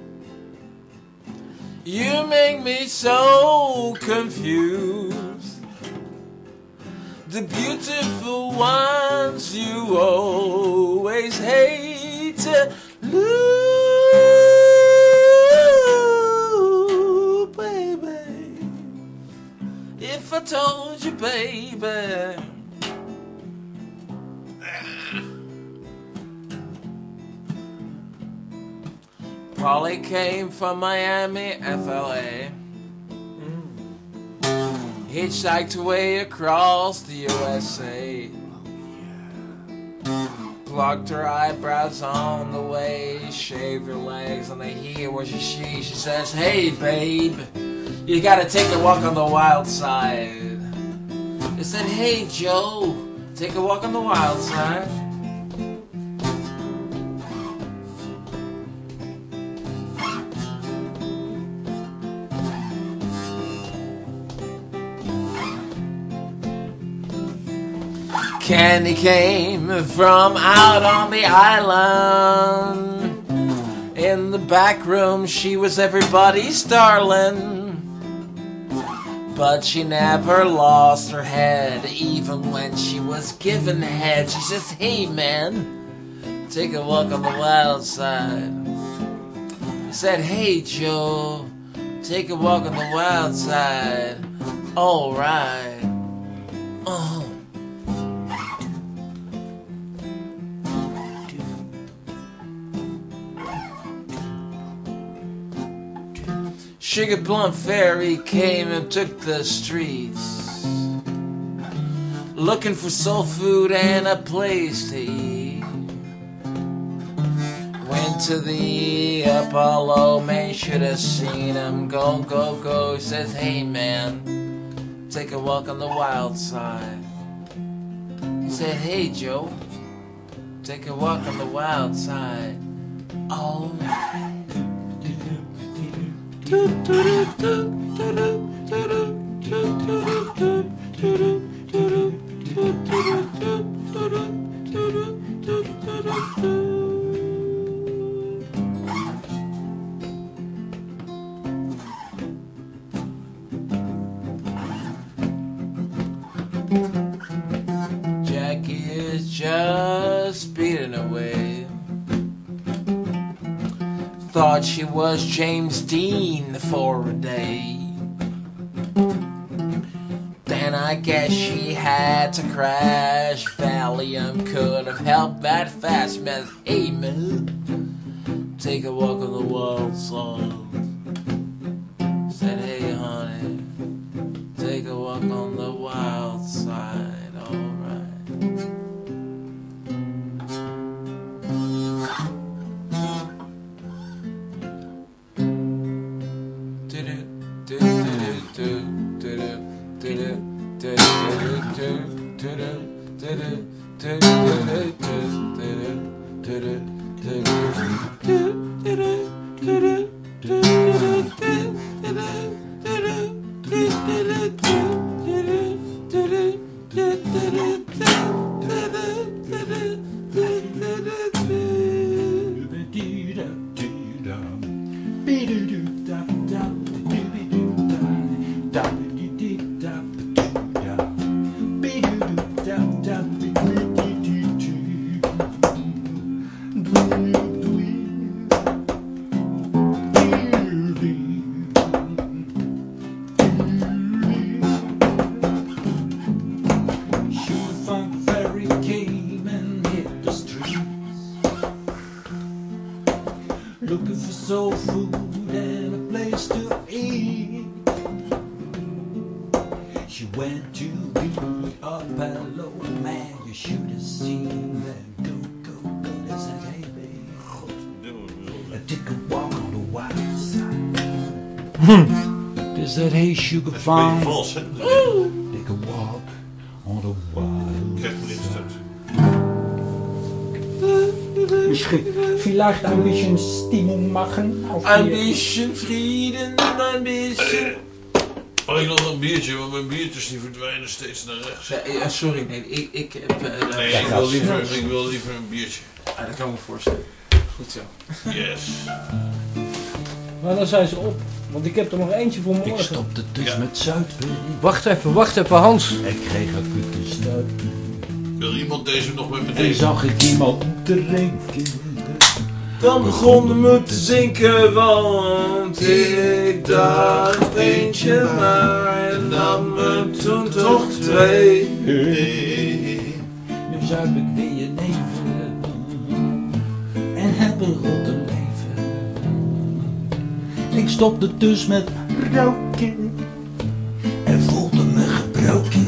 You make me so confused. The beautiful ones you always hate to lose, baby. If I told you, baby. Polly came from Miami, F L A. Hitchhiked away across the U S A. Plucked her eyebrows on the way, shaved her legs, and they hear was she she. She says, hey babe, you gotta take a walk on the wild side. They said, hey Joe, take a walk on the wild side. Candy came from out on the island. In the back room she was everybody's darling. But she never lost her head, even when she was given head. She says, hey man, take a walk on the wild side. He said, hey Joe, take a walk on the wild side. Alright. Oh. Sugar Plum Fairy came and took the streets, looking for soul food and a place to eat. Went to the Apollo, man, should have seen him. Go, go, go. He says, hey man, take a walk on the wild side. He said, hey Joe, take a walk on the wild side. Alright. Do, do, do, do, do, do, do, do, do, do, do, do, do, do, do. Jackie is just speeding away. Thought she was James Dean for a day. Then I guess she had to crash. Valium could have helped that fast man. Hey man, take a walk on the wild side. Said hey honey, take a walk on the wild side. Alright. Do do do do do do do. Looking for soul food and a place to eat. She went to the Apollo, man, you should have seen them. Go, go, go, there's a hey baby. I took a walk on the wild side. There's that hey sugar Dat is vine. een beetje vals, hè? Take a walk on the wild Krijgt me niet gestemd. Misschien, vielleicht ein bisschen Stimmung machen. Auf Ein die- bisschen Frieden, ein bisschen. Mag ik nog een biertje, want mijn biertjes die verdwijnen steeds naar rechts. Ja, eh, sorry, nee, ik, ik heb... eh, Nee, ja, ik wil, liever, ik wil liever een biertje. ah, dat kan ik me voorstellen. Goed zo. Yes. Maar dan zijn ze op. Want ik heb er nog eentje voor Ik morgen. stopte dus Ja. met Zuidpeen. Wacht even, wacht even Hans. Ik kreeg een kutte stuip. Wil iemand deze nog met me En delen? zag ik iemand drinken. Dan begon me te zinken, want ik dacht eentje maar en nam me toen toch twee. Nu zuip ik weer je neven. En heb een rotte leven. Ik stopte dus met roken. En voelde me gebroken.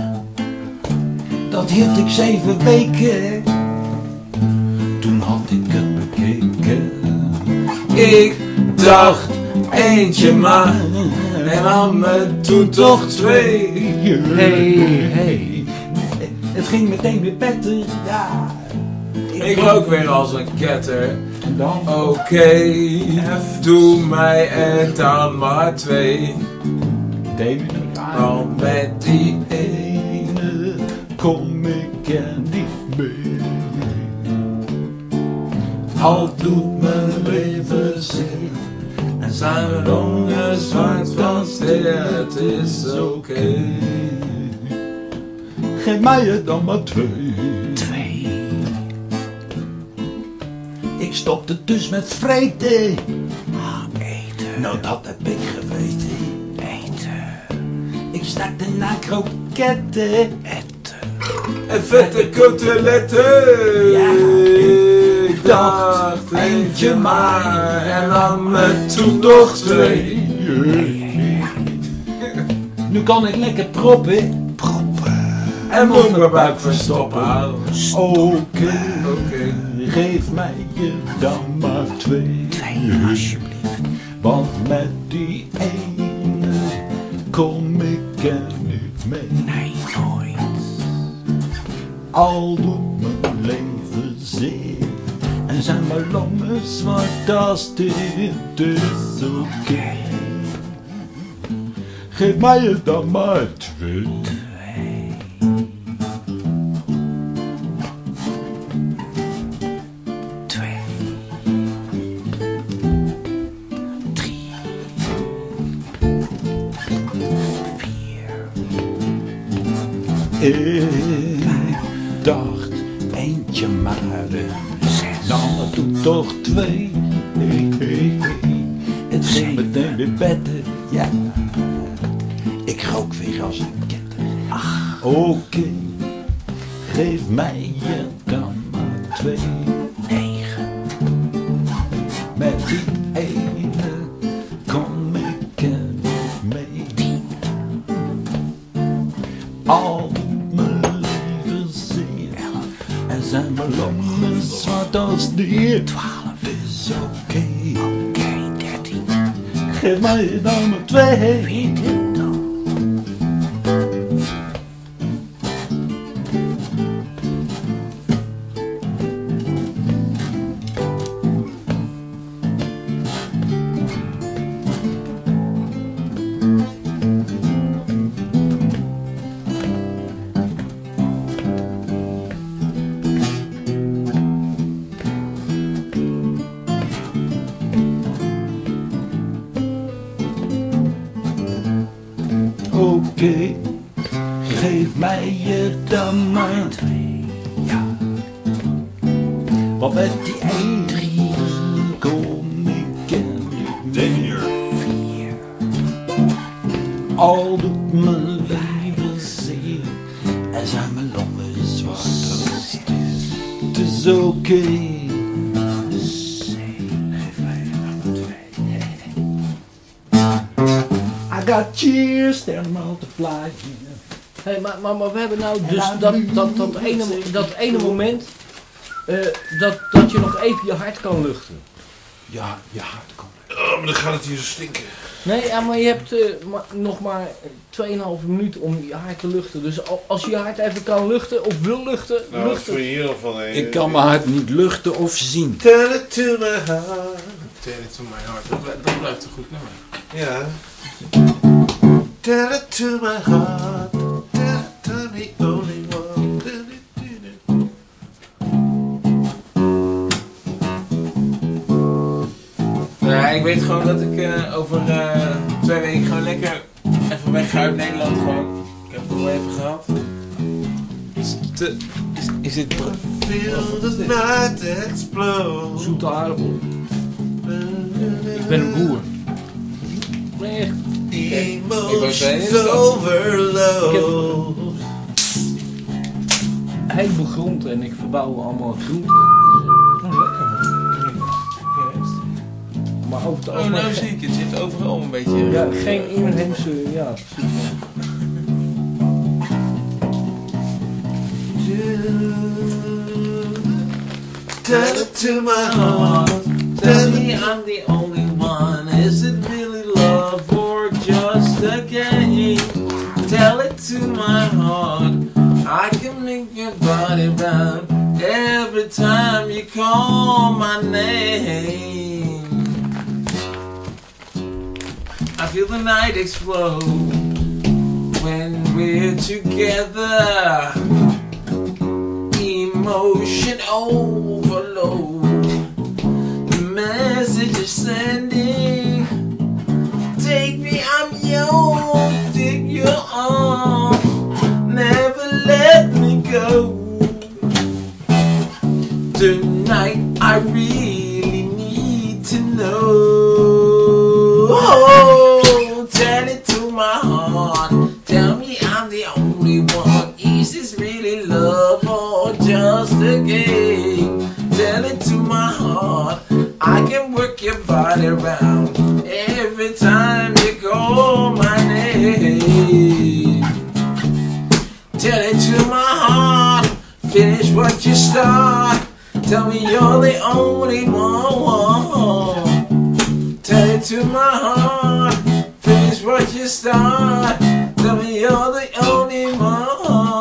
Dat hield ik zeven weken. Toen had ik het bekeken. Ik dacht eentje maar en nam me toen toch twee. Hey, hey. Het ging meteen weer beter, ja. Ik rook weer als een ketter. En dan Oké, doe mij er dan maar twee. deed me een Want met die ene kom ik er niet mee. Al doet mijn leven zeer en zijn we longen zwart van ster, het is oké. Geef mij er dan maar twee. Twee. Ik stopte dus met vreten. Ah, eten. Nou, dat heb ik geweten. Eten. Ik snakte naar kroketten. Eten. En vette koteletten. Ja. Ik dacht eentje maar en nam me toen toch twee. Nu kan ik lekker proppen. Proppen. En moet mijn buik verstoppen. Oké. Oké. Geef mij je dan maar twee. Twee, alsjeblieft. Want met die ene kom ik er niet mee. Nee, nooit. Al doet mijn leven zeer en zijn mijn longen zwart als dit, het is oké. Geef mij je dan maar twee. Ik dacht eentje maar, nou het doet toch twee. Hey, hey, hey. Het ging meteen weer beter, ja. Ik rook weer als een ketter. Ach, oké, okay. Geef mij je dan maar twee. Negen. Met die ene kom ik er niet mee. Tien. Al mijn leven zeer. En zijn mijn longen zwart als neer. Twaalf is oké. Okay. Oké, okay, dertien. Geef mij dan maar twee. Veertien. Oké, okay. Geef mij je dan maar twee. Ja. Want met die één, drie kom ik er niet meer. Vier. Al doet mijn leven zeer en zijn mijn longen zwart als het is. Het is oké. Okay. I got cheers, they're multiplying. Hey, maar, maar, maar we hebben nou dus dat, dat, dat, ene, dat ene moment uh, dat, dat je nog even je hart kan luchten. Ja, je hart kan luchten. Oh, maar dan gaat het hier zo stinken. Nee, ja, maar je hebt uh, ma nog maar twee komma vijf minuten om je hart te luchten. Dus als je je hart even kan luchten of wil luchten, nou, luchten. wat hier nog van een. Ik kan mijn hart niet luchten of zien. Tell it to my heart. Tell it to my heart. Dat, blijft, dat blijft een goed nummer. Ja. Tell it to my heart. Tell it to the only one. Tell it to the... Ja, ik weet gewoon dat ik uh, over uh, twee weken gewoon lekker even weg ga uit Nederland gewoon. Ik heb het wel even gehad. Is het, uh, is, is het... Feel the night explode. Zoete aardappel. Ik ben een boer. Nee, echt. Emotions overload. Een heleboel grond en ik verbouw allemaal groenten. Oh, lekker man. Maar over het Oh, algemeen. nou zie ik het. Het zit overal een beetje... Ja, geen inheemse, ja, precies. Tell it to my heart. Tell me I'm the only one. Is it really love or just a game? Tell it to my heart. I can make your body round every time you call my name. I feel the night explode when we're together. Emotion overload. The message is sending. Take me, I'm yours. Take your arm. Never let me go. Tonight I really need to know. Oh, tell it to my heart. Tell me I'm the only one. Is this really love or just a game? Tell it to my heart. I can work your body around every time you call my name. Tell it to my heart. Finish what you start. Tell me you're the only one. Tell it to my heart. Finish what you start. Tell me you're the only one.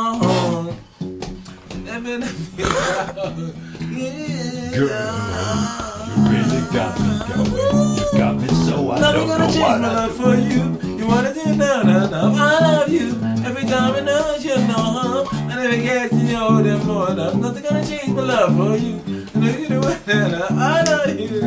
Girl, you really got me going. You got me so I Nothing don't gonna know change what my I love do. for you. You wanna do no, no, no. I love you. Every time I know you know. I never get to know them more. No. Nothing gonna change my love for you. No, you know what? No, I love you.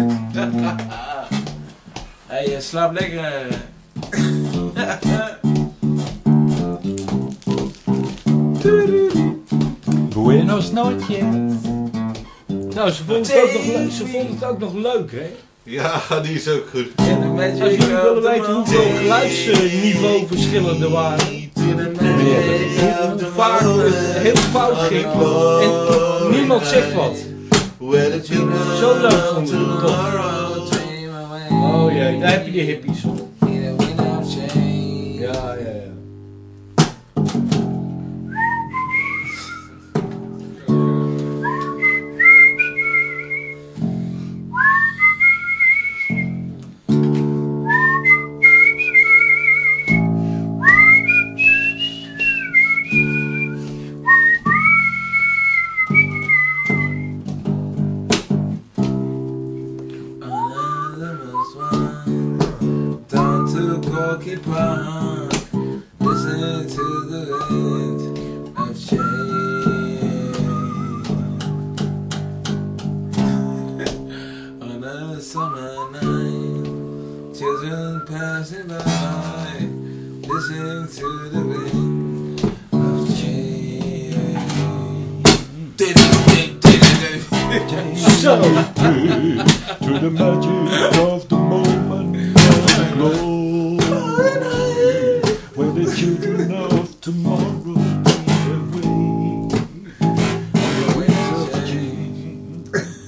Hey, uh, slaap lekker. Buenos noches. Nou, ze vond, het ook nog le- ze vond het ook nog leuk, hè? Ja, die is ook goed. Als jullie willen weten hoeveel geluidsniveauverschillen er waren. Hoe vaak het heel fout ging. En niemand zegt wat. Zo leuk vonden we het toch. Oh jee, daar heb je die hippies. Ja, ja, ja. Listen to the wind of change. On a summer night, children passing by, listening to the wind of change. Zo! To the magic of the moment of the glow, where the children of tomorrow fade away on the wings of change.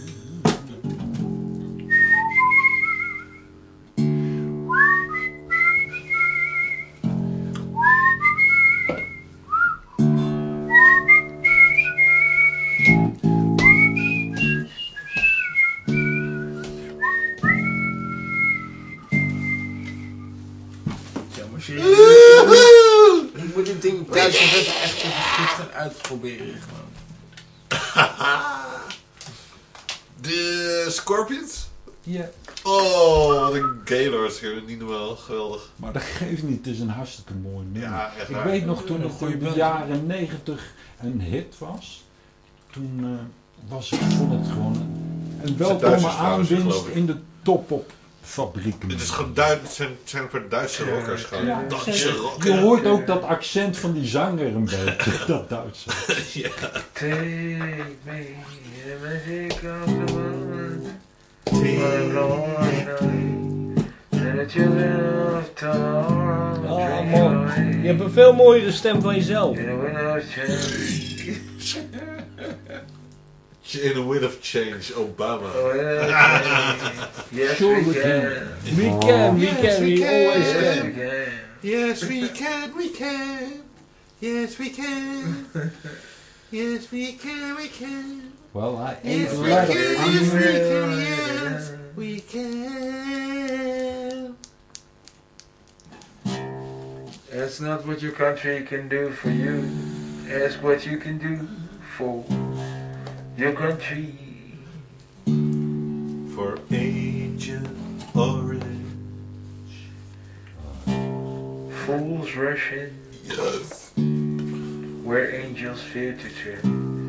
Je moet dit ding thuis nog even echt even goed gaan uitproberen. Gewoon. De Scorpions? Ja, Oh, wat een Gaylord. Niet normaal. Geweldig. maar dat geeft niet, het is een hartstikke mooi nummer. Ja, echt Ik waar. weet nog toen Een het goede in de band. jaren negentig een hit was, toen uh, was ik vond het gewoon een, een welkome Duitsers trouwens, aanwinst geloof ik. in de top-op fabrieken. Dit is gewoon Duits, het zijn, het zijn een paar Duitse rockers gewoon. Ja, Duitse je rockers. hoort ook dat accent van die zanger een beetje, dat Duitse. Ja. Take me the magic of the moment. For a long night. And the children of tomorrow. Oh man, je hebt een veel mooiere stem van jezelf. In the wind of change. In a wind of change, Obama. Oh, yeah. Yes, Sure we we can. We can, we Yes, can, we we can. always Yes, can. we can. Yes, we can, we can. Yes, we can. Yes, we can, we can. Well, I Yes, ain't we let can, it. yes, we can, yes, we can. That's not what your country can do for you. Ask what you can do for your country. For Agent Orange. Fools rush in Yes. where angels fear to tread.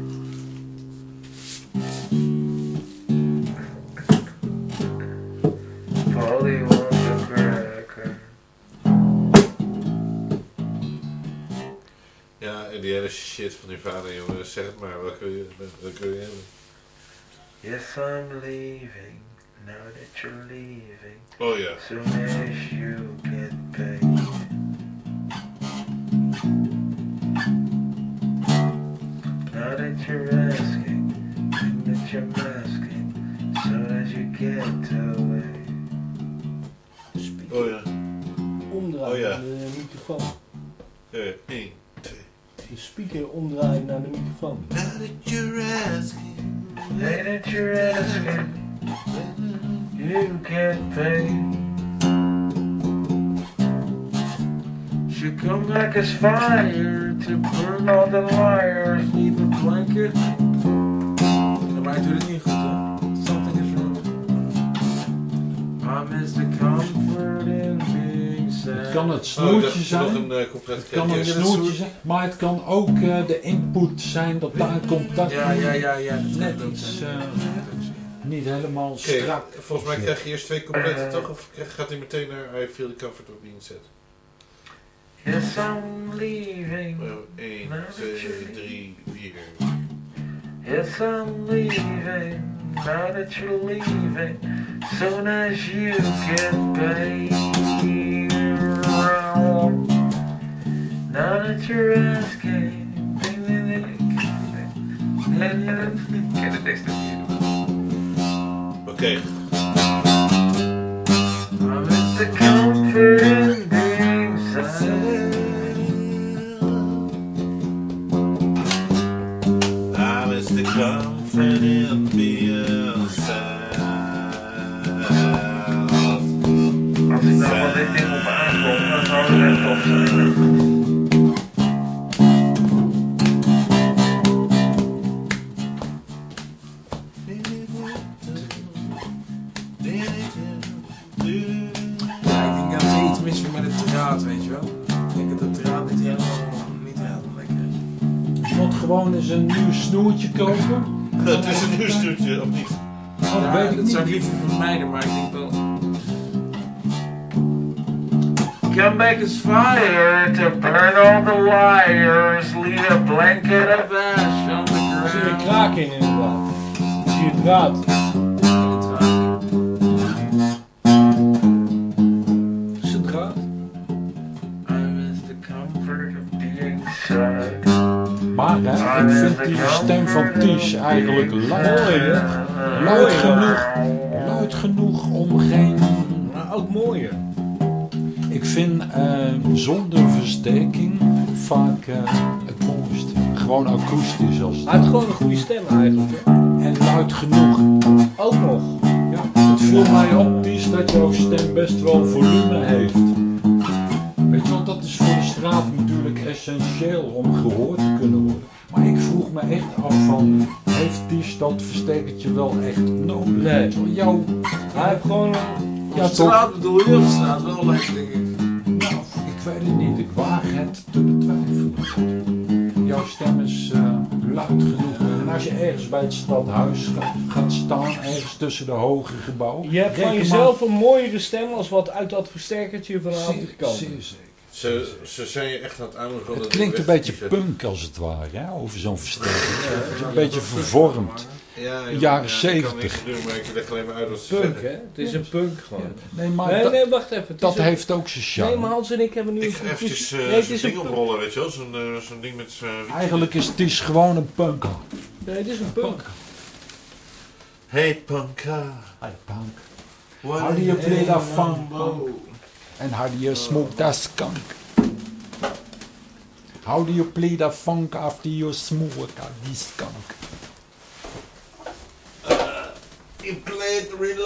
Polly wants a cracker. Ja, en die hele shit van die vader, jongen. Zeg het maar, wat kun je, wat kun je hebben? Yes, I'm leaving, now that you're leaving. Oh ja. Soon as you get paid. Now that you're asking, that you're masking, soon as you get away. Oh ja. Omdraaien Oh ja. naar de microfoon. Ja, één, twee. De speaker omdraaien naar de microfoon. Now that you're asking. Now that you're asking, you get paid. Should come back as fire to burn all the liars. Leave a blanket. Maar hij doet het niet goed, hoor. Something is wrong. I miss the comfort in being sad. Het kan het Oh, snoertje ik dacht nog zijn, een uh, compleet het kan een kerkje. snoertje zijn, maar het kan ook uh, de input zijn dat daar komt dat Ja, ja, ja, ja. Dat net kan ook iets zijn. uh, Dat kan ook zijn. niet helemaal Oké, strak. volgens mij krijg je eerst twee complete toch? Of krijg- gaat hij meteen naar I Feel the Comfort of Being Sad? Yes, I'm leaving. één, twee, drie, vier. Yes, I'm leaving. Now that you're leaving, soon as you get paid. Now that you're asking. Ik ken de tekst niet. Oké. I'm in the comfort in being silent. I miss the comfort in being sad. Als ik nou van dit ding op aankom, dan zou het echt tof zijn. Weet je wel? Ik denk dat het draad niet helemaal, niet helemaal lekker is. Je moet gewoon eens een nieuw snoertje kopen. Het is een nieuw stukje, of niet? Oh, dat Ja, weet ik dat niet. zou ik liever vermijden, maar ik denk wel. Come back as fire to burn all the wires. Leave a blanket of ash on the Er zit een ground. kraak in inderdaad. Zie je draad? Is het draad? I miss the comfort of being sad. Maar hè, ik vind die stem van Ties eigenlijk luid, luid genoeg, luid genoeg om geen... Maar ook mooier. Ik vind eh, zonder versterking vaak eh, het mooist. Gewoon akoestisch als het. Hij heeft gewoon een goede stem eigenlijk. Hè? En luid genoeg. Ook nog. Ja, het viel mij op, Ties, dat jouw stem best wel volume heeft. Weet je wel, dat is voor de straat natuurlijk essentieel om gehoord te kunnen worden. Maar ik vroeg me echt af van, heeft Ties dat versterkertje wel echt nodig? Nee. Weet je wel, jouw, Hij heeft gewoon een... ja, Op toch? straat bedoel je of straat wel lekker, denk ik. Nou, ik weet het niet. Ik waag het te betwijfelen. Jouw stem is uh, luid genoeg. En als je ergens bij het stadhuis gaat, gaat staan, ergens tussen de hoge gebouwen. Je hebt van reken jezelf een mooiere stem als wat uit dat versterkertje maar- vanavond zeer, gekomen. zeer zeker. Ze, ze zijn je echt aan het aanmoedigen. Het klinkt een beetje punk als het ware, hè, over zo'n versterker. Het is een beetje vervormd. Ja, jaren ja, Ik kan zeventig. niks doen, maar ik leg alleen maar uit wat ze Punk, zeggen. hè? Het is een punk gewoon. Nee, maar Nee, dat, nee, wacht even. Het dat is een- heeft ook zijn charme. Nee, maar Hans en ik hebben nu Ik een ga eventjes uh, Nee, het zo'n is een ding punk. oprollen, weet je wel? Zo'n uh, zo'n ding met z'n... Eigenlijk is Ties gewoon een punk. Nee, het is een punk. Hey punka, Hey, punk. what How do you play that funk? And how do you smoke that skunk? How do you play that funk after you smoke that skunk? You play it real